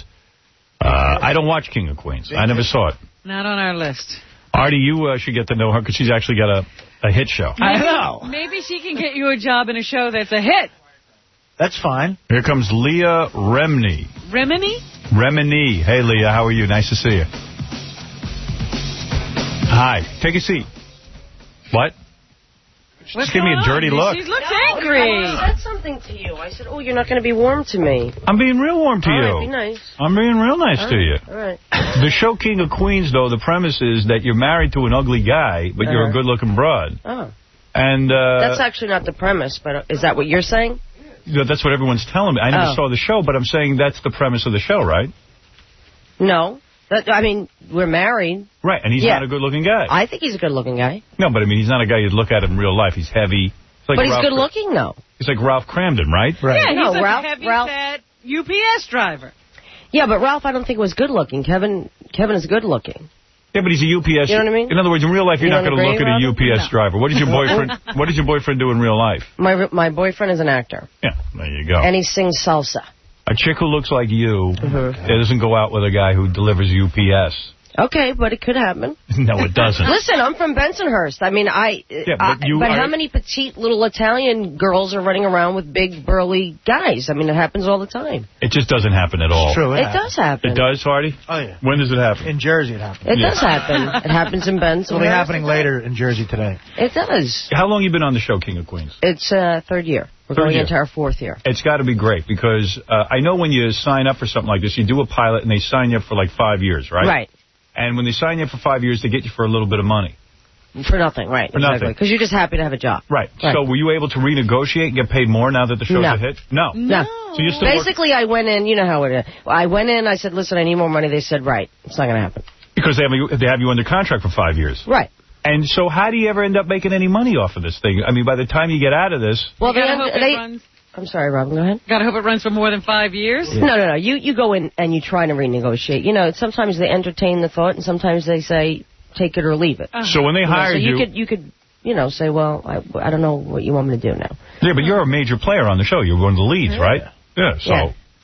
Uh, I don't watch King of Queens. I never saw it. Not on our list. Artie, you uh, should get to know her because she's actually got a, a hit show. I know. Maybe she can get you a job in a show that's a hit. That's fine. Here comes Leah Remini. Remini? Remini. Hey, Leah, how are you? Nice to see you. Hi. Take a seat. What? What's Just give me a going dirty on? look. She looks I angry. said something to you. I said, oh, you're not going to be warm to me. I'm being real warm to All you. right, be nice. I'm being real nice All to right, you. All right. The show King of Queens, though, the premise is that you're married to an ugly guy, but you're a Uh-huh. good-looking broad. Oh. And uh, That's actually not the premise, but is that what you're saying? yeah, that's what everyone's telling me. I never Oh. saw the show, but I'm saying that's the premise of the show, right? No. That, I mean, we're married. Right, and he's Yeah. not a good-looking guy. I think he's a good-looking guy. No, but I mean, he's not a guy you'd look at in real life. He's heavy. It's like but he's Ralph- good-looking, though. He's like Ralph Cramden, right? Yeah, he's No, like Ralph- a heavy, Ralph- fat U P S driver. Yeah, but Ralph, I don't think was good-looking. Kevin, Kevin is good-looking. Yeah, but he's a U P S. You know what I mean? In other words, in real life, you're You not don't going to agree, look at a U P S Robin? driver. What does your boyfriend? What does your boyfriend do in real life? My my boyfriend is an actor, Yeah, there you go. and he sings salsa. A chick who looks like you Mhm. doesn't go out with a guy who delivers U P S. Okay, but it could happen. No, it doesn't. Listen, I'm from Bensonhurst. I mean, I. Yeah, but I- you but are- how many petite little Italian girls are running around with big burly guys? I mean, it happens all the time. It just doesn't happen at all. It's true. It, happens. does happen. It does, Hardy? Oh, yeah. When does it happen? In Jersey it happens. It Yeah. does happen. It happens in Bensonhurst. It'll be happening later in Jersey today. It does. How long you been on the show, King of Queens? It's uh, third year. We're Third going year. into our fourth year. It's got to be great because uh, I know when you sign up for something like this, you do a pilot and they sign you up for like five years, right? Right. And when they sign you up for five years, they get you for a little bit of money. For nothing, right. For exactly. nothing. Because you're just happy to have a job. Right. Right. So were you able to renegotiate and get paid more now that the show's No. a hit? No. No. So you still work- Basically, I went in, you know how it is. I went in, I said, listen, I need more money. They said, right. It's not going to happen. because they have you, they have you under contract for five years. Right. And so how do you ever end up making any money off of this thing? I mean, by the time you get out of this... Well, You they, gotta hope it they runs. I'm sorry, Robin, go ahead. Gotta hope it runs for more than five years. No, no, no. You you go in and you try to renegotiate. You know, sometimes they entertain the thought, and sometimes they say, take it or leave it. Uh-huh. So when they You know, hired so you, you... could you could you know say, well, I I don't know what you want me to do now. Yeah, but you're a major player on the show. You're one of the leads, right? Yeah. So Yeah.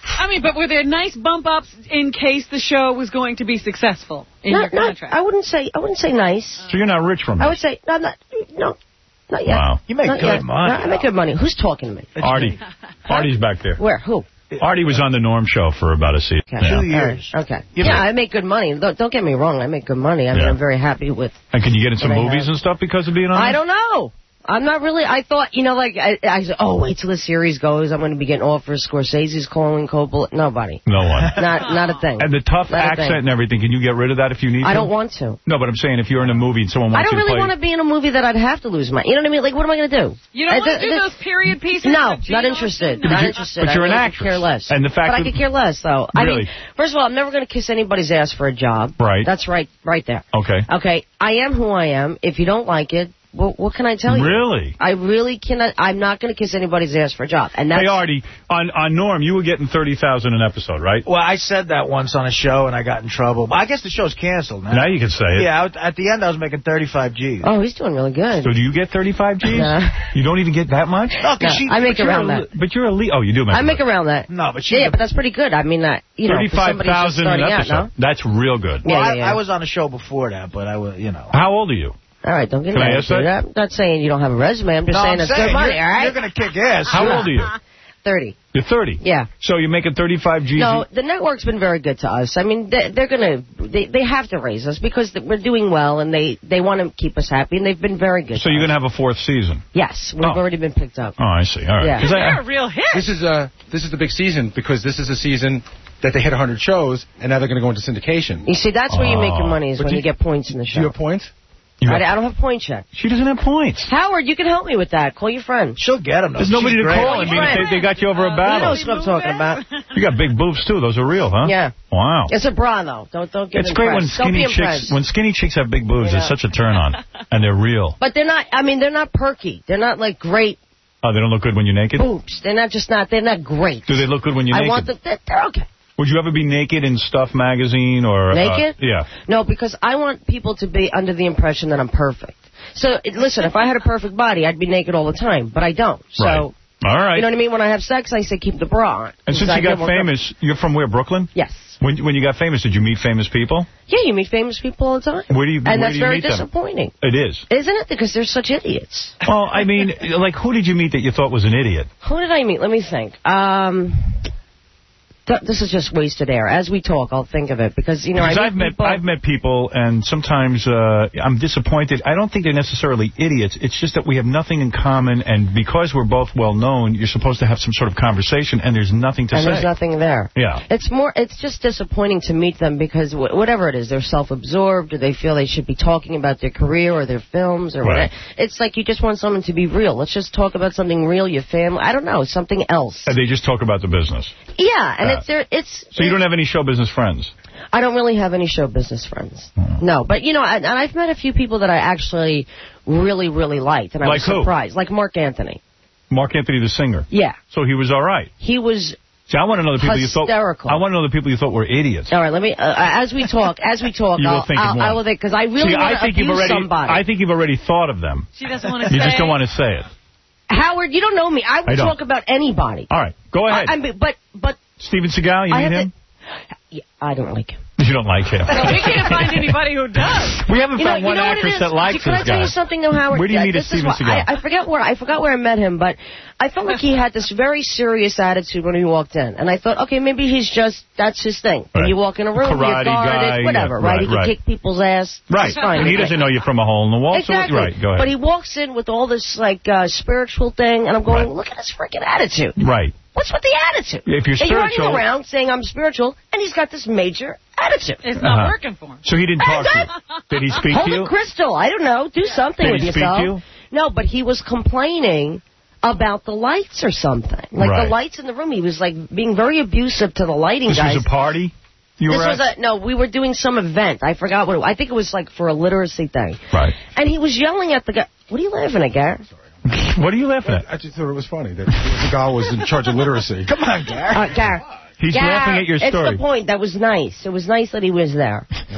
I mean, but were there nice bump ups in case the show was going to be successful in not, your not, contract? I wouldn't say. I wouldn't say nice. So you're not rich from I this? would say no, not no, not yet. Wow. You make Not good yet. money. No, I make good money. Who's talking to me? Artie. Artie's back there. Where? Who? Artie was on the Norm show for about a season. Okay. Yeah. Two years. All right. Okay. You yeah, make- I make good money. Don't, don't get me wrong. I make good money. I mean, Yeah. I'm very happy with. And can you get in some What I movies have. and stuff because of being on? I don't know. I'm not really. I thought, you know, like I, I said, oh, wait till the series goes. I'm going to be getting offers. Scorsese's calling, Coppola. Nobody. No one. Not, not a thing. And the tough Not a accent thing. and everything. Can you get rid of that if you need to? I don't want to. No, but I'm saying if you're in a movie and someone I wants don't you really to play. want to be in a movie that I'd have to lose my. You know what I mean? Like, what am I going to do? You don't I- want to th- do th- those period pieces? No, with Gene not interested. Autry? Not you- interested. but you're I an really actress. could care less. And the fact but I that- could care less, though. I Really? mean, first of all, I'm never going to kiss anybody's ass for a job. Right. That's right, right there. Okay. Okay, I am who I am. If you don't like it, well, what can I tell you? Really? I really cannot. I'm not going to kiss anybody's ass for a job. And that's, Hey, Artie, on, on Norm, you were getting thirty thousand dollars an episode, right? Well, I said that once on a show, and I got in trouble. But I guess the show's canceled now. Now you can say it. Yeah, I was- at the end, I was making thirty-five G's. Oh, he's doing really good. So do you get thirty-five G's? Nah. You don't even get that much? No, 'cause No, she, I make but you're around a- that. But you're a lead. Oh, you do make I make it. around that. No, but she. Yeah, yeah, but that's pretty good. I mean, that you know, for thirty-five somebody just thousand an starting out, episode. no? That's real good. Well, Yeah, I, yeah, yeah. I was on a show before that, but I was, you know. How old are you? All right, don't get Can I mad. ask that? I'm not saying you don't have a resume. I'm just No, saying I'm it's good money, you're, all right? You're going to kick ass. How Yeah. old are you? thirty. You're thirty. Yeah. So you're making thirty-five G's? No, the network's been very good to us. I mean, they, they're going to, they, they have to raise us because we're doing well and they, they want to keep us happy and they've been very good So to you're us. going to have a fourth season? Yes, we've Oh. already been picked up. Oh, I see. All right. Yeah. 'Cause I- You're a real hit. This is uh this is the big season because this is a season that they hit one hundred shows and now they're going to go into syndication. You see, that's where you make your Oh. money is But when do you get points in the Do show. you have points? You I, got- I don't have points yet. She doesn't have points. Howard, you can help me with that. Call your friend. She'll get them. There's nobody to call. I mean, if they, they got you over a He battle. knows what I'm talking about. You got big boobs, too. Those are real, huh? Yeah. Wow. It's a bra, though. Don't don't get It's great when impressed. Don't be skinny chicks impressed. when skinny chicks have big boobs. You It's know. such a turn on, and they're real. But they're not. I mean, they're not perky. They're not like great Oh, they don't look good when you're naked. boobs. They're not just not. They're not great. Do they look good when you're I naked? want them. They're, they're okay. Would you ever be naked in Stuff magazine or Naked? Uh, yeah. No, because I want people to be under the impression that I'm perfect. So it, listen, if I had a perfect body, I'd be naked all the time, but I don't. So. Right. All right. You know what I mean? When I have sex, I say keep the bra on. And since I you got get more famous, you're from where? Brooklyn? Yes. When when you got famous, did you meet famous people? Yeah, you meet famous people all the time. Where do you And where that's do you very meet them? disappointing. It is. Isn't it? Because they're such idiots. Well, I mean, like, who did you meet that you thought was an idiot? Who did I meet? Let me think. Um, th- this is just wasted air. As we talk, I'll think of it because you know Because I I've meet met people. I've met people, and sometimes uh, I'm disappointed. I don't think they're necessarily idiots. It's just that we have nothing in common, and because we're both well known, you're supposed to have some sort of conversation, and there's nothing to and say. there's nothing there. Yeah. It's more. It's just disappointing to meet them because wh- whatever it is, they're self-absorbed, or they feel they should be talking about their career or their films or Right. whatever. It's like you just want someone to be real. Let's just talk about something real, your family. I don't know, something else. And they just talk about the business. Yeah, and Yeah. it's there. It's. So you don't have any show business friends? I don't really have any show business friends. Hmm. No, but you know, and and I've met a few people that I actually really, really liked, and I Like was who? surprised. Like Mark Anthony. Mark Anthony, the singer. Yeah, So he was all right. he was. See, I want to know the people you thought. Hysterical. I want to know the people you thought were idiots. All right, let me. Uh, as we talk, as we talk, You will I'll, think of I'll, one. I will think because I really See, want I to think you've abuse already. somebody. I think you've already thought of them. She doesn't want to You say just don't want to say it. Howard, you don't know me. I I will don't. talk about anybody. All right, go ahead. I, I mean, but but Steven Seagal, you I meet have him? to- yeah, I don't like him. You don't like him. Well, we can't find anybody who does. We haven't You know, found you one know what it actress is? that likes Can this I tell guy. you something, though, Howard? Where do you Yeah, meet a this is Steven what- Seagal? I, I forget where I forgot where I met him, but I felt like he had this very serious attitude when he walked in, and I thought, okay, maybe he's just that's his thing. When Right. you walk in a room, Karate you're guarded, guy, whatever, yeah, right? right, He can right. kick people's ass. Right. It's fine. And he doesn't know you from a hole in the wall. Exactly. So, right, go ahead. But he walks in with all this like uh, spiritual thing, and I'm going, Right. look at his freaking attitude. Right. What's with the attitude? If you're And you're running spiritual- around saying I'm spiritual, and he's got this major attitude. It's not Uh-huh. working for him. So he didn't talk to you. Did he speak Hold to you? a crystal. I don't know. Do something Did with he speak yourself. to you? No, but he was complaining about the lights or something. Like Right. the lights in the room. He was like being very abusive to the lighting This guys. was a party? You this were was at? a no. We were doing some event. I forgot what. It, I think it was like for a literacy thing. Right. And he was yelling at the guy. What are you laughing at, Garrett? What are you laughing at? I just thought it was funny that the guy was in charge of literacy. Come on, Garrett. Uh, Garrett. He's Garrett, laughing at your story. It's the point. That was nice. It was nice that he was there.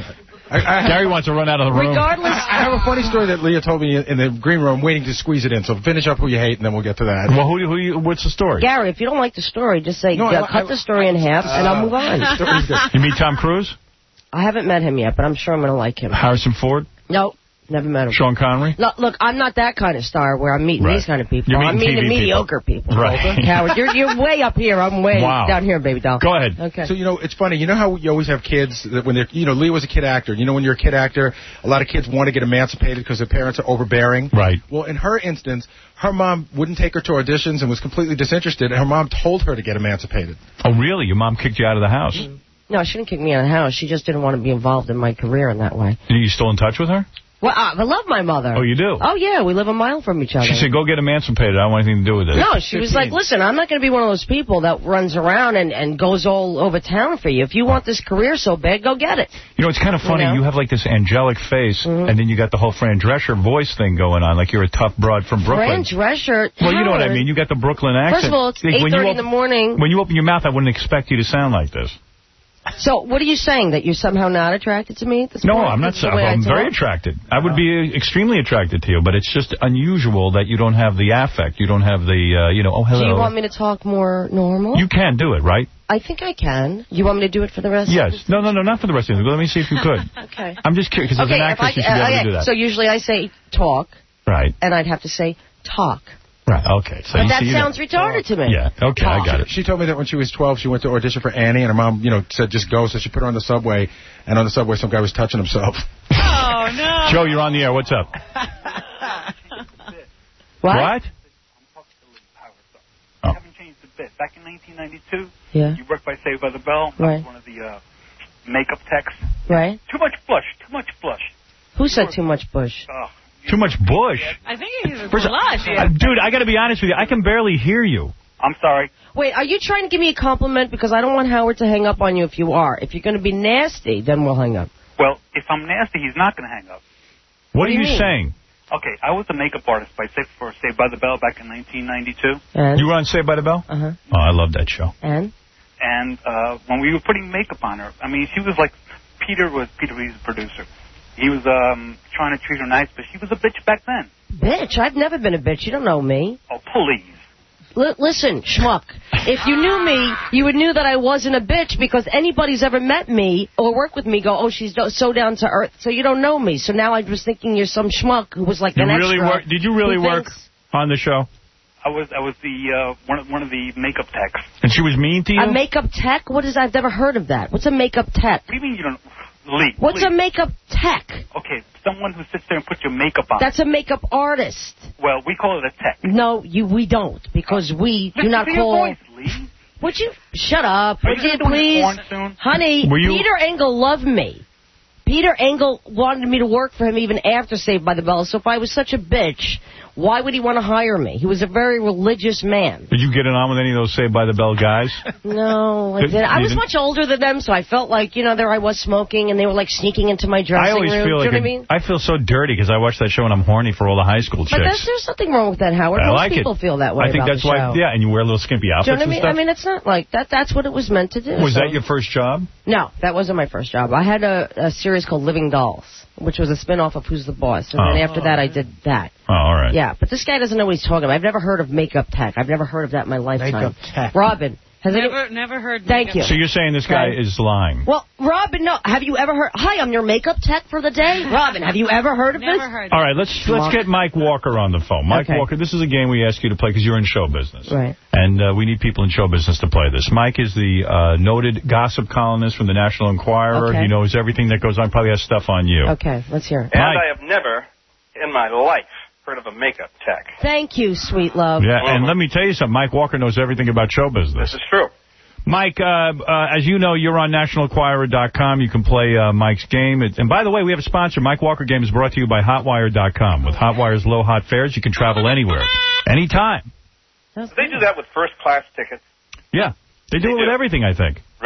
I, I Gary wants to run out of the room. Regardless. I have a funny story that Leah told me in the green room, waiting to squeeze it in. So finish up who you hate, and then we'll get to that. Well, who, who you, what's the story? Gary, if you don't like the story, just say, No, yeah, I- cut I- the story in half, and I'll move on. You meet Tom Cruise? I haven't met him yet, but I'm sure I'm going to like him. Harrison Ford? No, never met him. Sean Connery? Look, look, I'm not that kind of star where I'm meeting Right. these kind of people. You're I'm meeting meeting T V mediocre people. people. Right. Howard, you're, you're way up here. I'm way Wow. down here, baby doll. Go ahead. Okay. So, you know, it's funny. You know how you always have kids that when they're, you know, Leah was a kid actor. You know, when you're a kid actor, a lot of kids want to get emancipated because their parents are overbearing. Right. Well, in her instance, her mom wouldn't take her to auditions and was completely disinterested, and her mom told her to get emancipated. Oh, really? Your mom kicked you out of the house? No, she didn't kick me out of the house. She just didn't want to be involved in my career in that way. Are you still in touch with her? Well, I I love my mother. Oh, you do? Oh, yeah, we live a mile from each other. She said, go get emancipated. I don't want anything to do with it. No, she was like, listen, I'm not going to be one of those people that runs around and, and goes all over town for you. If you want this career so bad, go get it. You know, it's kind of funny. You know? You have like this angelic face, Mhm. and then you got the whole Fran Drescher voice thing going on, like you're a tough broad from Fran Brooklyn. Drescher. Well, you know what I Howard. mean. You got the Brooklyn accent. First of all, it's Like, eight when you thirty in the op- morning. When you open your mouth, I wouldn't expect you to sound like this. So what are you saying, that you're somehow not attracted to me at this No, point? I'm not. Because of So, the way I I'm very talk? attracted. I would be extremely attracted to you, but it's just unusual that you don't have the affect. You don't have the, uh, you know, oh, hello. Do you want me to talk more normal? You can do it, right? I think I can. You want me to do it for the rest of Yes. No, no, no, not for the rest of it. Let me see if you could. Okay. I'm just curious, because as Okay, an if actress, I, you should be able uh, to okay. do that. So usually I say talk, Right. and I'd have to say talk. Right, okay. So But you that see, you sounds know- retarded to me. Yeah, okay, I got it. She told me that when she was twelve, she went to audition for Annie, and her mom, you know, said just go. So she put her on the subway, and on the subway, some guy was touching himself. Oh, no. Joe, you're on the air. What's up? What? What? I haven't changed a bit. Back in nineteen ninety-two, Yeah. you worked by Saved by the Bell. I Right. was one of the uh, makeup techs. Right? Too much blush. Too much blush. Who said too much bush? Oh, Too much bush. I think he's a First of- blush. uh, dude, I got to be honest with you. I can barely hear you. I'm sorry. Wait, are you trying to give me a compliment? Because I don't want Howard to hang up on you if you are. If you're going to be nasty, then we'll hang up. Well, if I'm nasty, he's not going to hang up. What, What are do you you mean? saying? Okay, I was a makeup artist by Saved for Saved by the Bell back in nineteen ninety-two. And? You were on Saved by the Bell? Uh-huh. Oh, I love that show. And? And uh, when we were putting makeup on her, I mean, she was like, Peter was, Peter Reeves, the producer. He was um, trying to treat her nice, but she was a bitch back then. Bitch? I've never been a bitch. You don't know me. Oh, please. L- listen, schmuck. If you knew me, you would knew that I wasn't a bitch, because anybody's ever met me or worked with me go, oh, she's do- so down to earth. So you don't know me. So now I was thinking you're some schmuck who was like You an really extra. work? Did you really who work thinks- on the show? I was I was the uh, one of, one of the makeup techs. And she was mean to you? A makeup tech? What is? I've never heard of that. What's a makeup tech? What do you mean you don't? Lee. What's Lee. a makeup tech? Okay, someone who sits there and puts your makeup on. That's a makeup artist. Well, we call it a tech. No, you. We don't, because we do Listen not to your call. voice, Lee. Would you shut up? Are Would you you doing please, porn soon? honey? Were you- Peter Engel loved me. Peter Engel wanted me to work for him even after Saved by the Bell. So if I was such a bitch, why would he want to hire me? He was a very religious man. Did you get it on with any of those Saved by the Bell guys? No, I Did- didn't. I you was didn't? much older than them, so I felt like, you know, there I was smoking, and they were like sneaking into my dressing I always room. feel Do you like know a- what I mean? I feel so dirty because I watch that show and I'm horny for all the high school But that's, chicks. there's nothing wrong with that, Howard. I Most like people it. feel that way I think about that's the why. show. Yeah, and you wear little skimpy Do outfits you know what I and mean? stuff. I mean, it's not like that. That's what it was meant to do. was so- that your first job? No, that wasn't my first job. I had a, a series called Living Dolls, which was a spin-off of Who's the Boss. And Oh. then after that, I did that. Oh, all right. Yeah, but this guy doesn't know what he's talking about. I've never heard of makeup tech. I've never heard of that in my lifetime. Makeup tech. Robin, has any... Never, never heard. Thank makeup. you. So you're saying this guy Okay. is lying? Well, Robin, no. Have you ever heard... Hi, I'm your makeup tech for the day. Robin, have you ever heard of Never this? heard. All right, let's let's get Mike Walker on the phone. Mike Okay. Walker, this is a game we ask you to play because you're in show business. Right. And uh, we need people in show business to play this. Mike is the uh, noted gossip columnist from the National Enquirer. Okay. He knows everything that goes on, probably has stuff on you. Okay, let's hear it. And Mike. I have never in my life heard of a makeup tech. Thank you, sweet love. Yeah, and let me tell you something. Mike Walker knows everything about show business. This is true. Mike, uh, uh, as you know, you're on national enquirer dot com. You can play uh, Mike's game. It, and by the way, we have a sponsor. Mike Walker Game is brought to you by hotwire dot com. With Hotwire's low hot fares, you can travel anywhere, anytime. Do they do that with first class tickets? Yeah, they do They it with do. everything, I think.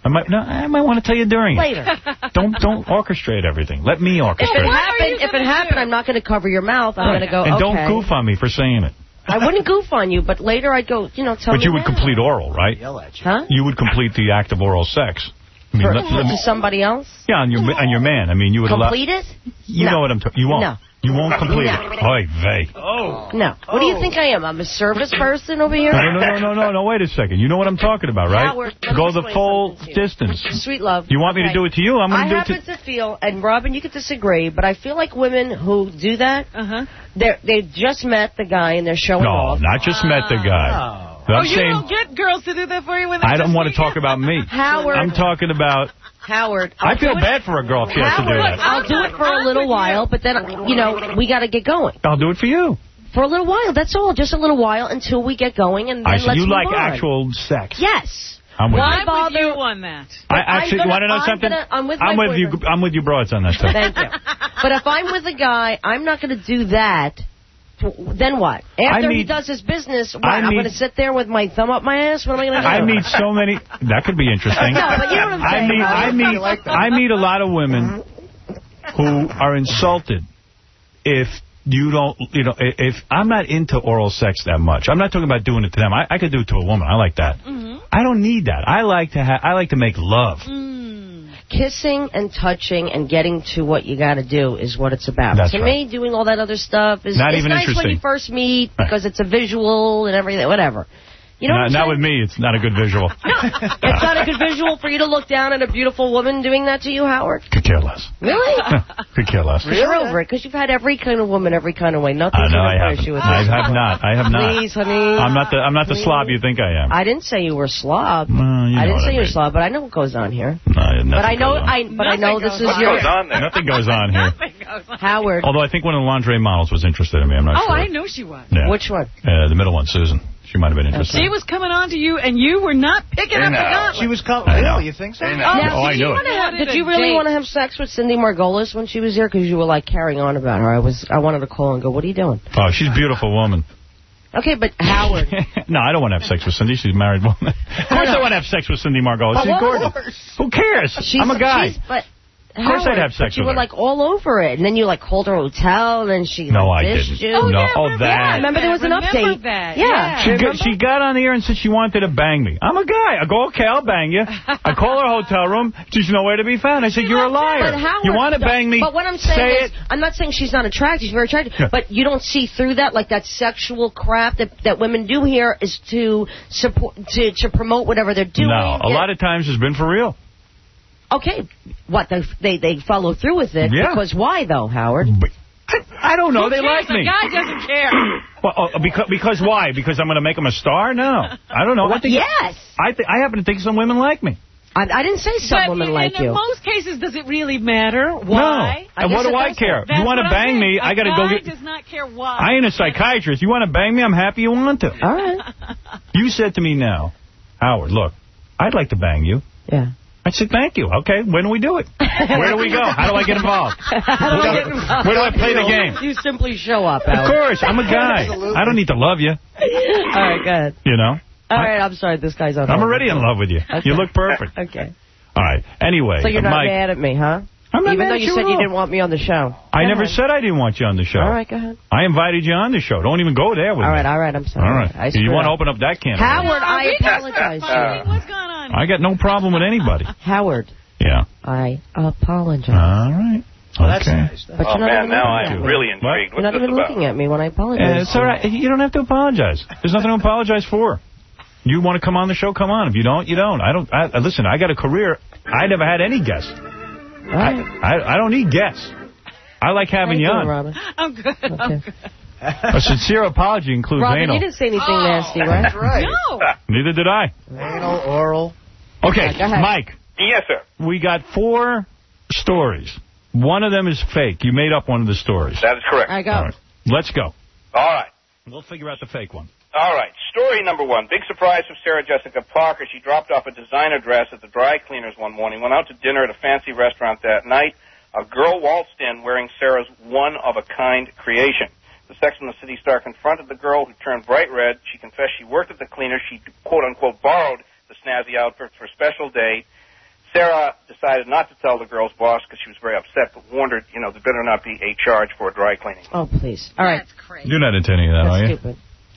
I might, no, I might want to tell you during Later. it. Don't don't orchestrate everything. Let me orchestrate. If it happened, if it happened, I'm not going to cover your mouth. I'm Right. going to go, and okay. don't goof on me for saying it. I wouldn't goof on you, but later I'd go, you know, tell But me you would now. complete oral, right? Huh? You would complete the act of oral sex. I mean, For, let- let me- to somebody else? yeah, on your on your man. I mean, you would Complete allow. it? You No. know what I'm talking. You won't. No. You won't complete No. it. Oy vey. Oh. No. What do you think I am? I'm a service person over here? No, no, no, no, no, no. Wait a second. You know what I'm talking about, right? Howard, let me Go the explain full something to you. distance. Sweet love. You want me to Okay. do it to you? I'm going I to do it to... happen to feel, and Robin, you could disagree, but I feel like women who do that, uh-huh. they're, they just met the guy and they're showing No, off. not just met the guy. Oh, I'm you saying, don't get girls to do that for you when they I don't just want to meet talk you? about me. Howard. I'm talking about... Howard. I I'll feel do it- bad for a girl if she has to do Howard, that. I'll do it for a little while, but then, you know, we got to get going. I'll do it for you. For a little while, that's all. Just a little while until we get going, and then I said let's you move like on. actual sex. Yes. I'm with Why you. bother- would you on that? I I'm actually, gonna- you want to know I'm something? gonna- I'm with I'm my with you. boyfriend. I'm with you broads on that too. Thank you. But if I'm with a guy, I'm not going to do that. Then what? After he need- does his business, what? I I'm need- going to sit there with my thumb up my ass? What am I going to do? I meet so many. That could be interesting. No, but you know what I'm I saying, meet, I Howard. meet, You like that. I meet a lot of women who are insulted if you don't, you know, if I'm not into oral sex that much. I'm not talking about doing it to them. I, I could do it to a woman. I like that. Mm-hmm. I don't need that. I like to have. I like to make love. Kissing and touching and getting to what you got to do is what it's about. That's to right. me, doing all that other stuff is Not it's even nice when interesting. you first meet because it's a visual and everything, whatever. You know not, what I'm not saying? with me. It's not a good visual. It's not a good visual for you to look down at a beautiful woman doing that to you, Howard. Could care less. Really? Could care less. Because you're over it, because you've had every kind of woman, every kind of way. Nothing's I know I ever haven't. issue with I me. have not. I have not. Please, honey. I'm not the. I'm not the slob you think I am. I didn't say you were slob. Well, you I know didn't what say I you were mean. slob, but I know what goes on here. No, nothing But I know, goes on. I but I know this is What your goes on there? Nothing goes on here. Howard. Although I think one of the lingerie models was interested in me. I'm not Oh, sure. I know she was. Yeah. Which one? Uh, the middle one, Susan. She might have been interested. She was coming on to you, and you were not picking Hey, up the now. gauntlet. She was coming. I know. Really, you think so? Hey, Now, now. Oh, I did you knew it. wanna have- Wanted Did you a really date. want to have sex with Cindy Margolis when she was here? Because you were like carrying on about her. I was. I wanted to call and go, what are you doing? Oh, she's a beautiful woman. Okay, but Howard. No, I don't want to have sex with Cindy. She's a married woman. Of course I want to have sex with Cindy Margolis. But She's what- gorgeous. Who cares? She's, I'm a guy. she's- but Of course Howard, I'd have sex but you with were her. like all over it, and then you like called her hotel, and then she No, like, I dished didn't. you. Oh, No, yeah, oh, Yeah, that. remember there was an Remember update. that, Yeah, yeah. She remember? got, she got on the air and said she wanted to bang me. I'm a guy. I go, okay, I'll bang you. I call her hotel room. She's nowhere to be found. I said, you're a liar. But Howard, You want to no, bang me? But what I'm saying say is, it. I'm not saying she's not attractive. She's very attractive. Yeah. But you don't see through that, like that sexual crap that, that women do here is to support, to, to promote whatever they're doing. No, a lot of times it's been for real. Okay, what, they, they, they follow through with it. Yeah. Because why, though, Howard? I don't know. Who They cares? like me. The guy doesn't care. Well, oh, because, because why? Because I'm going to make them a star? No. I don't know. I think, Yes. I, th I happen to think some women like me. I, I didn't say some But women in, like in you. most cases, does it really matter? Why? No. I And what guess do it I does care? matter. You want to That's what I'm bang me, saying. I got to A go guy get... does not care why. I ain't a psychiatrist. You want to bang me? I'm happy you want to. All right. You said to me now, Howard, look, I'd like to bang you. Yeah. I said, thank you. Okay, when do we do it? Where do we go? How do I get involved? How do I get involved? Where do I play the game? You simply show up, Of Howard. course, I'm a guy. I don't need to love you, All right, go ahead. you know. All right, I'm sorry, this guy's on I'm hold. already in love with you. Okay. You look perfect. Okay. All right. Anyway, So you're not Mike, mad at me, huh? I'm not Even mad though at you you said at you all. didn't want me on the show. I Go never ahead. said I didn't want you on the show. All right, go ahead. I invited you on the show. Don't even go there with All me. right, all right, I'm sorry. All right. I You screwed want to up. open up that can of worms. Howard, I we just apologize. started What's going on? I got no problem with anybody. Howard, Yeah. I apologize. All right. Well, that's okay. nice. But Oh, you're not man, even now looking I'm at me. really intrigued. You're What's not this even about? looking at me when I apologize. Uh, it's all right. You don't have to apologize. There's nothing to apologize for. You want to come on the show, come on. If you don't, you don't. I don't. I, listen, I got a career. I never had any guests. All right. I, I, I don't need guests. I like having you How you doing, on. Robin? I'm good. I'm Okay. good. A sincere apology includes Robin, anal. you didn't say anything Oh, nasty, right? That's right. No. Neither did I. Anal, oral. Okay, Yeah, go ahead. Mike, Yes, sir. we got four stories. One of them is fake. You made up one of the stories. That is correct. I go. All right. Let's go. All right. We'll figure out the fake one. All right. Story number one. Big surprise from Sarah Jessica Parker. She dropped off a designer dress at the dry cleaners one morning, went out to dinner at a fancy restaurant that night. A girl waltzed in wearing Sarah's one-of-a-kind creation. The Sex and the City star confronted the girl, who turned bright red. She confessed she worked at the cleaner. She, quote-unquote, borrowed the snazzy outfit for a special day. Sarah decided not to tell the girl's boss because she was very upset, but warned her, you know, there better not be a charge for dry cleaning. Oh, please. All right. That's crazy. You're not into any of that, That's are you? stupid.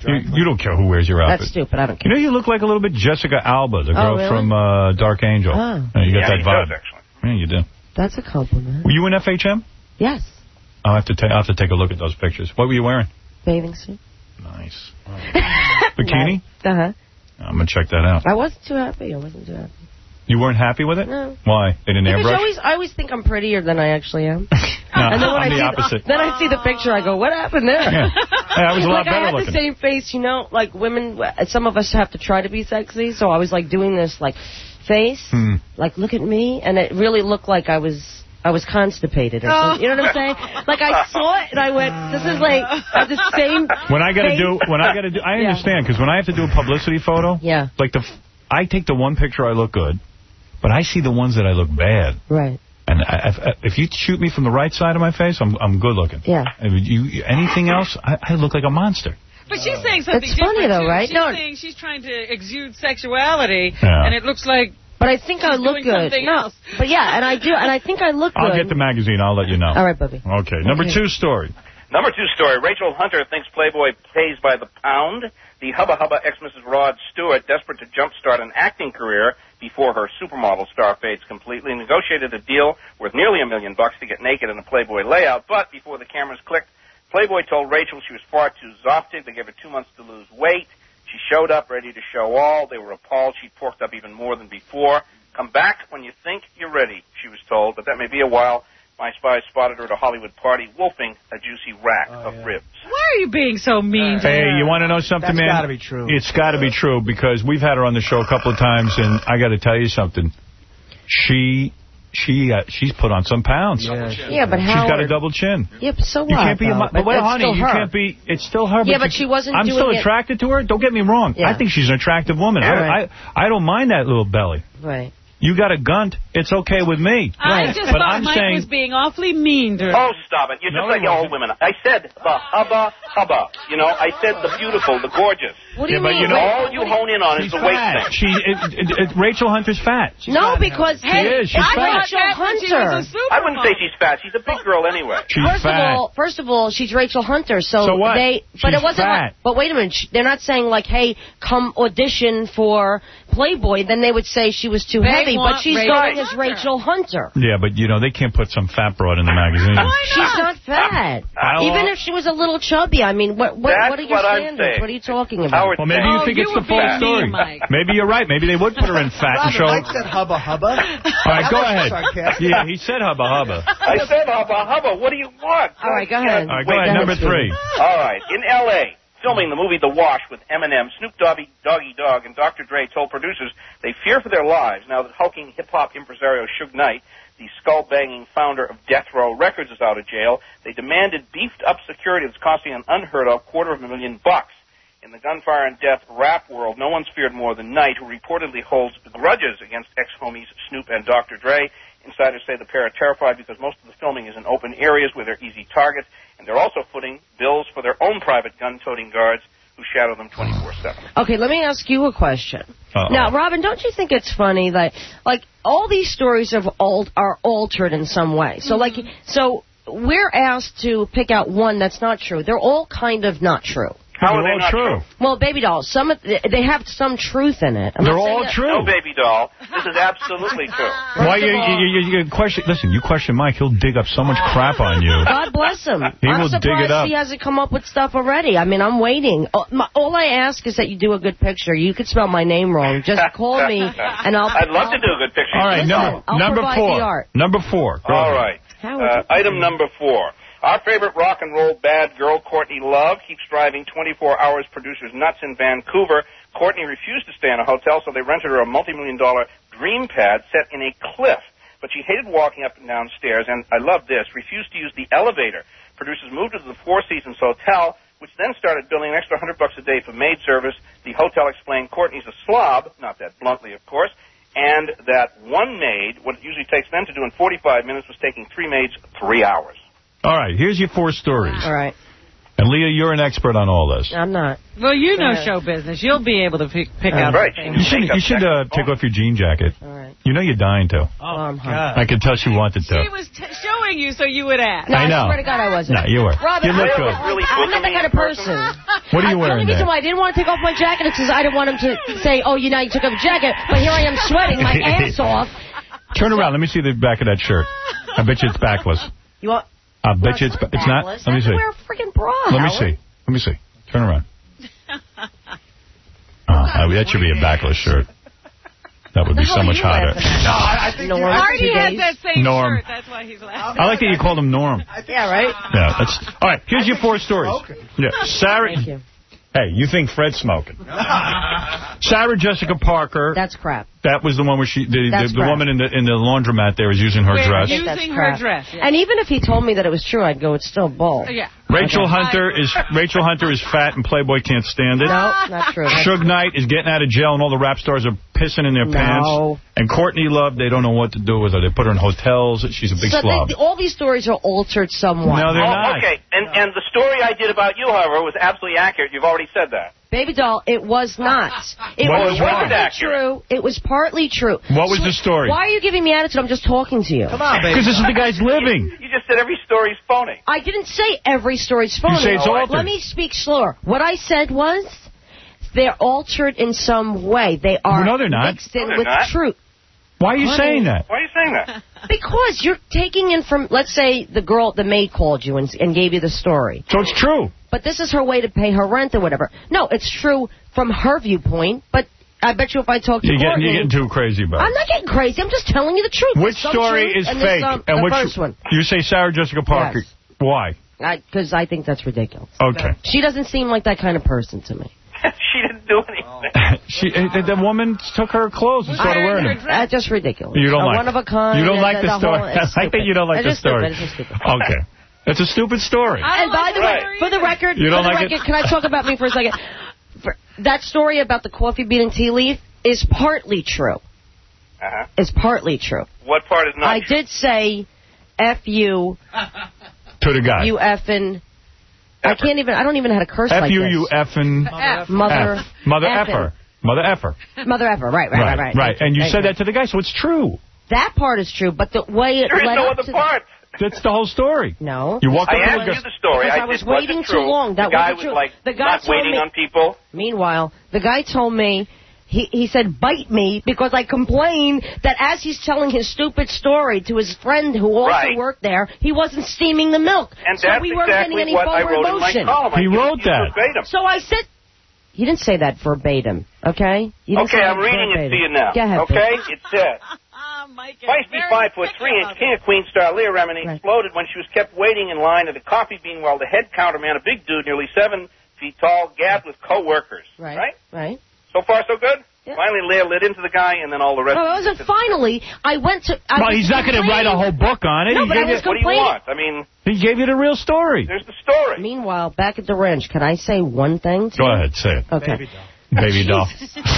You, you don't care who wears your outfit. That's stupid. I don't care. You know, you look like a little bit Jessica Alba, the girl oh, really? from uh, Dark Angel. Oh. Yeah, you got Yeah, that he vibe. does, actually. Yeah, you do. That's a compliment. Were you in F H M? Yes. I'll have to, ta I'll have to take a look at those pictures. What were you wearing? Bathing suit. Nice. Bikini? Uh-huh. I'm going to check that out. I wasn't too happy. I wasn't too happy. You weren't happy with it? No. Why? They didn't Because airbrush? I always, I always think I'm prettier than I actually am. No, and then when I'm I the see opposite. The, then I see the picture, I go, what happened there? Yeah. Hey, I was a lot like, better I had looking. the same face, you know, like women, some of us have to try to be sexy, so I was like doing this like face, hmm. like look at me, and it really looked like I was... I was constipated or something. You know what I'm saying? Like, I saw it, and I went, this is like uh, the same When I got to face. do, when I got to do, I Yeah. understand, because when I have to do a publicity photo, yeah. like the, I take the one picture I look good, but I see the ones that I look bad. Right. And I, if, if you shoot me from the right side of my face, I'm I'm good looking. Yeah. If you anything else, I, I look like a monster. But she's saying something It's funny, different, though, too. right? She's No. saying she's trying to exude sexuality, Yeah. and it looks like But I think I she's look doing good. something No, else. but yeah, and I do, and I think I look good. I'll get the magazine. I'll let you know. All right, Bubby. Okay. Number Okay. two story. Number two story, Rachel Hunter thinks Playboy pays by the pound. The Hubba Hubba ex-Missus Rod Stewart, desperate to jumpstart an acting career before her supermodel star fades completely, negotiated a deal worth nearly a million bucks to get naked in a Playboy layout. But before the cameras clicked, Playboy told Rachel she was far too zoftig. They gave her two months to lose weight. She showed up ready to show all. They were appalled. She porked up even more than before. Come back when you think you're ready, she was told, but that may be a while. My spies spotted her at a Hollywood party wolfing a juicy rack Oh, of yeah. ribs. why are you being so mean to Hey, her? you want to know something, That's man? gotta be true. It's got to be true, because we've had her on the show a couple of times, and I got to tell you something. She, she, uh, she's put on some pounds. Yeah, Yeah, but Howard... She's got a double chin. Yeah, but so what? You can't be a though? mo- but wait, it's honey, still you her. can't be. It's still her. Yeah, but but you- she wasn't I'm doing still it- attracted to her. Don't get me wrong. Yeah. I think she's an attractive woman. Yeah, I, right. I I don't mind that little belly. Right. You got a gunt. It's okay with me. I just but thought I'm Mike saying, was being awfully mean to her. Oh, stop it. You're just No, like he all wasn't. women. I said the hubba hubba. You know, I said the beautiful, the gorgeous. What do you Yeah, but mean? you know- All you hone in on is she's the weight fat. thing. She, it, it, it, Rachel Hunter's fat. No, because She hey, is. She's it's fat. Rachel Fat when she was a Hunter. I wouldn't say she's fat. She's a big girl anyway. She's First fat. of all, first of all, she's Rachel Hunter, so, So what? they. But She's it wasn't. fat. Like, but wait a minute, sh- they're not saying like, "Hey, come audition for Playboy." Then they would say she was too They heavy, want but she's Rachel going as Hunter. Rachel Hunter. Yeah, but you know they can't put some fat broad in the magazine. She's not fat. I'll- Even if she was a little chubby, I mean, what what, That's what are your what I'm standards? saying. What are you talking about? Howard Well, maybe Oh, you think you it's the were full being story. mean, Mike. Maybe you're right. Maybe they would put her in fat and show. Mike said hubba hubba. All right, go ahead. Sarcastic. Yeah, he said hubba hubba. I said hubba hubba. What do you want? All right, go ahead. All right, go Wait, ahead. Number three. All right. In L A, filming the movie The Wash with Eminem, Snoop Doggy, Doggy Dogg, and Doctor Dre told producers they fear for their lives now that hulking hip-hop impresario Suge Knight, the skull-banging founder of Death Row Records, is out of jail. They demanded beefed-up security that's costing an unheard-of quarter of a million bucks. In the gunfire and death rap world, no one's feared more than Knight, who reportedly holds grudges against ex-homies Snoop and Doctor Dre. Insiders say the pair are terrified because most of the filming is in open areas where they're easy targets, and they're also footing bills for their own private gun-toting guards who shadow them twenty-four seven. Okay, let me ask you a question. Uh-oh. Now, Robin, don't you think it's funny that, like, all these stories have al- are altered in some way? So, like, so we're asked to pick out one that's not true. They're all kind of not true. How are They're they all not true. true? Well, Baby Doll, some of the, they have some truth in it. I'm They're not saying all that- true. No, baby doll. This is absolutely true. Why of you, all- you, you, you question? Listen, you question Mike, he'll dig up so much crap on you. God bless him. He I'm will dig surprised it up. he hasn't come up with stuff already. I mean, I'm waiting. All, my, all I ask is that you do a good picture. You could spell my name wrong. Just call me, and I'll... I'd love I'll, to do a good picture. All right, number I'll number provide four. the art. Number four. Go All ahead. right. How Uh, would- item number four. Our favorite rock and roll bad girl, Courtney Love, keeps driving twenty-four hours producers nuts in Vancouver. Courtney refused to stay in a hotel, so they rented her a multi-million dollar dream pad set in a cliff. But she hated walking up and down stairs, and I love this, refused to use the elevator. Producers moved her to the Four Seasons Hotel, which then started billing an extra one hundred bucks a day for maid service. The hotel explained Courtney's a slob, not that bluntly, of course, and that one maid, what it usually takes them to do in forty-five minutes, was taking three maids three hours. All right, here's your four stories. All right. And Leah, you're an expert on all this. I'm not. Well, you know Uh, show business. You'll be able to pick, pick Uh, out right. the You things. should you should uh, take off your jean jacket. All right. You know you're dying to. Oh, I'm hot. I could tell she wanted She to. was t- showing knowing you, so you would ask. No, I know. I swear to God I wasn't. No, you were. Robin, You look I'm, good. Really I'm not that kind of person. What are you I, wearing The only reason there? why I didn't want to take off my jacket is because I didn't want him to say, oh, you know, you took off a jacket, but here I am sweating my ass off. Turn around. Let me see the back of that shirt. I bet you it's backless. You want? I bet you it's ba- it's not. Let me see. Wear a freaking bra. Let me Howard. see. Let me see. Turn around. Oh, that should be a backless shirt. That would be so much hotter. No, I, I think Norm. Artie has that same Norm. shirt. That's why he's laughing. I like that you called him Norm. Yeah, right? Yeah, that's all right. Here's your four stories. Yeah, Sarah. Thank you. Hey, you think Fred's smoking? Sarah Jessica Parker. That's crap. That was the one where she, the, the, the crap. woman in the in the laundromat there was using her We're dress. using her dress. Yeah. And even if he told me that it was true, I'd go, it's still bull. Yeah. Rachel Okay. Hunter is Rachel Hunter is fat and Playboy can't stand it. No, not true. Suge Knight is getting out of jail and all the rap stars are pissing in their No. pants. And Courtney Love, they don't know what to do with her. They put her in hotels. She's a big so slob. they, all these stories are altered somewhat. No, they're Oh, not. okay, and and the story I did about you, however, was absolutely accurate. You've already said that. Baby doll, it was not. It What was was wrong? partly Accurate. true. It was partly true. What was the story? Why are you giving me attitude? I'm just talking to you. Come on, baby. Because this is the guy's living. You just said every story's phony. I didn't say every story's phony. You say it's altered. Let me speak slower. What I said was they're altered in some way. They are No, they're not. mixed in No, they're with not. truth. Why are you Honey. saying that? Why are you saying that? Because you're taking in from, let's say the girl, the maid called you and, and gave you the story. So it's true. But this is her way to pay her rent or whatever. No, it's true from her viewpoint, but I bet you if I talk to You're getting, Courtney... you're getting too crazy about it. I'm not getting crazy. I'm just telling you the truth. Which There's some story truth is and there's fake? some- and the which first one. You say Sarah Jessica Parker. Yes. Why? Because I, I think that's ridiculous. Okay. She doesn't seem like that kind of person to me. She didn't do anything. she, uh, the woman took her clothes and started wearing them. That's just ridiculous. You don't a like one of a kind. You don't like and the story. whole- I it's like that you don't like It's the just story. Stupid. It's just stupid. Okay. It's a stupid story. And by the way, for the record, You for don't the like it? record, can I talk about me for a second? For, that story about the coffee bean and tea leaf is partly true. Uh-huh. Is partly true. What part is not I true? did say, F you, To the guy. you effing. I can't even, I don't even know how to curse F like you, this. you effing. F. Mother. F. Mother effing. effer. Mother effer. Mother effer. Right, right, right, right. Right. And you Thank said that to the guy, so it's true. That part is true, but the way it There is led no up other to part. That's the whole story. No. You walk up I to asked the you guy. the story. Because I, I was did, was waiting it too true? long. That the guy wasn't was true. like The guy not told waiting me- on people. Meanwhile, the guy told me, he, he said, bite me, because I complained that as he's telling his stupid story to his friend who also Right. worked there, he wasn't steaming the milk. And so that's we weren't exactly getting any what I forward wrote motion. in my column. I He gave wrote you that. verbatim. So I said, he didn't say that verbatim, okay? You didn't Okay, say I'm that reading it verbatim. to you now. Go ahead, okay, please. it says. Feisty five foot three inch King of Queens star Leah Remini exploded when she was kept waiting in line at a coffee bean while the head counterman, a big dude, nearly seven feet tall, gabbed with co-workers. Right. Right? Right. So far, so good? Finally, Leah lit into the guy, and then all the rest. No, it wasn't finally. I went to... I Well, was he's not going to write a whole book on it. No, he but I gave was you, What do you complaining. want? I mean, he gave you the real story. there's the story. Meanwhile, back at the ranch, can I say one thing? To Go you? ahead, say it. Okay. Baby doll. Baby doll.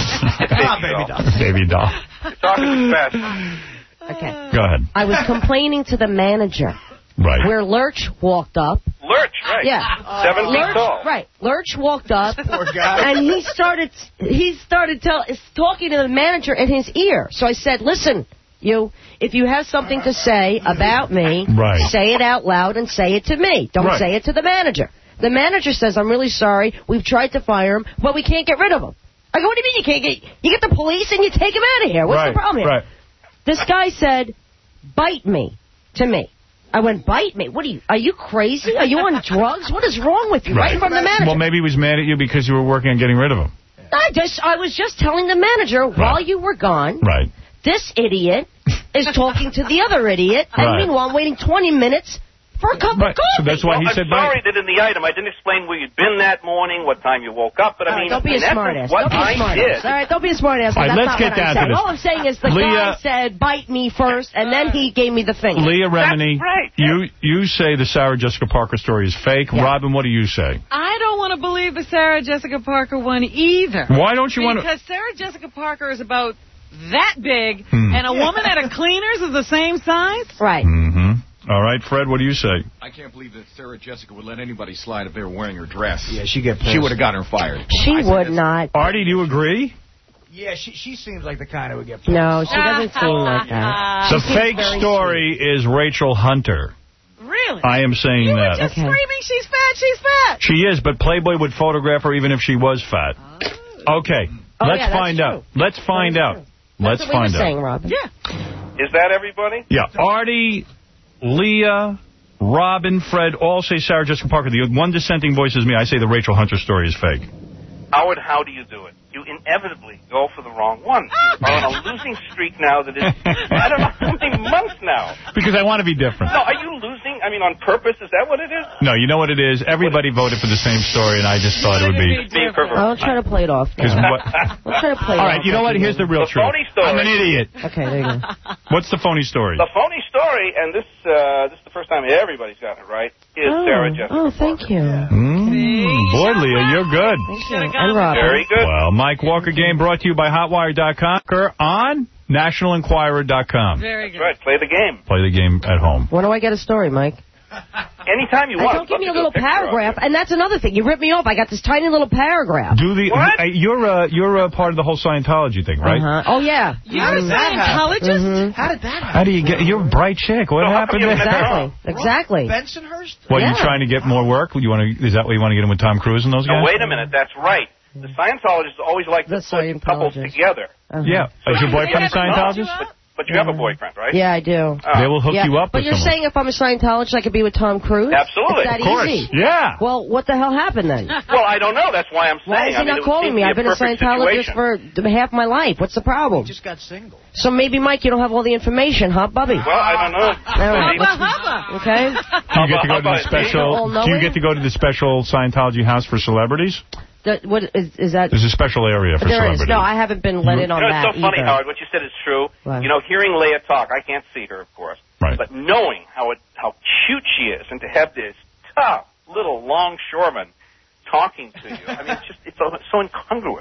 Ah, baby doll. Baby doll. You're talking too fast. Okay. Go ahead. I was complaining to the manager Right. where Lurch walked up. Lurch, right? Yeah. Seven feet Lurch, tall. right. Lurch walked up. Poor guy. And he started he started tell, talking to the manager in his ear. So I said, listen, you, if you have something to say about me, Right. say it out loud and say it to me. Don't Right. say it to the manager. The manager says, I'm really sorry. We've tried to fire him, but we can't get rid of him. I go, what do you mean you can't get... You get the police and you take him out of here. What's right. the problem here? Right. This guy said, bite me, to me. I went, bite me? What are you, are you crazy? Are you on drugs? What is wrong with you? Right, in front of the manager. Well, maybe he was mad at you because you were working on getting rid of him. I just, I was just telling the manager while you were gone, Right. this idiot is talking to the other idiot, and Right. meanwhile I'm waiting twenty minutes for a cup Right. of coffee. So that's why Well, he I'm said sorry bite. that in the item I didn't explain where you'd been that morning, what time you woke up, but I All right, mean, don't be a in essence, smartass. what Don't be a I smartass. did. All right, don't be a smartass. All right, That's let's not get what down I'm to saying. this. All I'm saying is the Leah- guy said, bite me first, and then he gave me the finger. Leah Remini, right, you you say the Sarah Jessica Parker story is fake. Yeah. Robin, what do you say? I don't want to believe the Sarah Jessica Parker one either. Why don't you want to... Because Sarah Jessica Parker is about that big, Hmm. and a woman at a cleaner's is the same size? Right. Mm-hmm. All right, Fred, what do you say? I can't believe that Sarah Jessica would let anybody slide if they were wearing her dress. Yeah, she get pissed. She would have gotten her fired. She would not. Artie, do you agree? Yeah, she she seems like the kind who would get pissed. No, she doesn't seem like that. The She seems fake very story is Rachel Hunter. Really? I am saying you that. You were just okay. screaming, she's fat, she's fat. She is, but Playboy would photograph her even if she was fat. Oh. Okay, oh, let's yeah, find out. Let's find out. Let's that's what find we were out. saying, Robin. Yeah. Is that everybody? Yeah. Artie, Leah, Robin, Fred, all say Sarah Jessica Parker. The one dissenting voice is me. I say the Rachel Hunter story is fake. Howard, how do you do it? You inevitably go for the wrong one. You're on a losing streak now that is, I don't know how many months now. Because I want to be different. No, are you losing? I mean, on purpose? Is that what it is? No, you know what it is? Everybody voted for the same story, and I just thought it would be... I'll try to play it off. What, I'll try to play it all off. right, you know what? Here's the real the truth. Phony story. I'm an idiot. Okay, there you go. What's the phony story? The phony story, and this uh, this is the first time everybody's gotten it right, is oh. Sarah Jessica Oh, thank Parker. you. Mm, boy, Leah, you're good. Thank you. And Robin. Very good. Well, Mike Walker game brought to you by Hotwire dot com on National Enquirer dot com. Very good. That's right. Play the game. Play the game at home. When do I get a story, Mike? Anytime you want. Don't give me a little paragraph. And that's another thing. You ripped me off. I got this tiny little paragraph. Do the what? Uh, you're uh, you're uh, part of the whole Scientology thing, right? Uh-huh. Oh, yeah. You're a Scientologist? Mm-hmm. How did that happen? How do you get... You're a bright chick. What no, happened there? Exactly. Exactly. Bensonhurst? What, yeah. you trying to get more work? You want to? Is that what you want to get in with Tom Cruise and those guys? No, wait a minute. That's right. The Scientologists always like to put couples together. Uh-huh. Yeah. So is your boyfriend a Scientologist? But, but you have a boyfriend, right? Yeah, I do. Oh. They will hook yeah. you up But with you're someone. saying if I'm a Scientologist, I could be with Tom Cruise? Absolutely. It's that of course. easy. Yeah. Well, what the hell happened then? Well, I don't know. That's why I'm saying. Why is he I mean, not calling me? I've been a Scientologist situation. for half my life. What's the problem? He just got single. So maybe, Mike, you don't have all the information, huh, Bubby? Well, I don't know. All right. Hubba, hubba. Okay. Do you get to go to the special? Do you get to go to the special Scientology house for celebrities? The, what is, is that? There's a special area for there celebrities. Is. No, I haven't been let in on you know, that it's so funny, either. Howard. What you said is true. What? You know, hearing Leah talk, I can't see her, of course. Right. But knowing how it, how cute she is, and to have this tough little longshoreman talking to you, I mean, it's just it's so, it's so incongruous.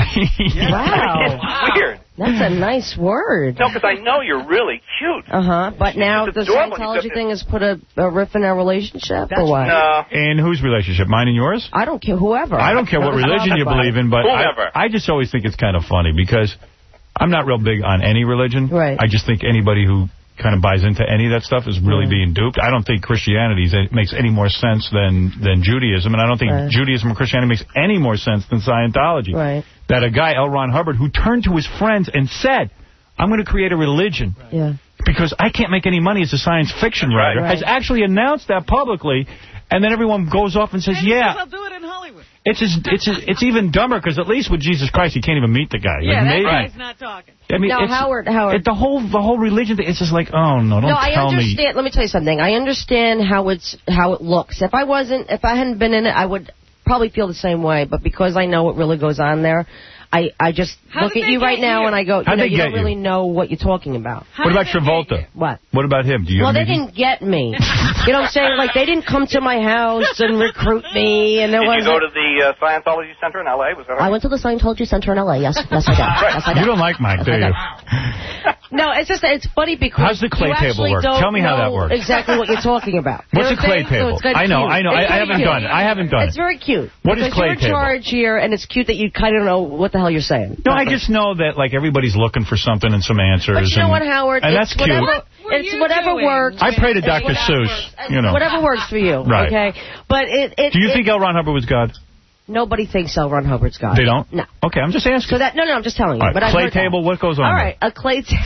Wow. It's weird. That's a nice word. No, because I know you're really cute. Uh-huh. But now the adorable. Scientology thing has put a, a riff in our relationship, or what? No. In whose relationship? Mine and yours? I don't care. Whoever. I don't care what religion you believe in, but Whoever. I, I just always think it's kind of funny because I'm not real big on any religion. Right. I just think anybody who kind of buys into any of that stuff is really Yeah. being duped. I don't think Christianity is- makes any more sense than, than Judaism, and I don't think Right. Judaism or Christianity makes any more sense than Scientology. Right. That a guy, L. Ron Hubbard, who turned to his friends and said, I'm going to create a religion Yeah. because I can't make any money as a science fiction writer, Right. has actually announced that publicly, and then everyone goes off and says, And yeah. I'll do it in Hollywood. It's just, it's just, it's even dumber because at least with Jesus Christ you can't even meet the guy. Yeah, Like, that maybe, guy's not talking. I mean, No, it's, Howard, Howard. It, the whole the whole religion thing. It's just like, oh no, don't no, I tell understand. me. Let me tell you something. I understand how it's how it looks. If I wasn't, if I hadn't been in it, I would probably feel the same way. But because I know what really goes on there, I I just How look did at they you right get now you? and I go, you How'd know, they you get don't you? really know what you're talking about. How What did about they get Travolta? you? What? What about him? Do you? Well, have they any- didn't get me. You know what I'm saying? Like, they didn't come to my house and recruit me. And there Did was you go to the uh, Scientology Center in L A? Was that right? I went to the Scientology Center in L A. Yes, yes, I did. Yes, I did. You don't like Mike, do you? No, it's just it's funny because How's the clay you table actually work? don't Tell me how that know works. Exactly what you're talking about. What's You know a clay what I'm saying? table? So it's kinda I know, cute. I know. It's I, I very haven't cute. done it. I haven't done It's it. very cute. What is because clay you're in table? charge here, and it's cute that you kind of know what the hell you're saying. No, I just know that like everybody's looking for something and some answers. But you know and, what, Howard? And it's that's cute. whatever, What were it's you whatever doing? works. I pray to It's Doctor whatever Seuss. works. You know. Whatever works for you. Right. Okay. But it. it Do you it, think L. Ron Hubbard was God? Nobody thinks L. Ron Hubbard's God. They don't? No. Okay, I'm just asking. So that no, no, I'm just telling you. All right, But I clay heard that. table, what goes on All there? right, a clay table.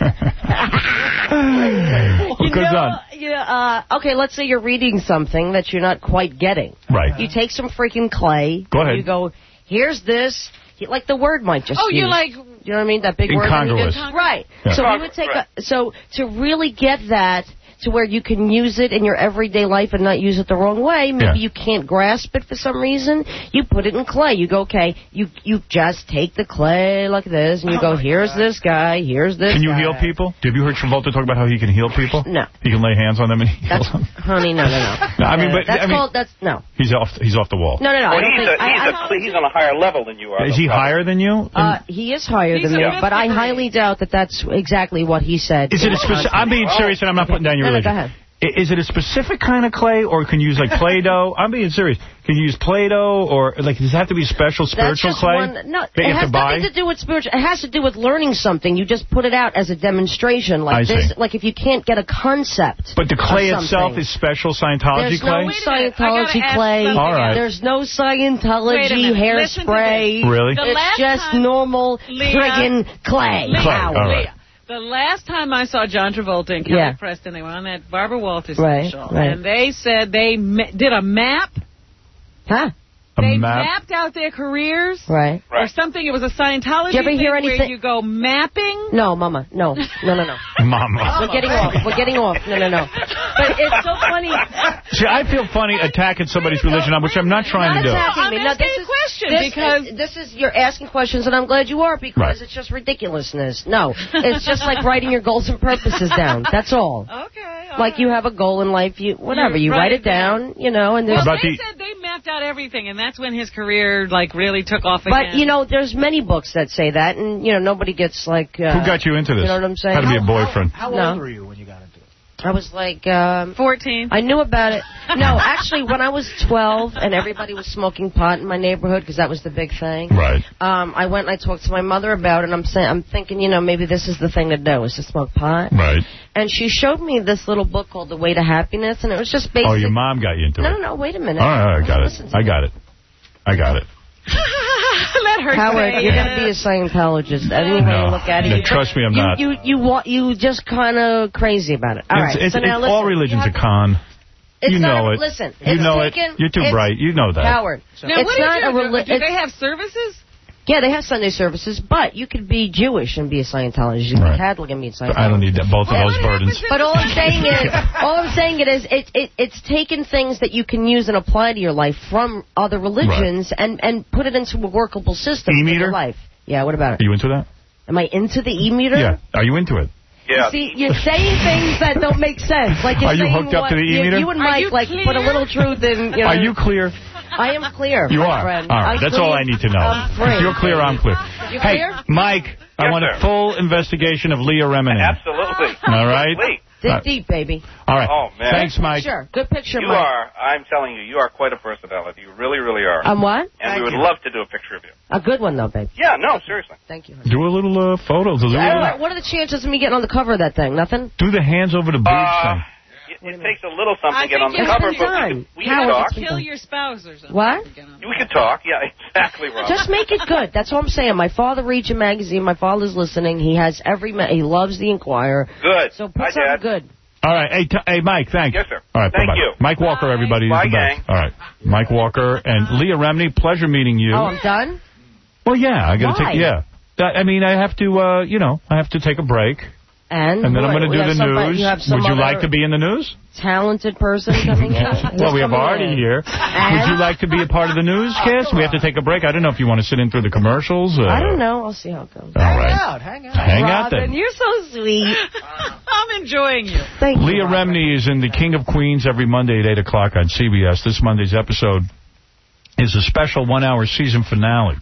What you goes know, on? Yeah, uh, okay, let's say you're reading something that you're not quite getting. Right. You take some freaking clay. Go and ahead. You go, here's this. Like the word Mike just Oh, you used. like... You know what I mean? That big word. Incongruous. Right. Yeah. So we would take a, so to really get that to where you can use it in your everyday life and not use it the wrong way. Maybe Yeah. you can't grasp it for some reason. You put it in clay. You go, okay, you you just take the clay like this, and you go, here's this guy, here's this Can you guy. heal people? Have you heard Travolta talk about how he can heal people? No. He can lay hands on them and heal That's, them? honey, no, no, no. No, I mean, but that's I mean, called, that's, no. he's off. He's off the wall. No, no, no. Well, I don't he's, think, a, he's, I, a, he's on a higher level than you are. Is though, he probably. higher than you? Uh, he is higher He's than me, a but I fifth highly doubt that that's exactly what he said. Is it a specific? I'm being serious, and I'm not putting down your No, no, religion. go ahead. Is it a specific kind of clay, or can you use, like, Play-Doh? I'm being serious. Can you use Play-Doh, or, like, does it have to be special spiritual clay? One, no, that it you have has to buy? nothing to do with spiritual. It has to do with learning something. You just put it out as a demonstration. Like I this. see. Like if you can't get a concept. But the clay of itself something. is special Scientology There's clay? no Scientology clay. All right. There's no Wait a Scientology minute. Listen to hairspray. this. Really? The It's last just time- normal Leah, friggin' clay. Leah, Clay, all right. Leah, the last time I saw John Travolta and Kelly Yeah. Preston, they were on that Barbara Walters Right, special, right. and they said they ma- did a map. Huh? A They map? mapped out their careers. Right. Or something. It was a Scientology Did you ever thing hear where anything- you go mapping. No, Mama. No. No, no, no. Mama. We're getting off. We're getting off. No, no, no. But it's so funny. See, I feel funny attacking somebody's religion, which I'm not trying Not to do. attacking I'm me. No, asking this a is, question this, because- this is, you're asking questions, and I'm glad you are, because Right. it's just ridiculousness. No, it's just like writing your goals and purposes down. That's all. Okay. Like you have a goal in life, you whatever, you write it down, you know, and there's... Well, About they the- said they mapped out everything, and that's when his career, like, really took off But, again. you know, there's many books that say that, and, you know, nobody gets, like... Uh, Who got you into this? You know what I'm saying? How to be a boyfriend. How No. old were you when you got into it? I was like... Um, fourteen. I knew about it. No, actually, when I was twelve and everybody was smoking pot in my neighborhood, because that was the big thing, Right. um, I went and I talked to my mother about it, and I'm saying, I'm thinking, you know, maybe this is the thing to do, is to smoke pot. Right. And she showed me this little book called The Way to Happiness, and it was just basic... Oh, your mom got you into No, it. no, no, wait a minute. All right, all right, I got Listen it. to I me. got it. I got it. Let her Howard, say you're it. going to be a Scientologist. Any way No. you look at it. No, you, trust me, I'm you, not. You, you, want, you just kind of crazy about it. All it's, right, it's, so now it's, listen. all religion's You a have- con. It's you not know a, it. Listen, you it's know taken, it. You're too it's- bright. You know that. Howard, Now, it's what do not you a do? religion. Do they have services? Yeah, they have Sunday services, but you could be Jewish and be a Scientologist. You could Right. be Catholic and be a Scientologist. I don't need that, both of those burdens. But all I'm saying is, all I'm saying it is, it, it it's taken things that you can use and apply to your life from other religions and and put it into a workable system in E-meter? your life. Yeah, what about Are it? you into that? Am I into the e-meter? Yeah. Are you into it? Yeah. See, you're saying things that don't make sense. Like you're Are you saying hooked up what, to the you- e-meter? You and Are Mike you like clear? put a little truth in. You know, Are you clear? I am clear. You my are. friend. All right. I'm That's clear. all I need to know. I'm free. If you're clear, I'm clear. You hey, clear? Mike, I Yes, want sir. a full investigation of Leah Remini. Absolutely. All right? Complete. Dig All right. deep, baby. All right. Oh, man. Thanks, Mike. Picture. Good picture, You Mike. are, I'm telling you, you are quite a personality. You really, really are. Um, what? and we would you. love to do a picture of you. A good one, though, babe. Yeah, no, seriously. Thank you. Do a little uh, photo. Do, I don't the- know, what are the chances of me getting on the cover of that thing? Nothing? do the hands over the boobs Uh, thing. It, it takes a little something I to get think on the you cover, have but time. we could, we Howard, could talk. it's- Kill your spouse or something. What? We could talk. Yeah, exactly, Rob. Just make it good. That's all I'm saying. My father reads a magazine. My father's listening. He has every. Ma- he loves the Inquirer. Good. So put Hi, something Dad. good. All right. Hey, t- hey, Mike, thanks. Yes, sir. All right, Thank bye-bye. you. Mike Walker, Bye. everybody. He's Bye, the best. gang. All right. Mike Walker and Leah Remini, pleasure meeting you. Oh, I'm done? Well, yeah, I got to Why? take, yeah. That, I mean, I have to, uh, you know, I have to take a break. And? And then I'm what, going to we do have the somebody- news. You have some Would you other like to be in the news? talented person coming in? Well, Who's we have coming Artie in? here. And? Would you like to be a part of the newscast? We have to take a break. I don't know if you want to sit in through the commercials. Uh, I don't know. I'll see how it goes. All right. Hang out, hang out. Hang out Robin, then. you're so sweet. I'm enjoying you. Thank you. Leah Remini is in The King of Queens every Monday at eight o'clock on C B S. This Monday's episode is a special one-hour season finale.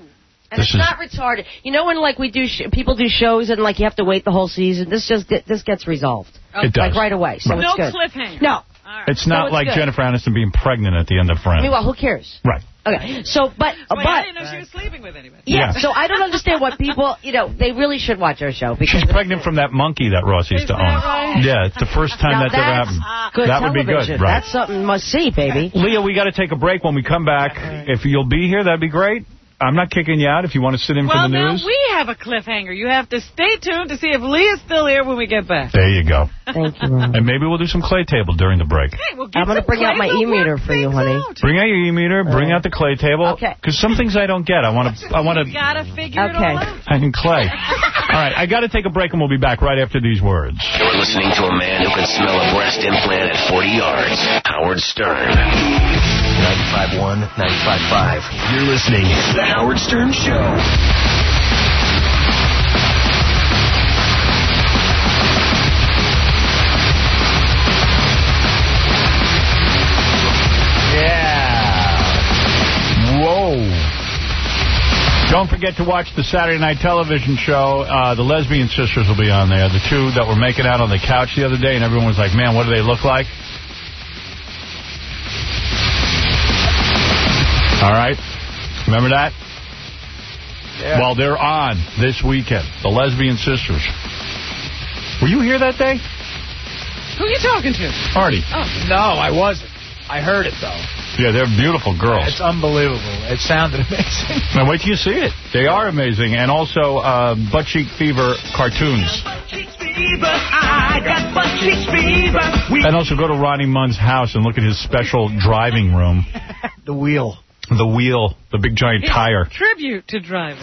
And This it's is- not retarded. You know when like we do, sh- people do shows and like you have to wait the whole season. This just get, this gets resolved. It does. Like right away. So Right. it's No good. cliffhanger. No. It's So not it's like good. Jennifer Aniston being pregnant at the end of Friends. Meanwhile, who cares? Right. Okay. So, but Wait, but I didn't know she was sleeping with anybody. yeah, Yeah. So I don't understand what people. You know, they really should watch our show because She's pregnant from that monkey that Ross used Is to that own. right? Yeah, it's the first time now that's ever that's happened. good that would be television. good, right? That's something must see, baby. Leah, we got to take a break. When we come back, if you'll be here, that'd be great. I'm not kicking you out if you want to sit in Well, for the now news. we have a cliffhanger. You have to stay tuned to see if Leah's still here when we get back. There you go. Thank you, Ron. And maybe we'll do some clay table during the break. Hey, we'll get I'm gonna some bring out my clay, we'll e-meter work for you, things honey. out. Bring out your e-meter. Bring out the clay table. Okay. Because some things I don't get. I want to. I want You to. gotta figure it Okay. all out. I can clay. All right. I got to take a break, and we'll be back right after these words. You're listening to a man who can smell a breast implant at forty yards. Howard Stern. ninety-five point one, ninety-five point five. You're listening to The Howard Stern Show. Yeah. Whoa. Don't forget to watch the Saturday night television show. Uh, the Lesbian Sisters will be on there. The two that were making out on the couch the other day, and everyone was like, man, what do they look like? All right. Remember that? Yeah. Well, they're on this weekend. The Lesbian Sisters. Were you here that day? Who are you talking to? Artie. Oh. No, I wasn't. I heard it, though. Yeah, they're beautiful girls. It's unbelievable. It sounded amazing. Now, wait till you see it. They are amazing. And also, uh, Butt Cheek Fever cartoons. And also go to Ronnie Munn's house and look at his special driving room. The wheel. The wheel. The big giant It's tire. Tribute to driving.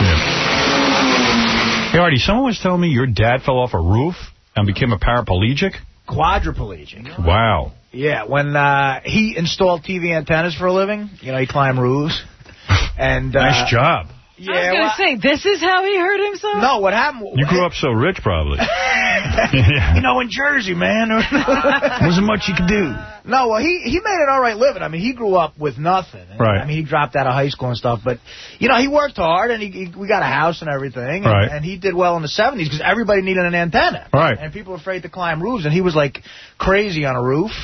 Yeah. Hey, Artie, someone was telling me your dad fell off a roof and became a paraplegic? Quadriplegic. Wow. Yeah, when uh, he installed T V antennas for a living, you know, he climbed roofs. And, uh, nice job. I Yeah, was going to well, say, this is how he hurt himself? No, what happened... You grew up so rich, probably. You know, in Jersey, man. Wasn't much you could do. No, well, he, he made an all right living. I mean, he grew up with nothing. Right. I mean, he dropped out of high school and stuff. But, you know, he worked hard, and he, he we got a house and everything. And, right. and he did well in the seventies because everybody needed an antenna. Right. And people were afraid to climb roofs. And he was, like, crazy on a roof.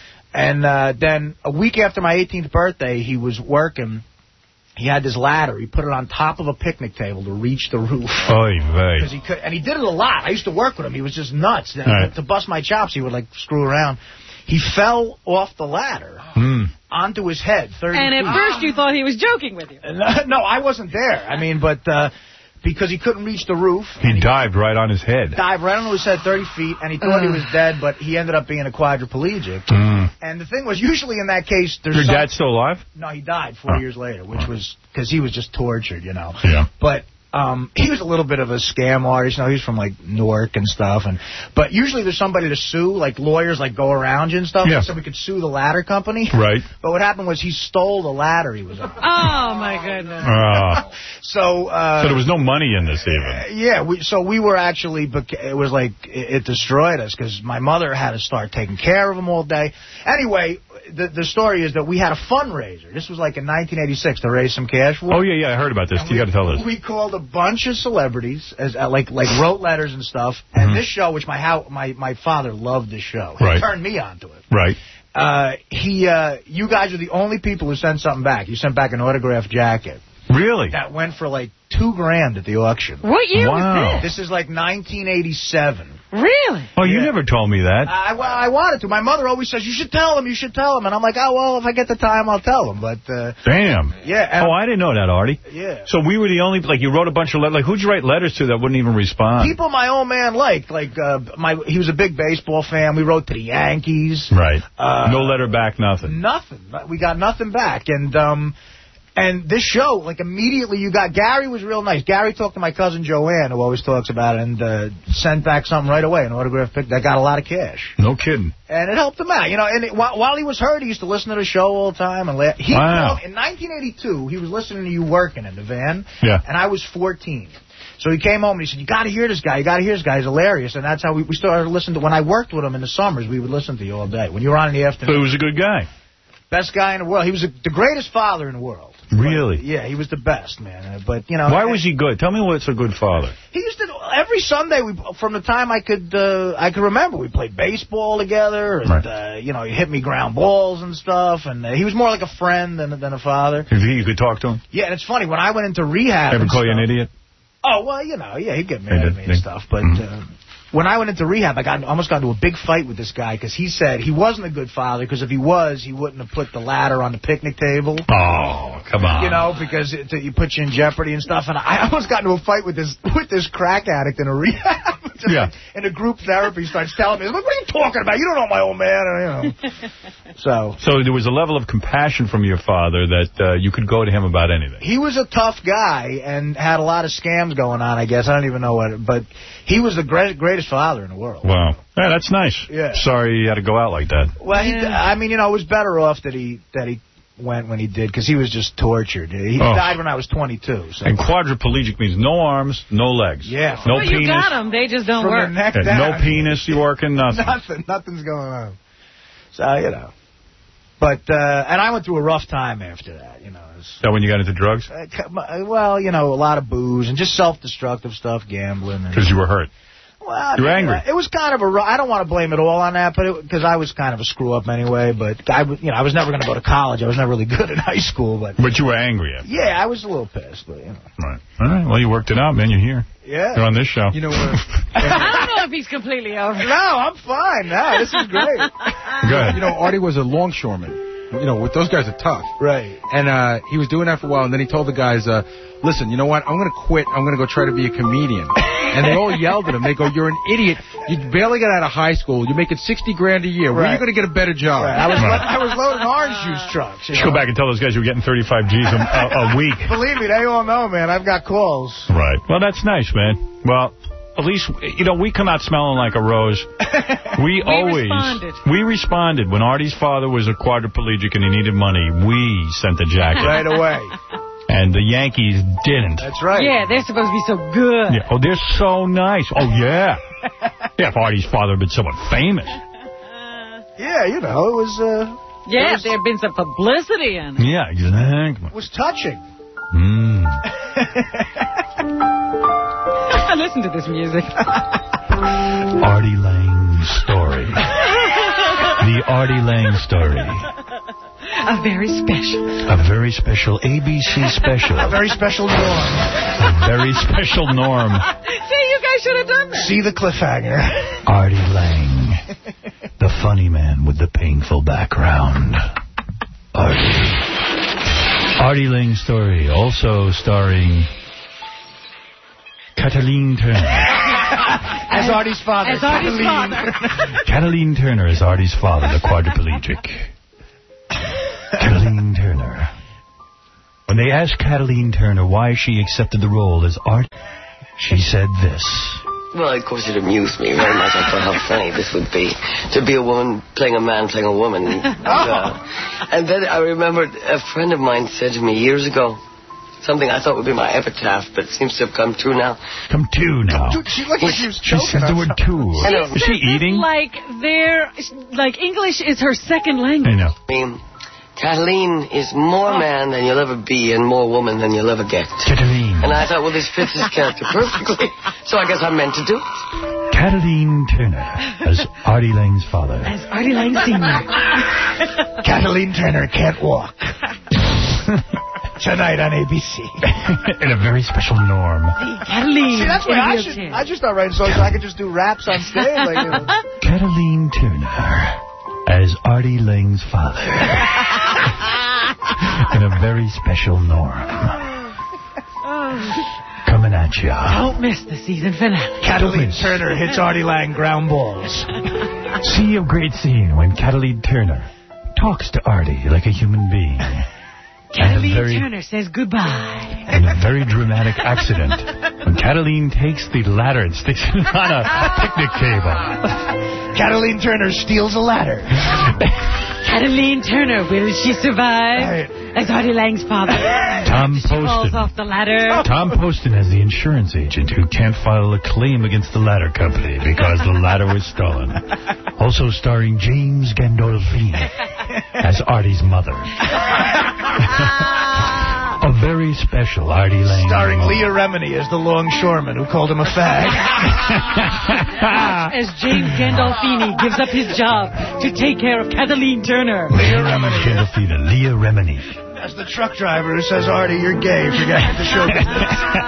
And uh, then a week after my eighteenth birthday, he was working. He had this ladder. He put it on top of a picnic table to reach the roof. Oy vey. Because he could, and he did it a lot. I used to work with him. He was just nuts. Right. To bust my chops, he would, like, screw around. He fell off the ladder mm. onto his head. thirty And at feet. first you thought he was joking with you. No, I wasn't there. I mean, but uh, because he couldn't reach the roof. He, he dived right on his head. Dived right onto his head, thirty feet, and he thought uh. he was dead, but he ended up being a quadriplegic. Mm. And the thing was, usually in that case, there's Your some... dad's still alive? No, he died four oh. years later, which was because he was just tortured, you know. Yeah. But um, he was a little bit of a scam artist. You know, he was from, like, Newark and stuff. And But usually there's somebody to sue, like lawyers, like, go around you and stuff. Yeah. So we could sue the ladder company. Right. But what happened was he stole the ladder he was on. Oh, my goodness. Uh, so uh, so there was no money in this, even. Yeah, we, so we were actually, it was like, it, it destroyed us because my mother had to start taking care of him all day. Anyway, the, the story is that we had a fundraiser. This was like in nineteen eighty-six to raise some cash for. Oh, yeah, yeah, I heard about this. And you got to tell this. We called a bunch of celebrities, as uh, like like wrote letters and stuff. And Mm-hmm. this show, which my how, my my father loved this show. Right. He turned me onto it. Right. Uh, he, uh, you guys are the only people who sent something back. You sent back an autographed jacket. Really? That went for like two grand at the auction. What year wow. was this? This is like nineteen eighty-seven. Really? Oh, you yeah. never told me that. I, well, I wanted to. My mother always says, you should tell him, you should tell him. And I'm like, oh, well, if I get the time, I'll tell him. But, uh... Damn. Yeah. And, oh, I didn't know that, Artie. Yeah. So we were the only, like, you wrote a bunch of letters. Like, who'd you write letters to that wouldn't even respond? People my old man liked. Like, uh, my he was a big baseball fan. We wrote to the Yankees. Right. Uh, no letter back, nothing. Nothing. We got nothing back. And, um... And this show, like, immediately you got... Gary was real nice. Gary talked to my cousin Joanne, who always talks about it, and uh, sent back something right away, an autograph pic that got a lot of cash. No kidding. And it helped him out. You know, and it, while, while he was hurt, he used to listen to the show all the time. And laugh. He wow. called, in nineteen eighty-two, he was listening to you working in the van, yeah. and I was fourteen. So he came home and he said, you got to hear this guy. You got to hear this guy. He's hilarious. And that's how we, we started listening to... When I worked with him in the summers, we would listen to you all day. When you were on in the afternoon. So he was a good guy. Best guy in the world. He was a, the greatest father in the world. Really? But, yeah, he was the best, man. But, you know... Why was he good? Tell me what's a good father. He used to... Every Sunday, we, from the time I could uh, I could remember, we played baseball together. And, right. uh, you know, he hit me ground balls and stuff. And uh, he was more like a friend than, than a father. You could talk to him? Yeah, and it's funny. When I went into rehab... Ever call stuff, you an idiot? Oh, well, you know, yeah, he'd get mad at me and stuff. But... Mm-hmm. Uh, when I went into rehab, I got almost got into a big fight with this guy because he said he wasn't a good father because if he was, he wouldn't have put the ladder on the picnic table. Oh, come on. You know, because it, it puts you in jeopardy and stuff. And I almost got into a fight with this with this crack addict in a rehab. Just yeah. Like, in a group therapy, he starts telling me, like, what are you talking about? You don't know my old man. You know. So So there was a level of compassion from your father that uh, you could go to him about anything. He was a tough guy and had a lot of scams going on, I guess. I don't even know what, but he was the great, greatest father in the world. Wow. Yeah, that's nice. Yeah. Sorry you had to go out like that. Well, he, I mean, you know, it was better off that he that he went when he did, because he was just tortured. He oh. died when I was twenty-two. So. And quadriplegic means no arms, no legs. Yeah. No well, penis. you got them. They just don't From work. The neck yeah, down. No penis, you working, nothing. nothing. Nothing's going on. So, you know. But, uh, and I went through a rough time after that, you know. Is that when you got into drugs? Uh, well, you know, a lot of booze and just self-destructive stuff, gambling. Because you were hurt. Well, you were angry. It was kind of a. I don't want to blame it all on that, but because I was kind of a screw up anyway. But I, you know, I was never going to go to college. I was never really good in high school. But but you were angry. After. Yeah, I was a little pissed. But you know. Right. All right. Well, you worked it out, man. You're here. Yeah. You're on this show. You know what? I don't know if he's completely over. No, I'm fine. No, this is great. Go ahead. You know, Artie was a longshoreman. You know, with those guys are tough. Right. And uh, he was doing that for a while, and then he told the guys, uh, listen, you know what? I'm going to quit. I'm going to go try to be a comedian. And they all yelled at him. They go, you're an idiot. You barely got out of high school. You're making sixty grand a year. Right. Where are you going to get a better job? Right. I was right. I was loading orange juice trucks. You know? Go back and tell those guys you were getting thirty-five G's a, a, a week. Believe me, they all know, man. I've got calls. Right. Well, that's nice, man. Well, at least, you know, we come out smelling like a rose. We, we always... responded. We responded. When Artie's father was a quadriplegic and he needed money, we sent the jacket. Right away. And the Yankees didn't. That's right. Yeah, they're supposed to be so good. Yeah. Oh, they're so nice. Oh, yeah. Yeah, if Artie's father had been someone famous. Yeah, you know, it was... Uh, yeah, it was, there had been some publicity in it. Yeah, exactly. It was touching. Mm. Listen to this music. Artie Lang's story. The Artie Lang story. A very special. A very special A B C special. A very special norm. A very special norm. See, you guys should have done that. See the cliffhanger. Artie Lang. The funny man with the painful background. Artie. Artie Lang's story, also starring Cataline Turner. As Artie's father. As Artie's Cataline. father. Cataline Turner is Artie's father, the quadriplegic. Cataline Turner. When they asked Cataline Turner why she accepted the role as Art, she said this. Well, of course, it amused me very much. I thought how funny this would be, to be a woman playing a man playing a woman. And, uh, and then I remembered a friend of mine said to me years ago, something I thought would be my epitaph, but it seems to have come true now. Come true now. Dude, she looked like she was She choking. said the word too. I know. Is she eating? Like, they're, like, English is her second language. I know. I mean, Cataline is more man than you'll ever be and more woman than you'll ever get. Cataline. And I thought, well, this fits his character perfectly, so I guess I'm meant to do it. Cataline Turner as Artie Lang's father. As Artie Lang Senior Cataline Turner can't walk. Tonight on A B C. In a very special norm. Cataline. See, that's why I should. I just start writing songs so I could just do raps on stage. Like, you know. Cataline Turner as Artie Lang's father. In a very special norm. Coming at you. Don't miss the season finale. Cataline Turner hits Artie Lang ground balls. See a great scene when Cataline Turner talks to Artie like a human being. Cataline very, Turner says goodbye. In a very dramatic accident, when Cataline takes the ladder and sticks it on a picnic table. Cataline Turner steals a ladder. Cataline Turner, will she survive? Right. As Artie Lang's father. Tom she falls Poston. off the ladder. Tom Poston as the insurance agent who can't file a claim against the ladder company because the ladder was stolen. Also starring James Gandolfini as Artie's mother. A very special Artie Lang. Starring Leah Remini as the longshoreman who called him a fag. As James Gandolfini gives up his job to take care of Cataline Turner. Leah Remini. Gandolfini, Leah Remini. As the truck driver who says, Artie, you're gay. Forget the show business.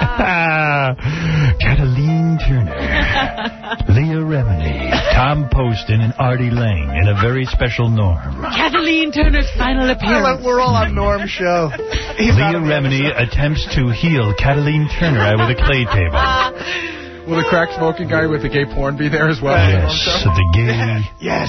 Cataline Turner, Leah Remini, Tom Poston, and Artie Lang in a very special norm. Cataline Turner's final appearance. We're all on Norm's show. He's Leah Remini attempts to heal Cataline Turner with a clay table. Will the crack smoking guy with the gay porn be there as well? Yes, the gay. Yes.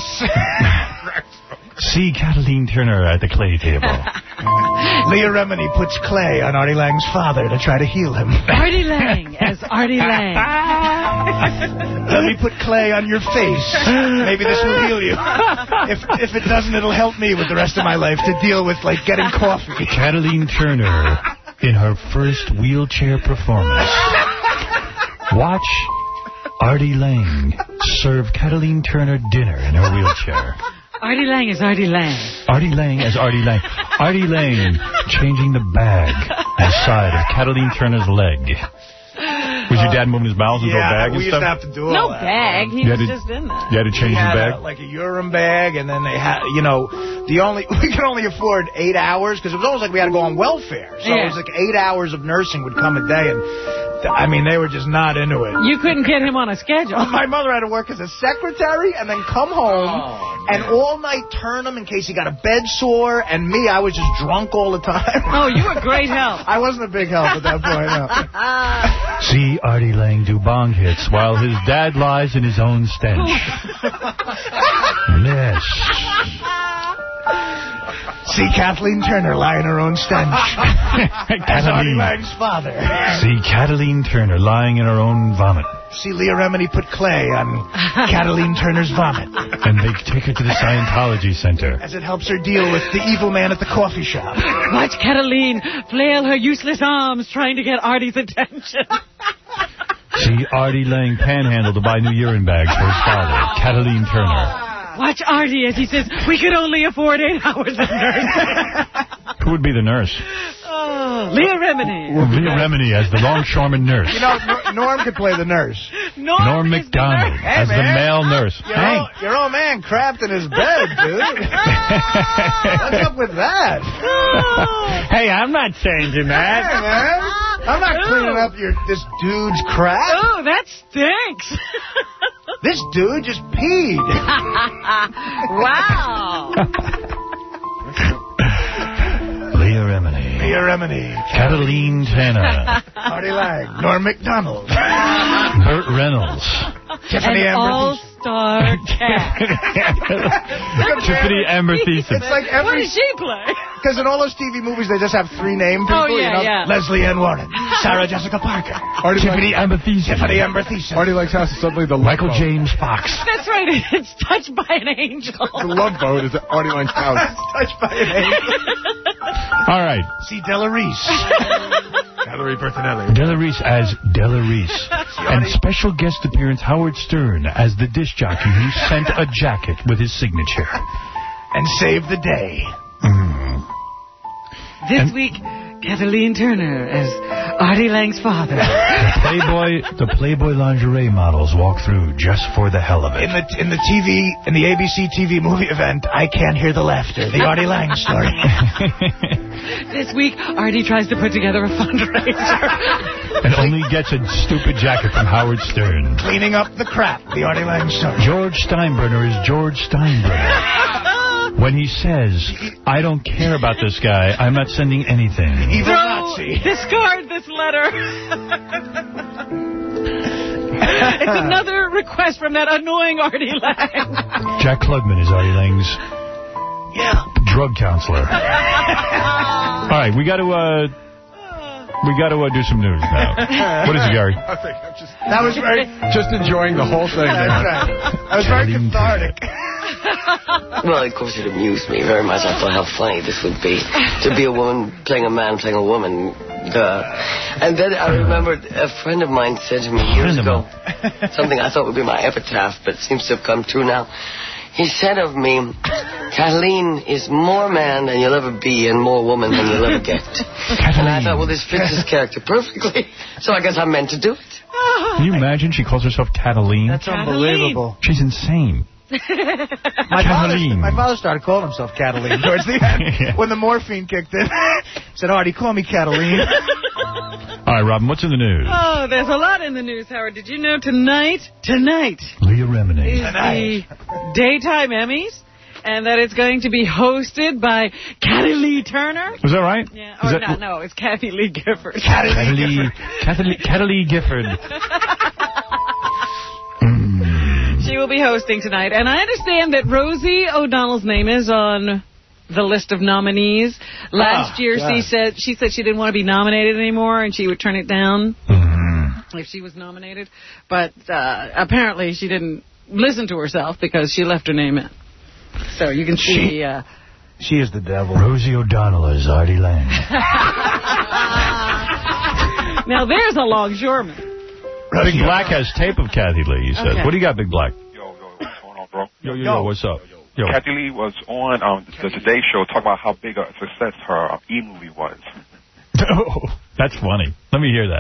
See Cataline Turner at the clay table. Leah Remini puts clay on Artie Lang's father to try to heal him. Artie Lang as Artie Lang. Let me put clay on your face. Maybe this will heal you. If if it doesn't, it'll help me with the rest of my life to deal with, like, getting coffee. Cataline Turner in her first wheelchair performance. Watch Artie Lang serve Cataline Turner dinner in her wheelchair. Artie Lang is Artie Lang. Artie Lang as Artie Lang. Artie Lang changing the bag inside of Cataline Turner's leg. Was your dad moving his bowels into yeah, a bag and we used stuff? to have to do all No that. bag. He You was had to- just in there. You had to change We his had bag? a, like a urine bag, and then they had, you know, the only we could only afford eight hours because it was almost like we had to go on welfare. So Yeah. it was like eight hours of nursing would come a day, and I mean they were just not into it. You couldn't get him on a schedule. My mother had to work as a secretary and then come home and all night turn him in case he got a bed sore. And me, I was just drunk all the time. Oh, you were great help. I wasn't a big help at that point. No. See Artie Lang do bong hits while his dad lies in his own stench. Yes. See Kathleen Turner lie in her own stench. As Artie Lang's father. See Cataline Turner lying in her own vomit. See Leah Remini put clay on Kathleen Turner's vomit. And they take her to the Scientology Center. As it helps her deal with the evil man at the coffee shop. Watch Cataline flail her useless arms trying to get Artie's attention. See Artie Lang panhandle to buy new urine bags for his father, Cataline Turner. Watch Artie as he says, we could only afford eight hours of nursing. Who would be the nurse? Oh, Leah Remini. Leah Remini as the longshoreman nurse. You know, Nor- Norm could play the nurse. Norm, Norm MacDonald Hey, as the man. male nurse. Your, Hey. old, your old man crapped in his bed, dude. What's up with that? Hey, I'm not changing Hey, man. I'm not cleaning up your this dude's crap. Oh, that stinks. This dude just peed. Wow. Leah Remini. Leah Remini. Cataline Turner. Artie Lang. Norm MacDonald. Burt Reynolds. Tiffany An Amber. all-star cat. Tiffany Amber Thiessen. It's like What every... does she play? Because in all those T V movies, they just have three name people. Oh, yeah, you know? yeah. Leslie Ann Warren. Sarah Jessica Parker. Artie Tiffany likes, Amber Thiessen. Tiffany Amber Thiessen. Artie likes house is suddenly the Michael Love Boat. James Fox. That's right. It's touched by an angel. The Love Boat is at Artie Lang's house. Touched by an angel. All right. See Della Reese. Valerie Bertinelli. Della Reese as Della Reese. And special guest appearance Howard Stern as the disc jockey who sent a jacket with his signature. And save the day. Mm. This And- week, Cataline Turner as Artie Lang's father. The Playboy, the Playboy lingerie models walk through just for the hell of it. In the in the T V in the A B C T V movie event, I Can't Hear the Laughter. The Artie Lang story. This week, Artie tries to put together a fundraiser. And only gets a stupid jacket from Howard Stern. Cleaning up the crap. The Artie Lang story. George Steinbrenner is George Steinbrenner. When he says, I don't care about this guy, I'm not sending anything. Evil Throw, Nazi. discard this letter. It's another request from that annoying Artie Lang. Jack Klugman is Artie Lang's Yeah. drug counselor. All right, we got to uh, we got to uh, do some news now. What is it, Gary? Nothing. I'm just, That was very... just enjoying the whole thing. That's man. right. That was very cathartic. Well, of course, it amused me very much. I thought how funny this would be to be a woman playing a man playing a woman. Duh. And then I remembered a friend of mine said to me years ago something I thought would be my epitaph, but it seems to have come true now. He said of me, Cataline is more man than you'll ever be and more woman than you'll ever get. And I thought, well, this fits his character perfectly, so I guess I'm meant to do it. Can you imagine she calls herself Cataline? That's unbelievable. She's insane. My father, Cataline. my father started calling himself Cataline towards the end. Yeah. When the morphine kicked in. Said, Artie, call me Cataline. All right, Robin, what's in the news? Oh, there's a lot in the news, Howard. Did you know tonight, tonight Leah Remini. is the Daytime Emmys, and that it's going to be hosted by Kathy Lee Turner? Was that right? Yeah. Is Oh, that- no, no, it's Kathy Lee Gifford. Kathy Lee, Kathy Lee, Kathy Lee Gifford. She will be hosting tonight. And I understand that Rosie O'Donnell's name is on the list of nominees. Last Oh, year, God. she said she said she didn't want to be nominated anymore, and she would turn it down Mm-hmm. if she was nominated. But uh, apparently she didn't listen to herself because she left her name in. So you can see... She- uh, She is the devil. Rosie O'Donnell is Artie Lang. now, there's a longshoreman. Big Black has tape of Kathy Lee, he says. Okay. What do you got, Big Black? Yo, yo, what's going on, bro? Yo, yo, yo, what's up? Yo. Kathy Lee was on um, the Today Show talking about how big a success her um, E-movie was. Oh, that's funny. Let me hear that.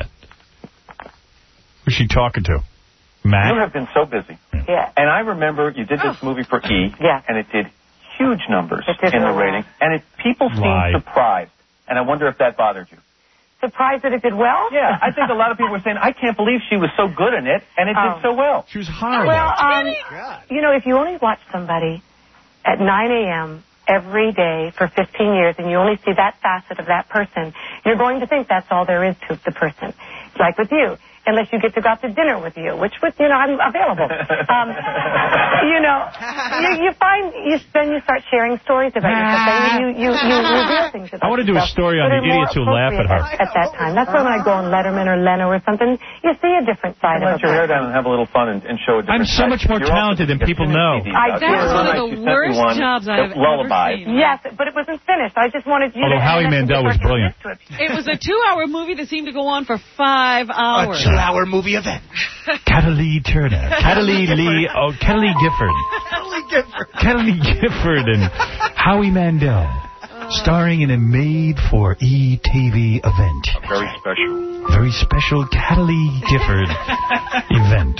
Who's she talking to? Matt? You have been so busy. Yeah. And I remember you did this Oh. movie for E. Yeah. And it did huge numbers It did in the so well. rating. And it, people seemed Lie. surprised. And I wonder if that bothered you. Surprised that it did well? Yeah, I think a lot of people were saying, I can't believe she was so good in it, and it Oh. did so well. She was horrible. Well, um, you know, if you only watch somebody at nine a.m. every day for fifteen years and you only see that facet of that person, you're going to think that's all there is to the person. It's like with you. Unless you get to go out to dinner with you, which, with, you know, I'm available. Um, you know, you, you find, you then you start sharing stories about yourself, and you, you, you reveal things about I want to do a yourself story on that the are more idiots who laugh at her. appropriate At that time. That's when I go on Letterman or Leno or something, you see a different side Let of your it. hair down and have a little fun and, and show a different I'm so side. much more You're also- talented than people know. I- That's one You of sent the me worst one, jobs the I've ever Lullaby. Yes, but it wasn't finished. I just wanted you Although to... Howie and then Mandel was you brilliant. It was a two-hour movie that seemed to go on for five hours. A two-hour movie event. Catalee Turner. Catalee Lee. Oh, Catalee Gifford. Catalee Gifford. Catalee Gifford and Howie Mandel. Starring in a made-for-E T V event. Very special. Very special Catalee Gifford event.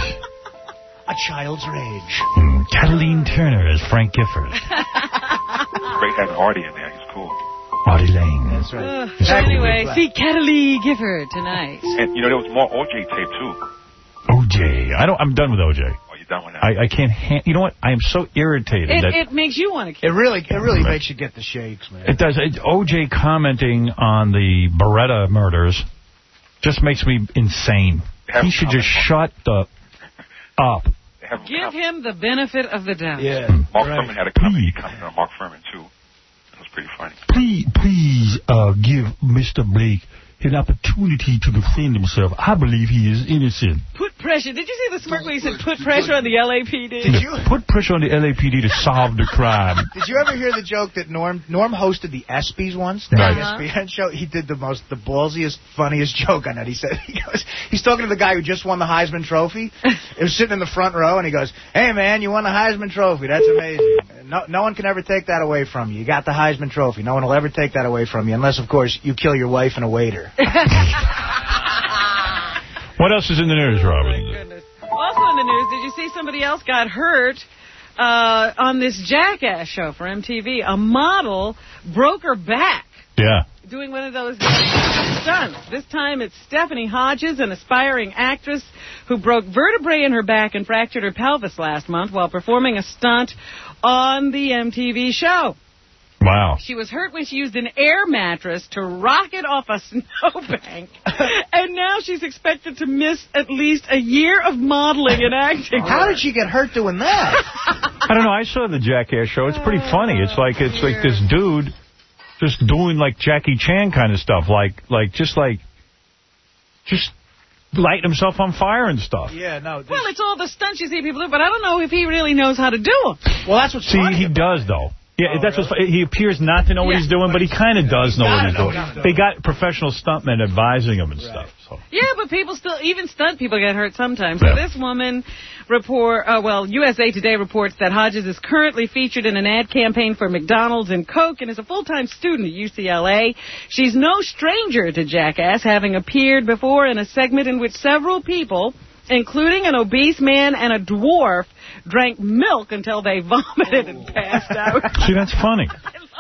A child's rage. Mm, Cataline Turner as Frank Gifford. Great having Artie in there. He's cool. Artie Lang. That's right. Uh, He's cool. anyway, see Catalee Gifford tonight. And, you know, there was more O J tape, too. O J. I don't, I'm done with O J. Oh, you're done with that? I, I can't... Ha you know what? I am so irritated It, that... it makes you want to kill It really, it really Right. makes you get the shakes, man. It does. It, O J commenting on the Beretta murders just makes me insane. He should just shut the up. Give him the benefit of the doubt. Yeah. Mark Right. Furman had a comedy comment on Mark Furman, too. It was pretty funny. Please, please uh, give Mister Blake an opportunity to defend himself. I believe he is innocent. Put pressure. Did you see the smirk where he said put pressure on the L A P D? Did you? Put pressure on the L A P D to solve the crime. Did you ever hear the joke that Norm Norm hosted the ESPYs once? The Right. E S P N show. He did the most, the ballsiest, funniest joke on that. He said, he goes, he's talking to the guy who just won the Heisman Trophy. He was sitting in the front row, and he goes, "Hey man, you won the Heisman Trophy. That's amazing. No, no one can ever take that away from you. You got the Heisman Trophy. No one will ever take that away from you, unless, of course, you kill your wife and a waiter." What else is in the news, Robin? Also in the news, did you see somebody else got hurt uh, on this Jackass show for M T V? A model broke her back Yeah. doing one of those stunts. This time it's Stephanie Hodges, an aspiring actress who broke vertebrae in her back and fractured her pelvis last month while performing a stunt on the M T V show. Wow. She was hurt when she used an air mattress to rocket off a snowbank, and now she's expected to miss at least a year of modeling and acting. How did she get hurt doing that? I don't know. I saw the Jackass show. It's pretty funny. It's like it's like this dude just doing like Jackie Chan kind of stuff, like like just like just lighting himself on fire and stuff. Yeah, no. Well, it's all the stunts you see people do, but I don't know if he really knows how to do them. Well, that's what's See, funny he about does though. Yeah, that's what's, he appears not to know what Yeah. he's doing, but he kind of does know what he's know doing. what he's They got professional stuntmen advising him and stuff. So. Yeah, but people still, even stunt people get hurt sometimes. So Yeah. this woman report, uh, well, U S A Today reports that Hodges is currently featured in an ad campaign for McDonald's and Coke and is a full-time student at U C L A. She's no stranger to Jackass, having appeared before in a segment in which several people, including an obese man and a dwarf, drank milk until they vomited and passed out. See, that's funny.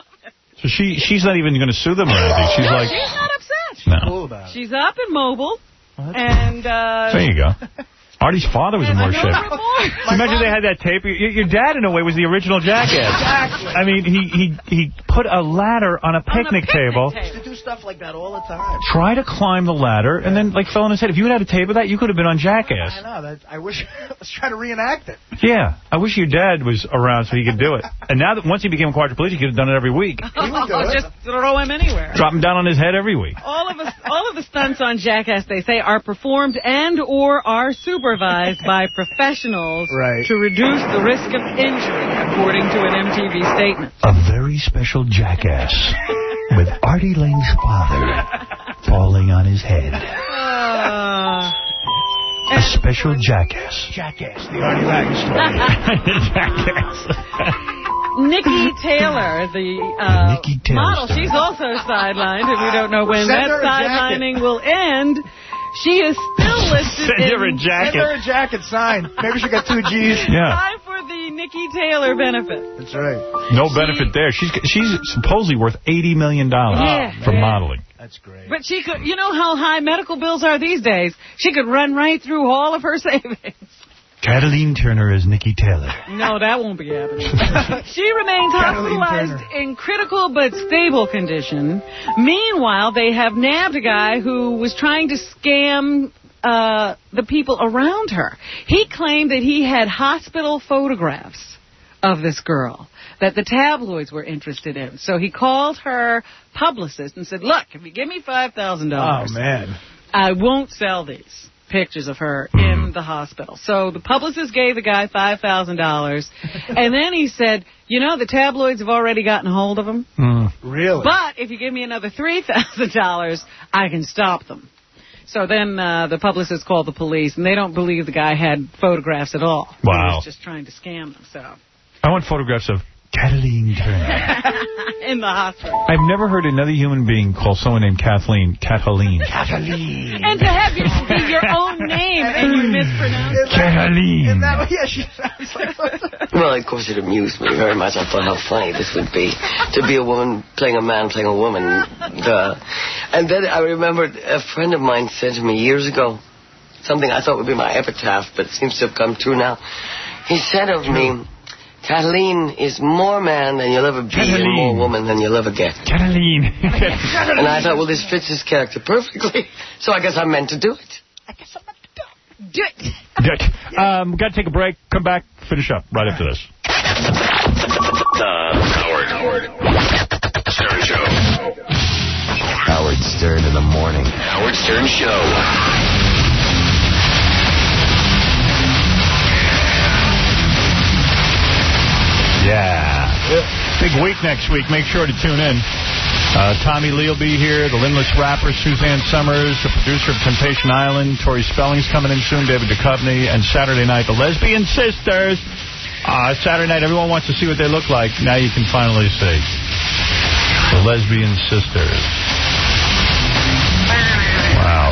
So she she's not even going to sue them or anything. She's No, like, she's not upset. no. She's up and mobile, and uh, There you go. Artie's father was in more no shape. remorse. Imagine they had that tape. Your, your dad, in a way, was the original Jackass. Exactly. I mean, he, he, he put a ladder on a picnic, table, He used to do stuff like that all the time. try to climb the ladder, and then, like, fell on his head. If you had had a tape of that, you could have been on Jackass. I know. That, I wish I was trying to reenact it. Yeah. I wish your dad was around so he could do it. And now that once he became a quadriplegic, he could have done it every week. Oh, just throw him anywhere. Drop him down on his head every week. All of us, all of the stunts on Jackass, they say, are performed and or are supervised by professionals Right. to reduce the risk of injury, according to an M T V statement. A very special Jackass with Artie Lang's father falling on his head. Uh, A special Jackass. Jackass, the Artie Lang story. Jackass. Nikki Taylor, the uh, Nikki Taylor model, star. she's also sidelined, and we don't know when Send that her a jacket. sidelining will end. She is still listed Send in... her a jacket. Send her a jacket signed. Maybe she got two G's. Yeah. Time for the Nikki Taylor benefit. That's right. No benefit there. She's she's supposedly worth eighty million dollars Yeah. for Yeah. modeling. That's great. But she could, you know how high medical bills are these days. She could run right through all of her savings. Cataline Turner is Nikki Taylor. No, that won't be happening. She remains Cataline hospitalized Turner. in critical but stable condition. Meanwhile, they have nabbed a guy who was trying to scam uh, the people around her. He claimed that he had hospital photographs of this girl that the tabloids were interested in. So he called her publicist and said, look, if you give me five thousand dollars, Oh, man. I won't sell these pictures of her in the hospital. So the publicist gave the guy five thousand dollars, and then he said, you know, the tabloids have already gotten a hold of him, Mm. Really? but if you give me another three thousand dollars, I can stop them. So then uh, the publicist called the police, and they don't believe the guy had photographs at all. He Wow. was just trying to scam them, so. I want photographs of Cataline Turner. In the hospital. I've never heard another human being call someone named Kathleen Cataline. Cataline. And to have your, be your own name and you mispronounce it. Cataline. Isn't that what, yeah, she sounds like... Well, of course, it amused me very much. I thought how funny this would be, to be a woman playing a man playing a woman. Duh. And then I remembered a friend of mine said to me years ago, something I thought would be my epitaph, but it seems to have come true now. He said of me, Cataline is more man than you'll ever be Cataline. and more woman than you'll ever get. Cataline. And I thought, well, this fits his character perfectly, so I guess I'm meant to do it. Do it. Good. Um, got to take a break. Come back. Finish up right after this. The Howard Howard Stern Show. Howard Stern in the morning. Howard Stern Show. Yeah. Big week next week. Make sure to tune in. Uh, Tommy Lee will be here. The Limbless rapper, Suzanne Summers, the producer of Temptation Island. Tori Spelling's coming in soon. David Duchovny. And Saturday night, the Lesbian Sisters. Uh, Saturday night, everyone wants to see what they look like. Now you can finally see. The Lesbian Sisters. Wow.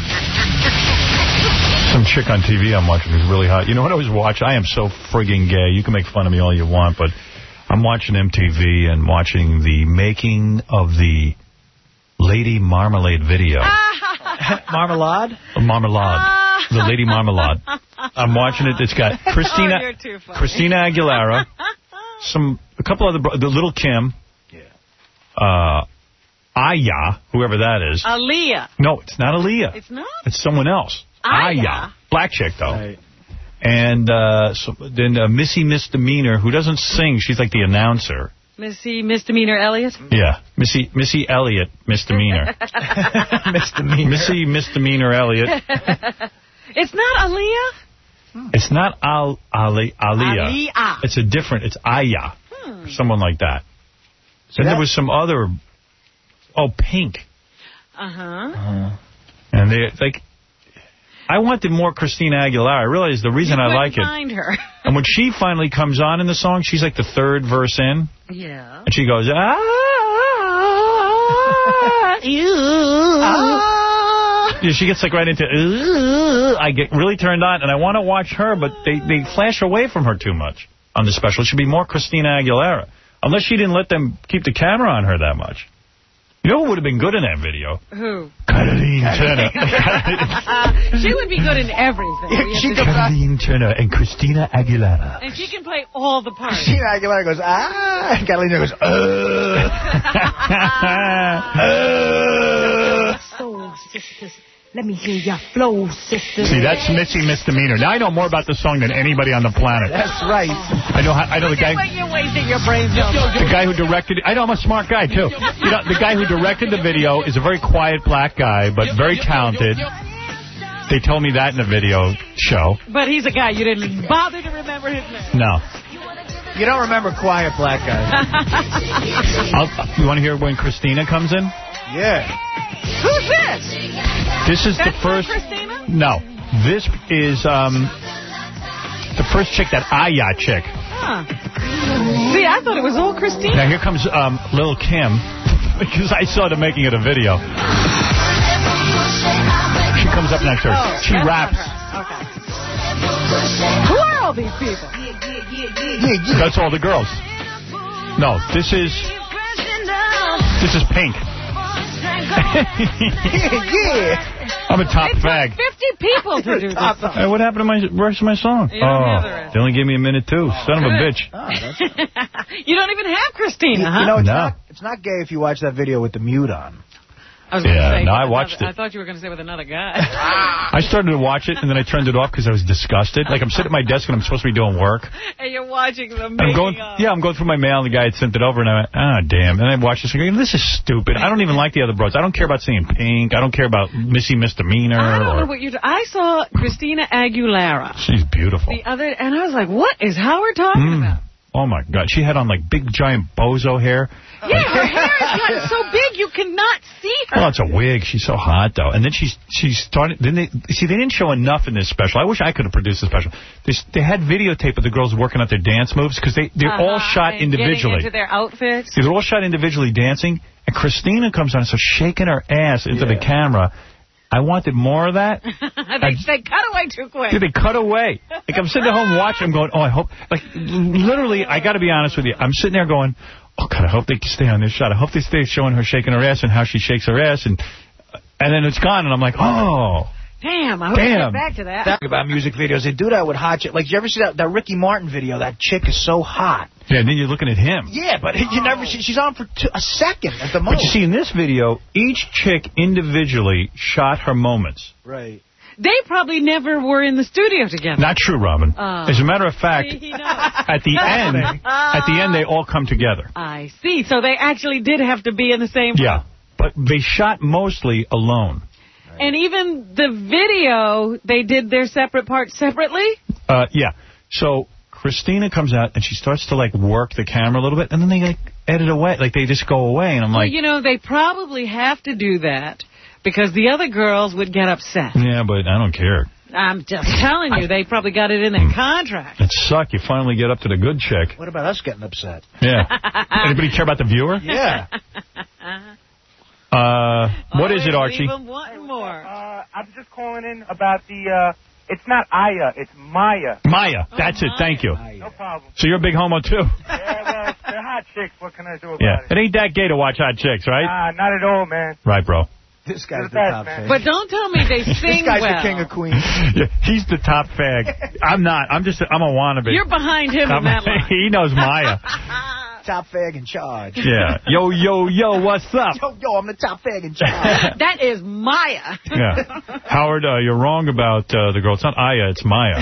Some chick on T V I'm watching who's really hot. You know what I was watching? I am so friggin' gay. You can make fun of me all you want, but I'm watching M T V and watching the making of the Lady Marmalade video. Marmalade? Marmalade. The Lady Marmalade. I'm watching it. It's got Christina Oh, you're too funny. Christina Aguilera, some a couple other bro- the Little Kim, uh, Aya, whoever that is. Aaliyah. No, it's not Aaliyah. It's not? It's someone else. Aya. Aya. Black chick, though. And uh, so, then uh, Missy Misdemeanor, who doesn't sing. She's like the announcer. Missy Misdemeanor Elliott? Yeah. Missy Missy Elliott Misdemeanor. Misdemeanor. Missy Misdemeanor Elliott. It's not Aaliyah? It's not Al Ali Aaliyah. Aaliyah. It's a different. It's Aya. Hmm. Someone like that. Then there was some other. Oh, Pink. Uh-huh. Uh, and they like. I wanted more Christina Aguilera. I realized the reason you I like it. find her. And when she finally comes on in the song, she's like the third verse in. Yeah. And she goes, ah, you. Ah. Yeah, she gets like right into, uh, I get really turned on, and I want to watch her, but they, they flash away from her too much on the special. It should be more Christina Aguilera. Unless she didn't let them keep the camera on her that much. You know who would have been good in that video? Who? Cataline Turner. uh, she would be good in everything. Yeah, she Cataline Turner and Christina Aguilera. And she can play all the parts. Christina Aguilera goes, ah, and Catalina goes, uh. uh. So, sisters, let me hear your flow, sisters. See, that's Missy Misdemeanor. Now I know more about the song than anybody on the planet. That's right. I know. I know the guy. You're wasting your brains. The guy who directed it. I know I'm a smart guy too. You know, the guy who directed the video is a very quiet black guy, but very talented. They told me that in the video show. But he's a guy. You didn't bother to remember his name. No. You don't remember quiet black guys. I'll, you want to hear when Christina comes in? Yeah. Who's this? This is That's the first. Not Christina? No. This is um the first chick, that Aya chick. Huh. See, See, I thought it was all Christina. Now, here comes um, Lil' Kim, because I saw them making it a video. She comes up next to her. Oh, she raps. Okay. Who are all these people? That's all the girls. No, this is... This is Pink. yeah. I'm a top It took fag. fifty people to do this song. Hey, what happened to my rest of my song? You don't oh, have the rest. they only gave me a minute, too. Son of a bitch. You don't even have Christina, You, huh? you know, it's, No. not, it's not gay if you watch that video with the mute on. I was gonna Yeah, say, no, I with watched another, it. I thought you were going to say with another guy. I started to watch it, and then I turned it off because I was disgusted. Like, I'm sitting at my desk, and I'm supposed to be doing work. And you're watching the I'm making going, of. yeah, I'm going through my mail, and the guy had sent it over, and I went, ah, damn. And I watched this, and I go, this is stupid. I don't even like the other broads. I don't care about seeing Pink. I don't care about Missy Misdemeanor. I don't or, know what you. I saw Christina Aguilera She's beautiful. the other, and I was like, "What is Howard talking Mm. about?" Oh, my God. She had on, like, big, giant bozo hair. Yeah, her hair is gotten so big you cannot see her. Well, it's a wig. She's so hot, though. And then she's she's started. Then they see they didn't show enough in this special. I wish I could have produced the special. They they had videotape of the girls working out their dance moves because they they're all Uh-huh, shot and individually. Getting into their outfits. See, they're all shot individually dancing, and Christina comes on and starts shaking her ass into Yeah. the camera. I wanted more of that. they, they cut away too quick. Dude, they cut away. Like, I'm sitting at home watching, I'm going, oh, I hope, like, literally, I got to be honest with you. I'm sitting there going, oh, God, I hope they stay on this shot. I hope they stay showing her shaking her ass and how she shakes her ass. And and then it's gone, and I'm like, oh. Damn, I hope we Damn. get back to that. That about music videos. They do that with hot chicks. Like, you ever see that, that Ricky Martin video? That chick is so hot. Yeah, and then you're looking at him. Yeah, but you never. She, she's on for two, a second at the most. But you see, in this video, each chick individually shot her moments. Right. They probably never were in the studio together. Not true, Robin. Oh. As a matter of fact, See, he knows. at the end, at the end, they all come together. I see. So they actually did have to be in the same room. Yeah, but they shot mostly alone. And even the video, they did their separate parts separately? Uh, yeah. So Christina comes out, and she starts to, like, work the camera a little bit, and then they, like, edit away. Like, they just go away, and I'm Well, like... you know, they probably have to do that because the other girls would get upset. Yeah, but I don't care. I'm just telling you, they probably got it in their contract. It sucked. You finally get up to the good chick. What about us getting upset? Yeah. Anybody care about the viewer? Yeah. Uh, what Oh, is it, Archie? Even one more. Uh, I'm just calling in about the, uh, it's not Aya, it's Maya. Maya. That's it. Thank you. No problem. So you're a big homo, too? Yeah, well, they're hot chicks. What can I do about Yeah. it? It ain't that gay to watch hot chicks, right? Nah, not at all, man. Right, bro. This guy's the best, top man. fan. But don't tell me they sing This guy's well. the king of Queens. Yeah, he's the top fag. I'm not. I'm just, I'm a wannabe. You're behind him I'm, in that line. He knows Maya. Top fag in charge. Yeah. Yo, yo, yo, what's up? Yo, yo, I'm the top fag in charge. That is Maya. Yeah. Howard, uh, you're wrong about uh, the girl. It's not Aya, it's Maya.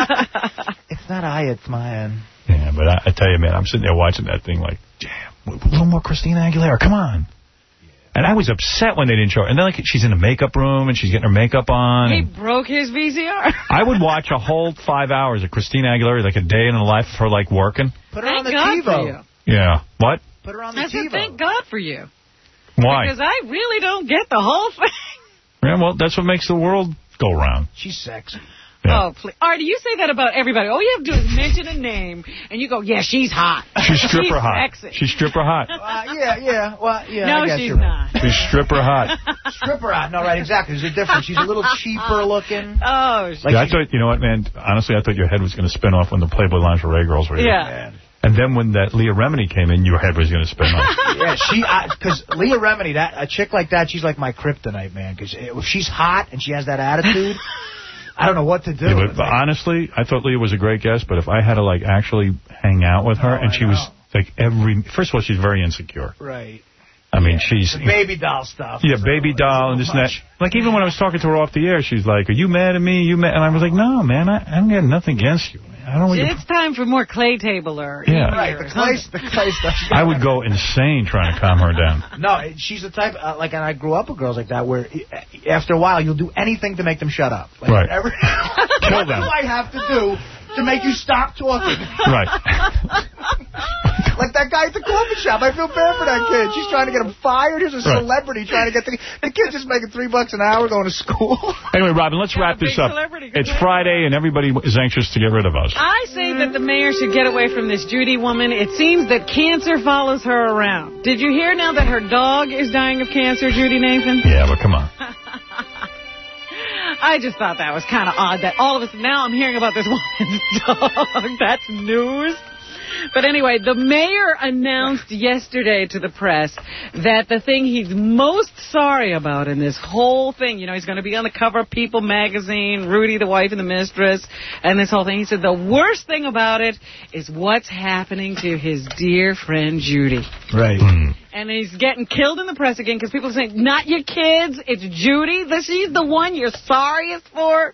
It's not I, it's mine. Yeah, but I, I tell you, man, I'm sitting there watching that thing like, damn, a little more Christina Aguilera, come on. And I was upset when they didn't show her. And then, like, she's in the makeup room, and she's getting her makeup on. He and broke his V C R. I would watch a whole five hours of Christina Aguilera, like a day in the life of her, like, working. Put her Thank on the God for you. TiVo. Yeah. What? Put her on the I said, TiVo. thank God for you. Why? Because I really don't get the whole thing. Yeah, well, that's what makes the world go round. She's sexy. Yeah. Oh, please. Artie, you say that about everybody. All you have to do is mention a name, and you go, yeah, she's hot. She's stripper hot. Sexy. She's stripper hot. Uh, yeah, yeah. Well, yeah. No, I guess she's you're right. not. She's stripper hot. Stripper hot. No, right, exactly. There's a difference. She's a little cheaper looking. Oh, Like yeah, I she's- thought, you know what, man? Honestly, I thought your head was going to spin off when the Playboy lingerie girls were here. yeah. And then when that Leah Remini came in, your head was going to spin off. Yeah, she, because Leah Remini, that a chick like that, she's like my kryptonite, man. Because if she's hot and she has that attitude, I don't know what to do. Yeah, but, but honestly, I thought Leah was a great guest, but if I had to, like, actually hang out with her, Oh, and I she was, know. like, every... First of all, she's very insecure. Right. I mean, she's... The baby doll stuff. Yeah, baby doll and this and that. Like, even when I was talking to her off the air, she's like, are you mad at me? You mad? And I was like, no, man, I, I don't got nothing against you. I don't know what you're... It's time for more clay table or Yeah. Right, the clay, the clay stuff. I would go insane trying to calm her down. No, she's the type, uh, like, and I grew up with girls like that, where uh, after a while, you'll do anything to make them shut up. Like, Right. Every, Kill what them. do I have to do to make you stop talking? Right. Like that guy at the coffee shop. I feel bad for that kid. She's trying to get him fired. He's a Right. celebrity trying to get the... The kid's just making three bucks an hour going to school. Anyway, Robin, let's wrap this up. It's Friday, and everybody is anxious to get rid of us. I say that the mayor should get away from this Judy woman. It seems that cancer follows her around. Did you hear now that her dog is dying of cancer, Judy Nathan? Yeah, but come on. I just thought that was kind of odd that all of us, now I'm hearing about this woman's dog. That's news. But anyway, the mayor announced yesterday to the press that the thing he's most sorry about in this whole thing, you know, he's going to be on the cover of People magazine, Rudy, the wife and the mistress, and this whole thing. He said the worst thing about it is what's happening to his dear friend Judy. Right. And he's getting killed in the press again because people are saying, not your kids, it's Judy. That she's the one you're sorriest for.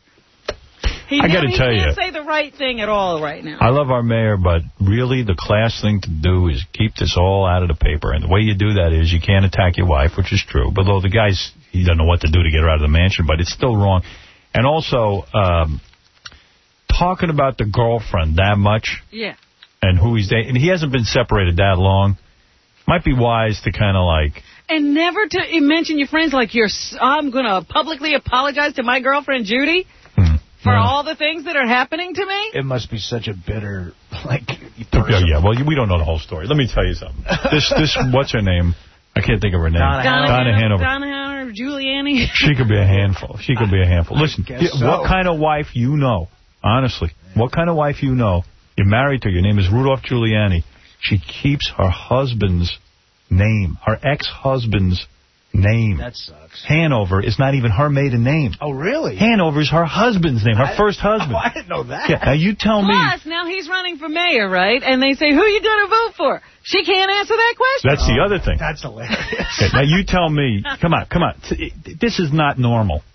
He, I got to tell you. He you. can't say the right thing at all right now. I love our mayor, but really the class thing to do is keep this all out of the paper. And the way you do that is you can't attack your wife, which is true. But though the guy's, he doesn't know what to do to get her out of the mansion, but it's still wrong. And also, um, talking about the girlfriend that much. Yeah. And who he's dating. And he hasn't been separated that long. Might be wise to kind of like... And never to mention your friends like, you're, I'm going to publicly apologize to my girlfriend Judy for all the things that are happening to me. It must be such a bitter, like, Yeah, yeah, well, we don't know the whole story. Let me tell you something. This, this, what's her name? I can't think of her name. Donna, Donna Hanover. Donna Hanover, Giuliani. She could be a handful. She could be a handful. Listen, guess so. what kind of wife you know, honestly, what kind of wife you know, you're married to, your name is Rudolph Giuliani, she keeps her husband's name, her ex-husband's name. That sucks. Hanover is not even her maiden name. Oh, really? Hanover is her husband's name, her I, first husband. Oh, I didn't know that. Yeah, now you tell me. Plus, now he's running for mayor, right? And they say, who you going to vote for? She can't answer that question. That's the other thing. That's hilarious. Okay, now you tell me, come on, come on. This is not normal.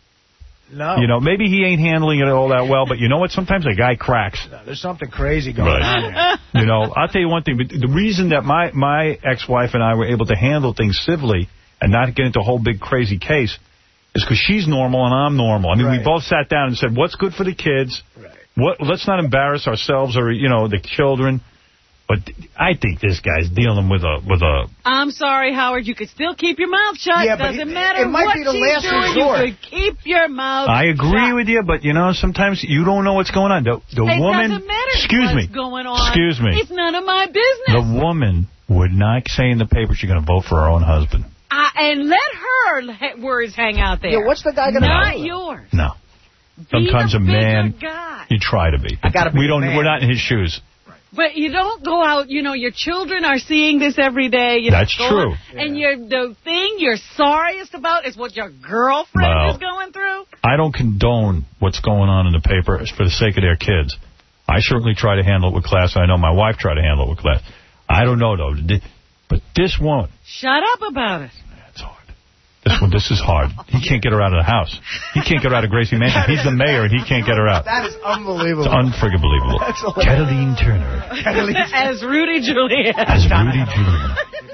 No. You know, maybe he ain't handling it all that well, but you know what? Sometimes a guy cracks. No, there's something crazy going Right. on there. You know, I'll tell you one thing. But the reason that my, my ex-wife and I were able to handle things civilly and not get into a whole big crazy case is because she's normal and I'm normal. I mean, Right. we both sat down and said, what's good for the kids? Right. What? Let's not embarrass ourselves or, you know, the children. But I think this guy's dealing with a with a. I'm sorry, Howard. You could still keep your mouth shut. Yeah, but Doesn't it- matter it might what be the she's last doing. resort. You could keep your mouth I agree shut. with you, but you know, sometimes you don't know what's going on. The, the It woman. doesn't matter excuse what's me. going on. Excuse me. It's none of my business. The woman would not say in the paper she's going to vote for her own husband. Uh, and let her ha- words hang out there. Yeah, what's the guy going to Not do? yours. No. Sometimes Be a the man. bigger guy. You try to be. I gotta be we the don't. man. We're not in his shoes. But you don't go out, you know, your children are seeing this every day. You know, That's going- true. And you're, the thing you're sorriest about is what your girlfriend Well, is going through. I don't condone what's going on in the paper for the sake of their kids. I certainly try to handle it with class. I know my wife tried to handle it with class. I don't know, though. But this woman, Shut up about it. this one, this is hard. He can't get her out of the house. He can't get her out of Gracie Mansion. He's the mayor, and he can't get her out. That is unbelievable. It's unfriggin' believable. That's hilarious. Cataline Turner As Rudy Giuliani. as Rudy Giuliani.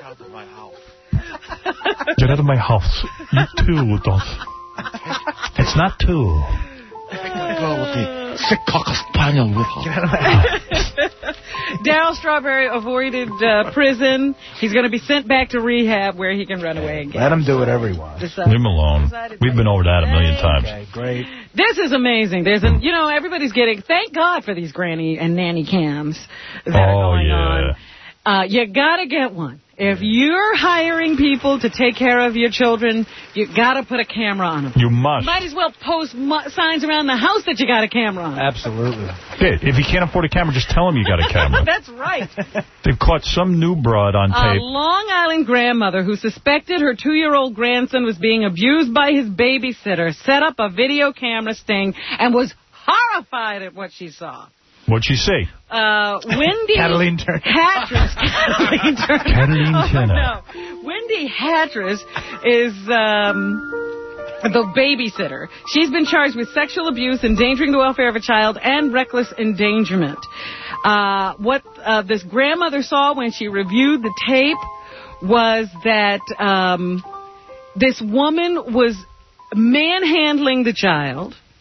Get out of my house. You too, don't. It's not two. Go with the sick cocker spaniel with her. Daryl Strawberry avoided uh, prison. He's going to be sent back to rehab where he can run away again. Let him do whatever he wants. Decide- Leave him alone. We've been over that a million times. Okay, great. This is amazing. There's an, you know, everybody's getting, thank God for these granny and nanny cams that are Oh, going yeah. on. Uh, you got to get one. If you're hiring people to take care of your children, you got to put a camera on them. You must. Might as well post mu- signs around the house that you got a camera on. Absolutely. Hey, if you can't afford a camera, just tell him you got a camera. That's right. They've caught some new broad on A tape. Long Island grandmother who suspected her two-year-old grandson was being abused by his babysitter set up a video camera sting and was horrified at what she saw. What'd you say? Uh, Wendy Cataline Turner. Hatteras. Cataline Turner. Cataline Oh, Turner. no. Wendy Hatteras is um, the babysitter. She's been charged with sexual abuse, endangering the welfare of a child, and reckless endangerment. Uh, what uh, this grandmother saw when she reviewed the tape was that um, this woman was manhandling the child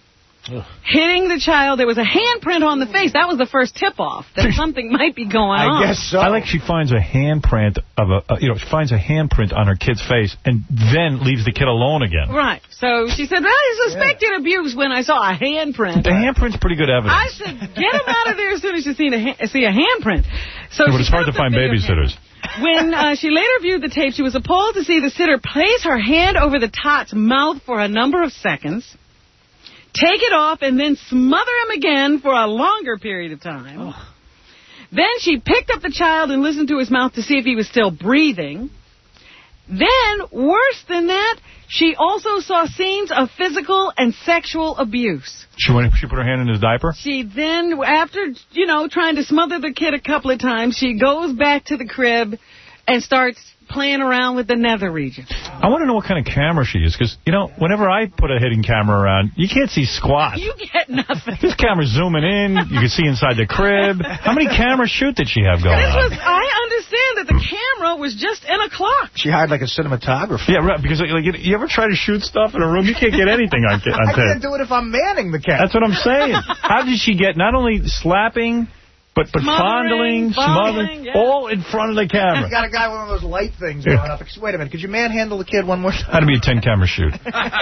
hitting the child. There was a handprint on the face. That was the first tip-off that something might be going I on. guess so. I like she finds a handprint of a, uh, you know, she finds a handprint on her kid's face and then leaves the kid alone again. Right. So she said, well, I suspected yeah. abuse when I saw a handprint. The handprint's pretty good evidence. I said, get him out of there as soon as you see a, see a handprint. So yeah, but it's hard to find babysitters. When uh, she later viewed the tape, she was appalled to see the sitter place her hand over the tot's mouth for a number of seconds, take it off, and then smother him again for a longer period of time. Oh. Then she picked up the child and listened to his mouth to see if he was still breathing. Then, worse than that, she also saw scenes of physical and sexual abuse. She went. She put her hand in his diaper? She then, after, you know, trying to smother the kid a couple of times, she goes back to the crib and starts playing around with the nether region. I want to know what kind of camera she is, because, you know, whenever I put a hidden camera around, you can't see squat. You get nothing. This camera's zooming in. You can see inside the crib. How many camera shoot did she have going this on? Was, I understand that the camera was just in a clock. She hired, like, a cinematographer. Yeah, right, because, like, you ever try to shoot stuff in a room? You can't get anything on, on tape. I can't do it if I'm manning the camera. That's what I'm saying. How did she get not only slapping... But but smothering, fondling, smothering, yeah. all in front of the camera. You got a guy with one of those light things going up. Wait a minute, could you manhandle the kid one more time? Had to be a ten-camera shoot.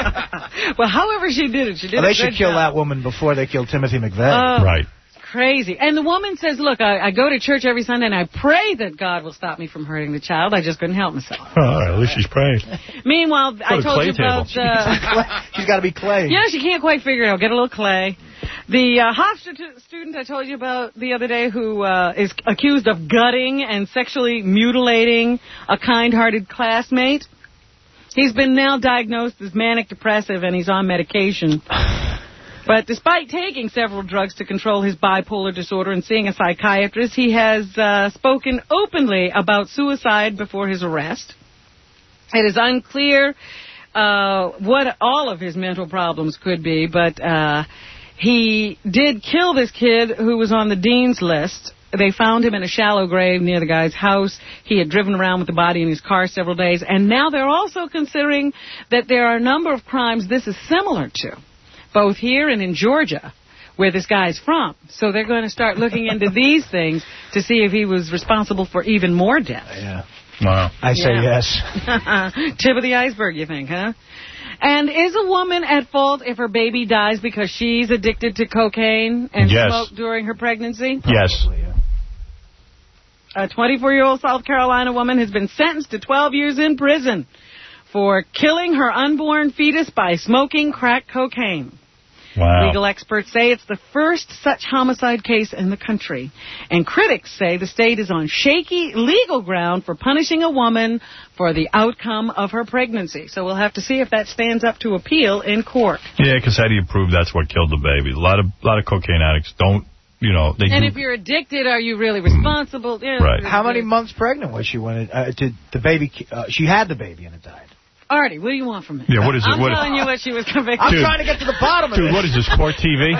Well, however she did it, she did well, it They should kill job. that woman before they kill Timothy McVeigh. Oh, right. Crazy. And the woman says, look, I, I go to church every Sunday, and I pray that God will stop me from hurting the child. I just couldn't help myself. Oh, at least she's praying. Meanwhile, Go I told you about... Uh, she's got to be clay. Yeah, she can't quite figure it out. Get a little clay. The uh, Hofstra student I told you about the other day who uh, is accused of gutting and sexually mutilating a kind-hearted classmate, he's been now diagnosed as manic-depressive, and he's on medication. But despite taking several drugs to control his bipolar disorder and seeing a psychiatrist, he has uh, spoken openly about suicide before his arrest. It is unclear uh, what all of his mental problems could be, but uh, he did kill this kid who was on the dean's list. They found him in a shallow grave near the guy's house. He had driven around with the body in his car several days. And now they're also considering that there are a number of crimes this is similar to, both here and in Georgia, where this guy's from. So they're going to start looking into these things to see if he was responsible for even more deaths. Yeah. Wow. I say yeah. yes. Tip of the iceberg, you think, huh? And is a woman at fault if her baby dies because she's addicted to cocaine and yes. smoked during her pregnancy? Yes. A twenty-four-year-old South Carolina woman has been sentenced to twelve years in prison for killing her unborn fetus by smoking crack cocaine. Wow. Legal experts say it's the first such homicide case in the country. And critics say the state is on shaky legal ground for punishing a woman for the outcome of her pregnancy. So we'll have to see if that stands up to appeal in court. Yeah, because how do you prove that's what killed the baby? A lot of, a lot of cocaine addicts don't, you know, they And do. if you're addicted, are you really responsible? Yeah, right. How many months pregnant was she when it, uh, did the baby, uh, she had the baby and it died? Artie, what do you want from me? Yeah, what is it? I'm what telling is, you what she was convicted. I'm dude, trying to get to the bottom of dude, this. what is this, Court T V?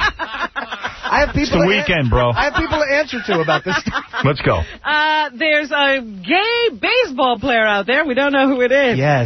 I have people. It's the weekend, bro. I have people to answer to about this. Let's go. Uh, there's a gay baseball player out there. We don't know who it is. Yes.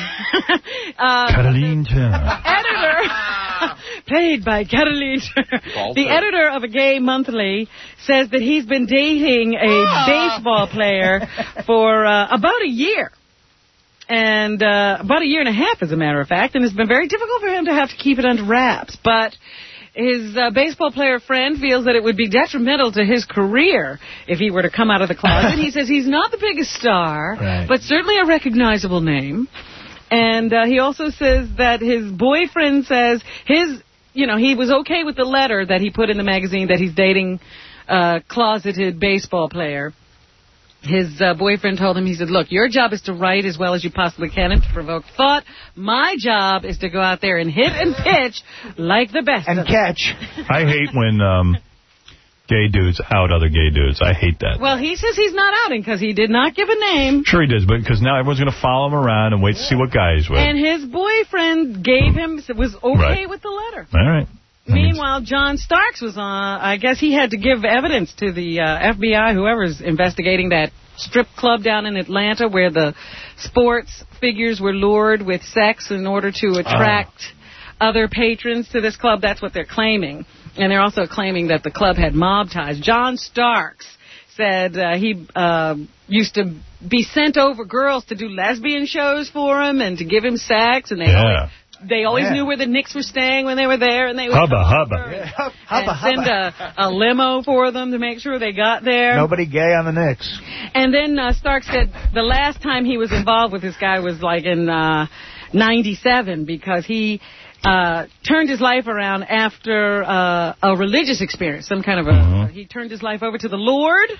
uh, Caroline Turner. Editor, played by Caroline Turner. The editor of a gay monthly says that he's been dating a oh. baseball player for uh, about a year. And uh, about a year and a half, as a matter of fact, and it's been very difficult for him to have to keep it under wraps. But his uh, baseball player friend feels that it would be detrimental to his career if he were to come out of the closet. He says he's not the biggest star, right. but certainly a recognizable name. And uh, he also says that his boyfriend says his, you know, he was okay with the letter that he put in the magazine that he's dating a closeted baseball player. His uh, boyfriend told him, he said, look, your job is to write as well as you possibly can and to provoke thought. My job is to go out there and hit and pitch like the best and of catch. I hate when um, gay dudes out other gay dudes. I hate that. Well, he says he's not outing because he did not give a name. Sure he does, but because now everyone's going to follow him around and wait to see what guy he's with. And his boyfriend gave him, was okay right. with the letter. All right. Meanwhile, John Starks was on, I guess he had to give evidence to the uh, F B I, whoever's investigating that strip club down in Atlanta where the sports figures were lured with sex in order to attract other patrons to this club. That's what they're claiming. And they're also claiming that the club had mob ties. John Starks said uh, he uh, used to be sent over girls to do lesbian shows for him and to give him sex, and they Yeah. always, they always Yeah. knew where the Knicks were staying when they were there, and they would Hubba, come hubba. over and, Yeah. and Hubba, hubba. send a, a limo for them to make sure they got there. Nobody gay on the Knicks. And then uh, Stark said the last time he was involved with this guy was like in uh, ninety-seven, because he uh, turned his life around after uh, a religious experience, some kind of a... Mm-hmm. He turned his life over to the Lord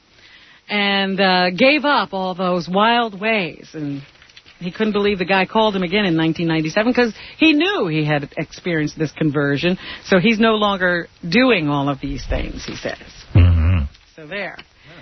and uh, gave up all those wild ways. And he couldn't believe the guy called him again in nineteen ninety-seven because he knew he had experienced this conversion. So he's no longer doing all of these things, he says. Mm-hmm. So there.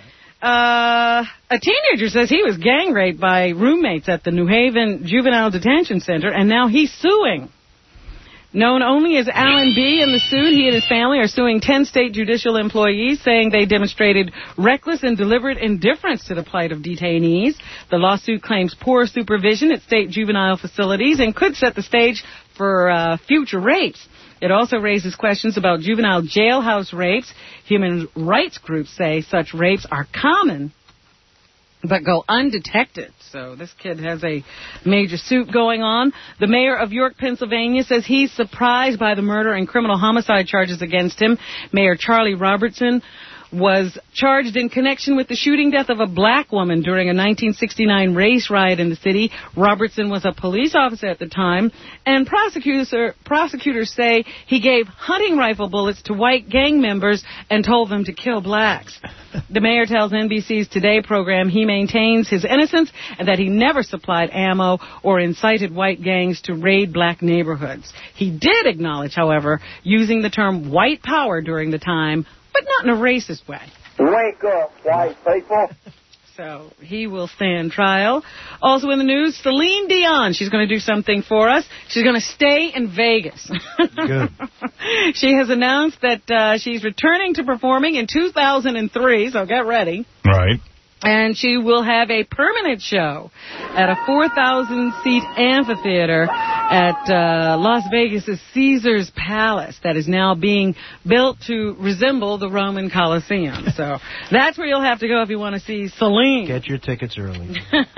Uh, a teenager says he was gang raped by roommates at the New Haven Juvenile Detention Center, and now he's suing. Known only as Alan B. in the suit, he and his family are suing ten state judicial employees, saying they demonstrated reckless and deliberate indifference to the plight of detainees. The lawsuit claims poor supervision at state juvenile facilities and could set the stage for uh, future rapes. It also raises questions about juvenile jailhouse rapes. Human rights groups say such rapes are common but go undetected. So this kid has a major suit going on. The mayor of York, Pennsylvania, says he's surprised by the murder and criminal homicide charges against him. Mayor Charlie Robertson was charged in connection with the shooting death of a black woman during a nineteen sixty-nine race riot in the city. Robertson was a police officer at the time, and prosecutors, prosecutors say he gave hunting rifle bullets to white gang members and told them to kill blacks. The mayor tells N B C's Today program he maintains his innocence and that he never supplied ammo or incited white gangs to raid black neighborhoods. He did acknowledge, however, using the term white power during the time, but not in a racist way. Wake up, white people. So he will stand trial. Also in the news, Celine Dion. She's going to do something for us. She's going to stay in Vegas. Good. She has announced that uh, she's returning to performing in two thousand three, so get ready. Right. And she will have a permanent show at a four thousand seat amphitheater at uh, Las Vegas' Caesars Palace that is now being built to resemble the Roman Colosseum. So that's where you'll have to go if you want to see Celine. Get your tickets early.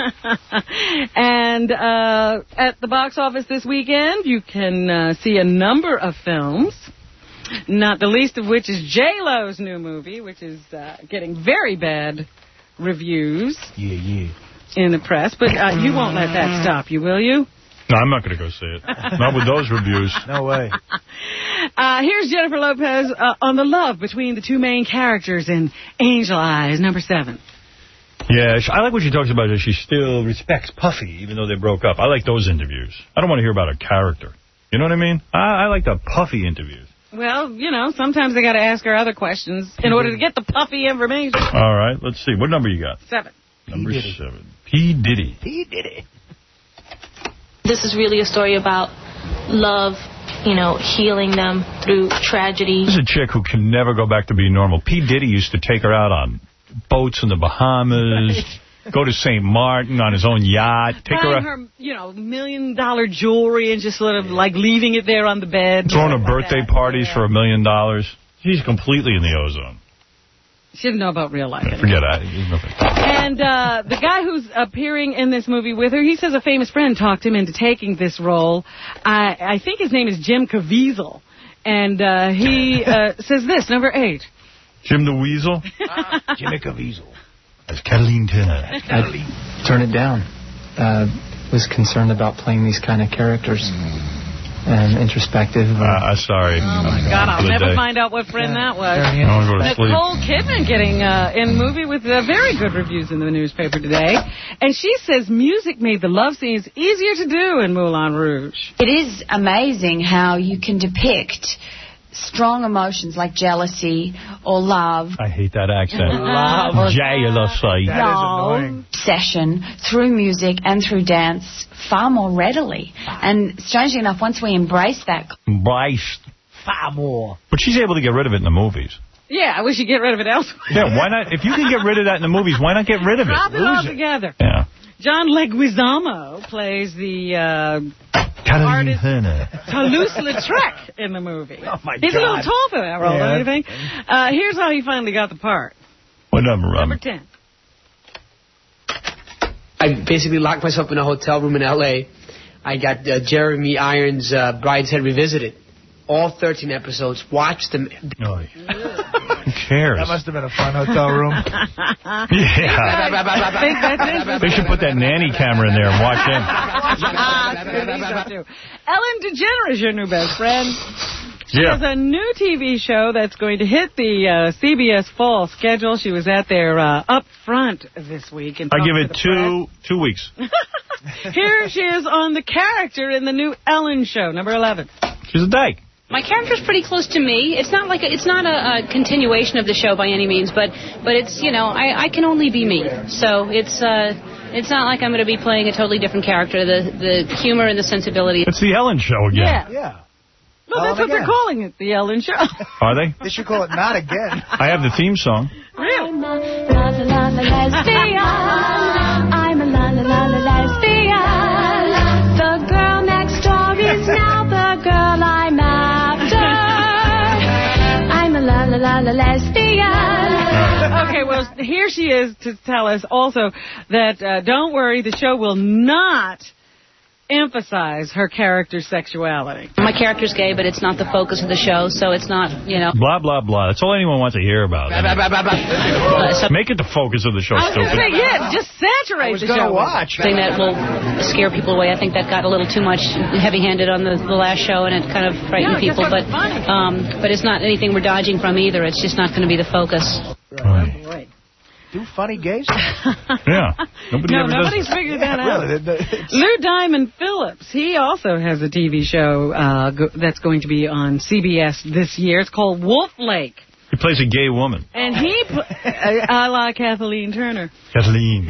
And uh, at the box office this weekend, you can uh, see a number of films. Not the least of which is J-Lo's new movie, which is uh, getting very bad reviews Yeah, yeah. in the press, but uh, you won't let that stop you, will you? No, I'm not going to go see it. Not with those reviews. No way. Uh, here's Jennifer Lopez uh, on the love between the two main characters in Angel Eyes, number seven. Yeah, I like what she talks about, that she still respects Puffy, even though they broke up. I like those interviews. I don't want to hear about her character. You know what I mean? I, I like the Puffy interviews. Well, you know, sometimes they got to ask her other questions in order to get the puffy information. All right, let's see. What number you got? Seven. Number seven. P. Diddy. P. Diddy. This is really a story about love, you know, healing them through tragedy. This is a chick who can never go back to being normal. P. Diddy used to take her out on boats in the Bahamas, right. Go to Saint Martin on his own yacht, take Buying her, her, you know, million dollar jewelry and just sort of like leaving it there on the bed. throwing her birthday parties yeah. for a million dollars. She's completely in the ozone. She didn't know about real life. Forget that. Nothing. And uh, the guy who's appearing in this movie with her, he says a famous friend talked him into taking this role. I, I think his name is Jim Caviezel. And uh, he uh, says this, number eight. Jim the Weasel? Jimmy Caviezel. That's Kathleen Turner. I turned it down. Uh, was concerned about playing these kind of characters. Mm. And introspective. Uh, uh, sorry. Oh, my God. I'll never day. find out what friend yeah. that was. Nicole Kidman getting uh, in movie with uh, very good reviews in the newspaper today. And she says music made the love scenes easier to do in Moulin Rouge. It is amazing how you can depict strong emotions like jealousy or love. I hate that accent. Love. Jealousy. That is annoying. Obsession through music and through dance far more readily. And strangely enough, once we embrace that... Embrace. Far more. But she's able to get rid of it in the movies. Yeah, I wish you'd get rid of it elsewhere. Yeah, why not? If you can get rid of that in the movies, why not get rid of it? Drop it altogether. Yeah. John Leguizamo plays the... Uh, Caroline Turner. Toulouse-Lautrec in the movie. Oh, my He's God. a little tall for that role, Yeah. don't you think? Uh, here's how he finally got the part. What number, Robin? Number ten. I basically locked myself in a hotel room in L A I got uh, Jeremy Irons' uh, Brideshead Revisited. All thirteen episodes. Watched them. Oh, who cares? That must have been a fun hotel room. Yeah. I think that's it. They should put that nanny camera in there and watch him. Ellen DeGeneres, your new best friend. She Yeah. has a new T V show that's going to hit the uh, C B S fall schedule. She was at their uh, Up Front this week. And I give talked it to the two two weeks. press. Here she is on the character in the new Ellen show, number eleven. She's a dyke. My character's pretty close to me. It's not like a, it's not a, a continuation of the show by any means, but but it's you know I, I can only be me. So it's uh it's not like I'm going to be playing a totally different character. The the humor and the sensibility. It's the Ellen show again. Yeah. Yeah. Well, that's Ellen what again. they're calling it, the Ellen show. Are they? They should call it Not Again. I have the theme song. Really? I'm a la la la lesbian. I'm a la la la la lesbian. The girl next door is now the girl I'm after. I'm a la la la la lesbian. Okay, well, here she is to tell us also that, uh, don't worry, the show will not emphasize her character's sexuality. My character's gay, but it's not the focus of the show, so it's not you know. Blah, blah, blah. That's all anyone wants to hear about. Uh, so Make it the focus of the show, I was going to stupid. say, yeah, just saturate the show. Thing that will scare people away. I think that got a little too much heavy-handed on the, the last show, and it kind of frightened Yeah, it just people. But wasn't funny. um, but it's not anything we're dodging from either. It's just not going to be the focus. Right. Do funny gays? Yeah. Nobody No, ever nobody's does. figured Yeah, that out. really. They- they- Lou Diamond Phillips, he also has a T V show uh, go- that's going to be on C B S this year. It's called Wolf Lake. He plays a gay woman. And he, pl- uh, a la Kathleen Turner, Kathleen.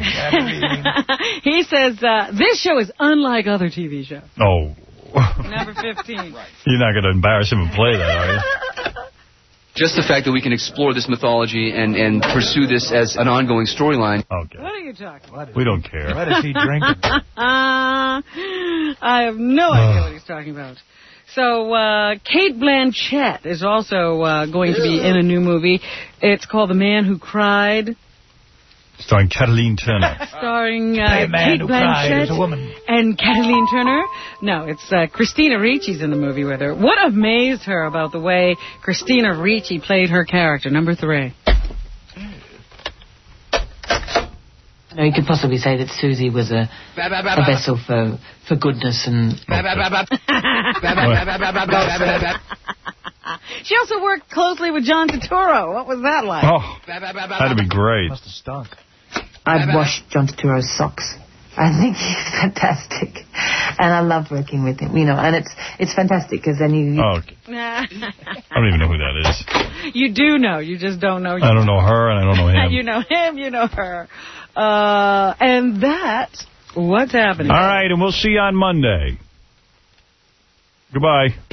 he says uh, this show is unlike other T V shows. Oh. Number fifteen. You're not going to embarrass him and play that, are you? Just the fact that we can explore this mythology and, and pursue this as an ongoing storyline. Okay. What are you talking about? We don't care. What is he drinking? I have no idea what he's talking about. So, uh, Kate Blanchett is also uh, going to be in a new movie. It's called The Man Who Cried. Starring Kathleen Turner. Starring uh, Play a man Kate who cried Blanchett as a woman. and Kathleen Turner. No, it's uh, Christina Ricci's in the movie with her. What amazed her about the way Christina Ricci played her character? Number three. No, you could possibly say that Susie was a, a vessel for, for goodness and... She also worked closely with John Turturro. What was that like? Oh, that'd be great. Must have stunk. I've washed John Turturro's socks. I think he's fantastic. And I love working with him, you know, and it's it's fantastic because then you... Oh, okay. I don't even know who that is. You do know. You just don't know. I don't know her, and I don't know him. You know him, you know her. Uh, and that's what's happening. All right, and we'll see you on Monday. Goodbye.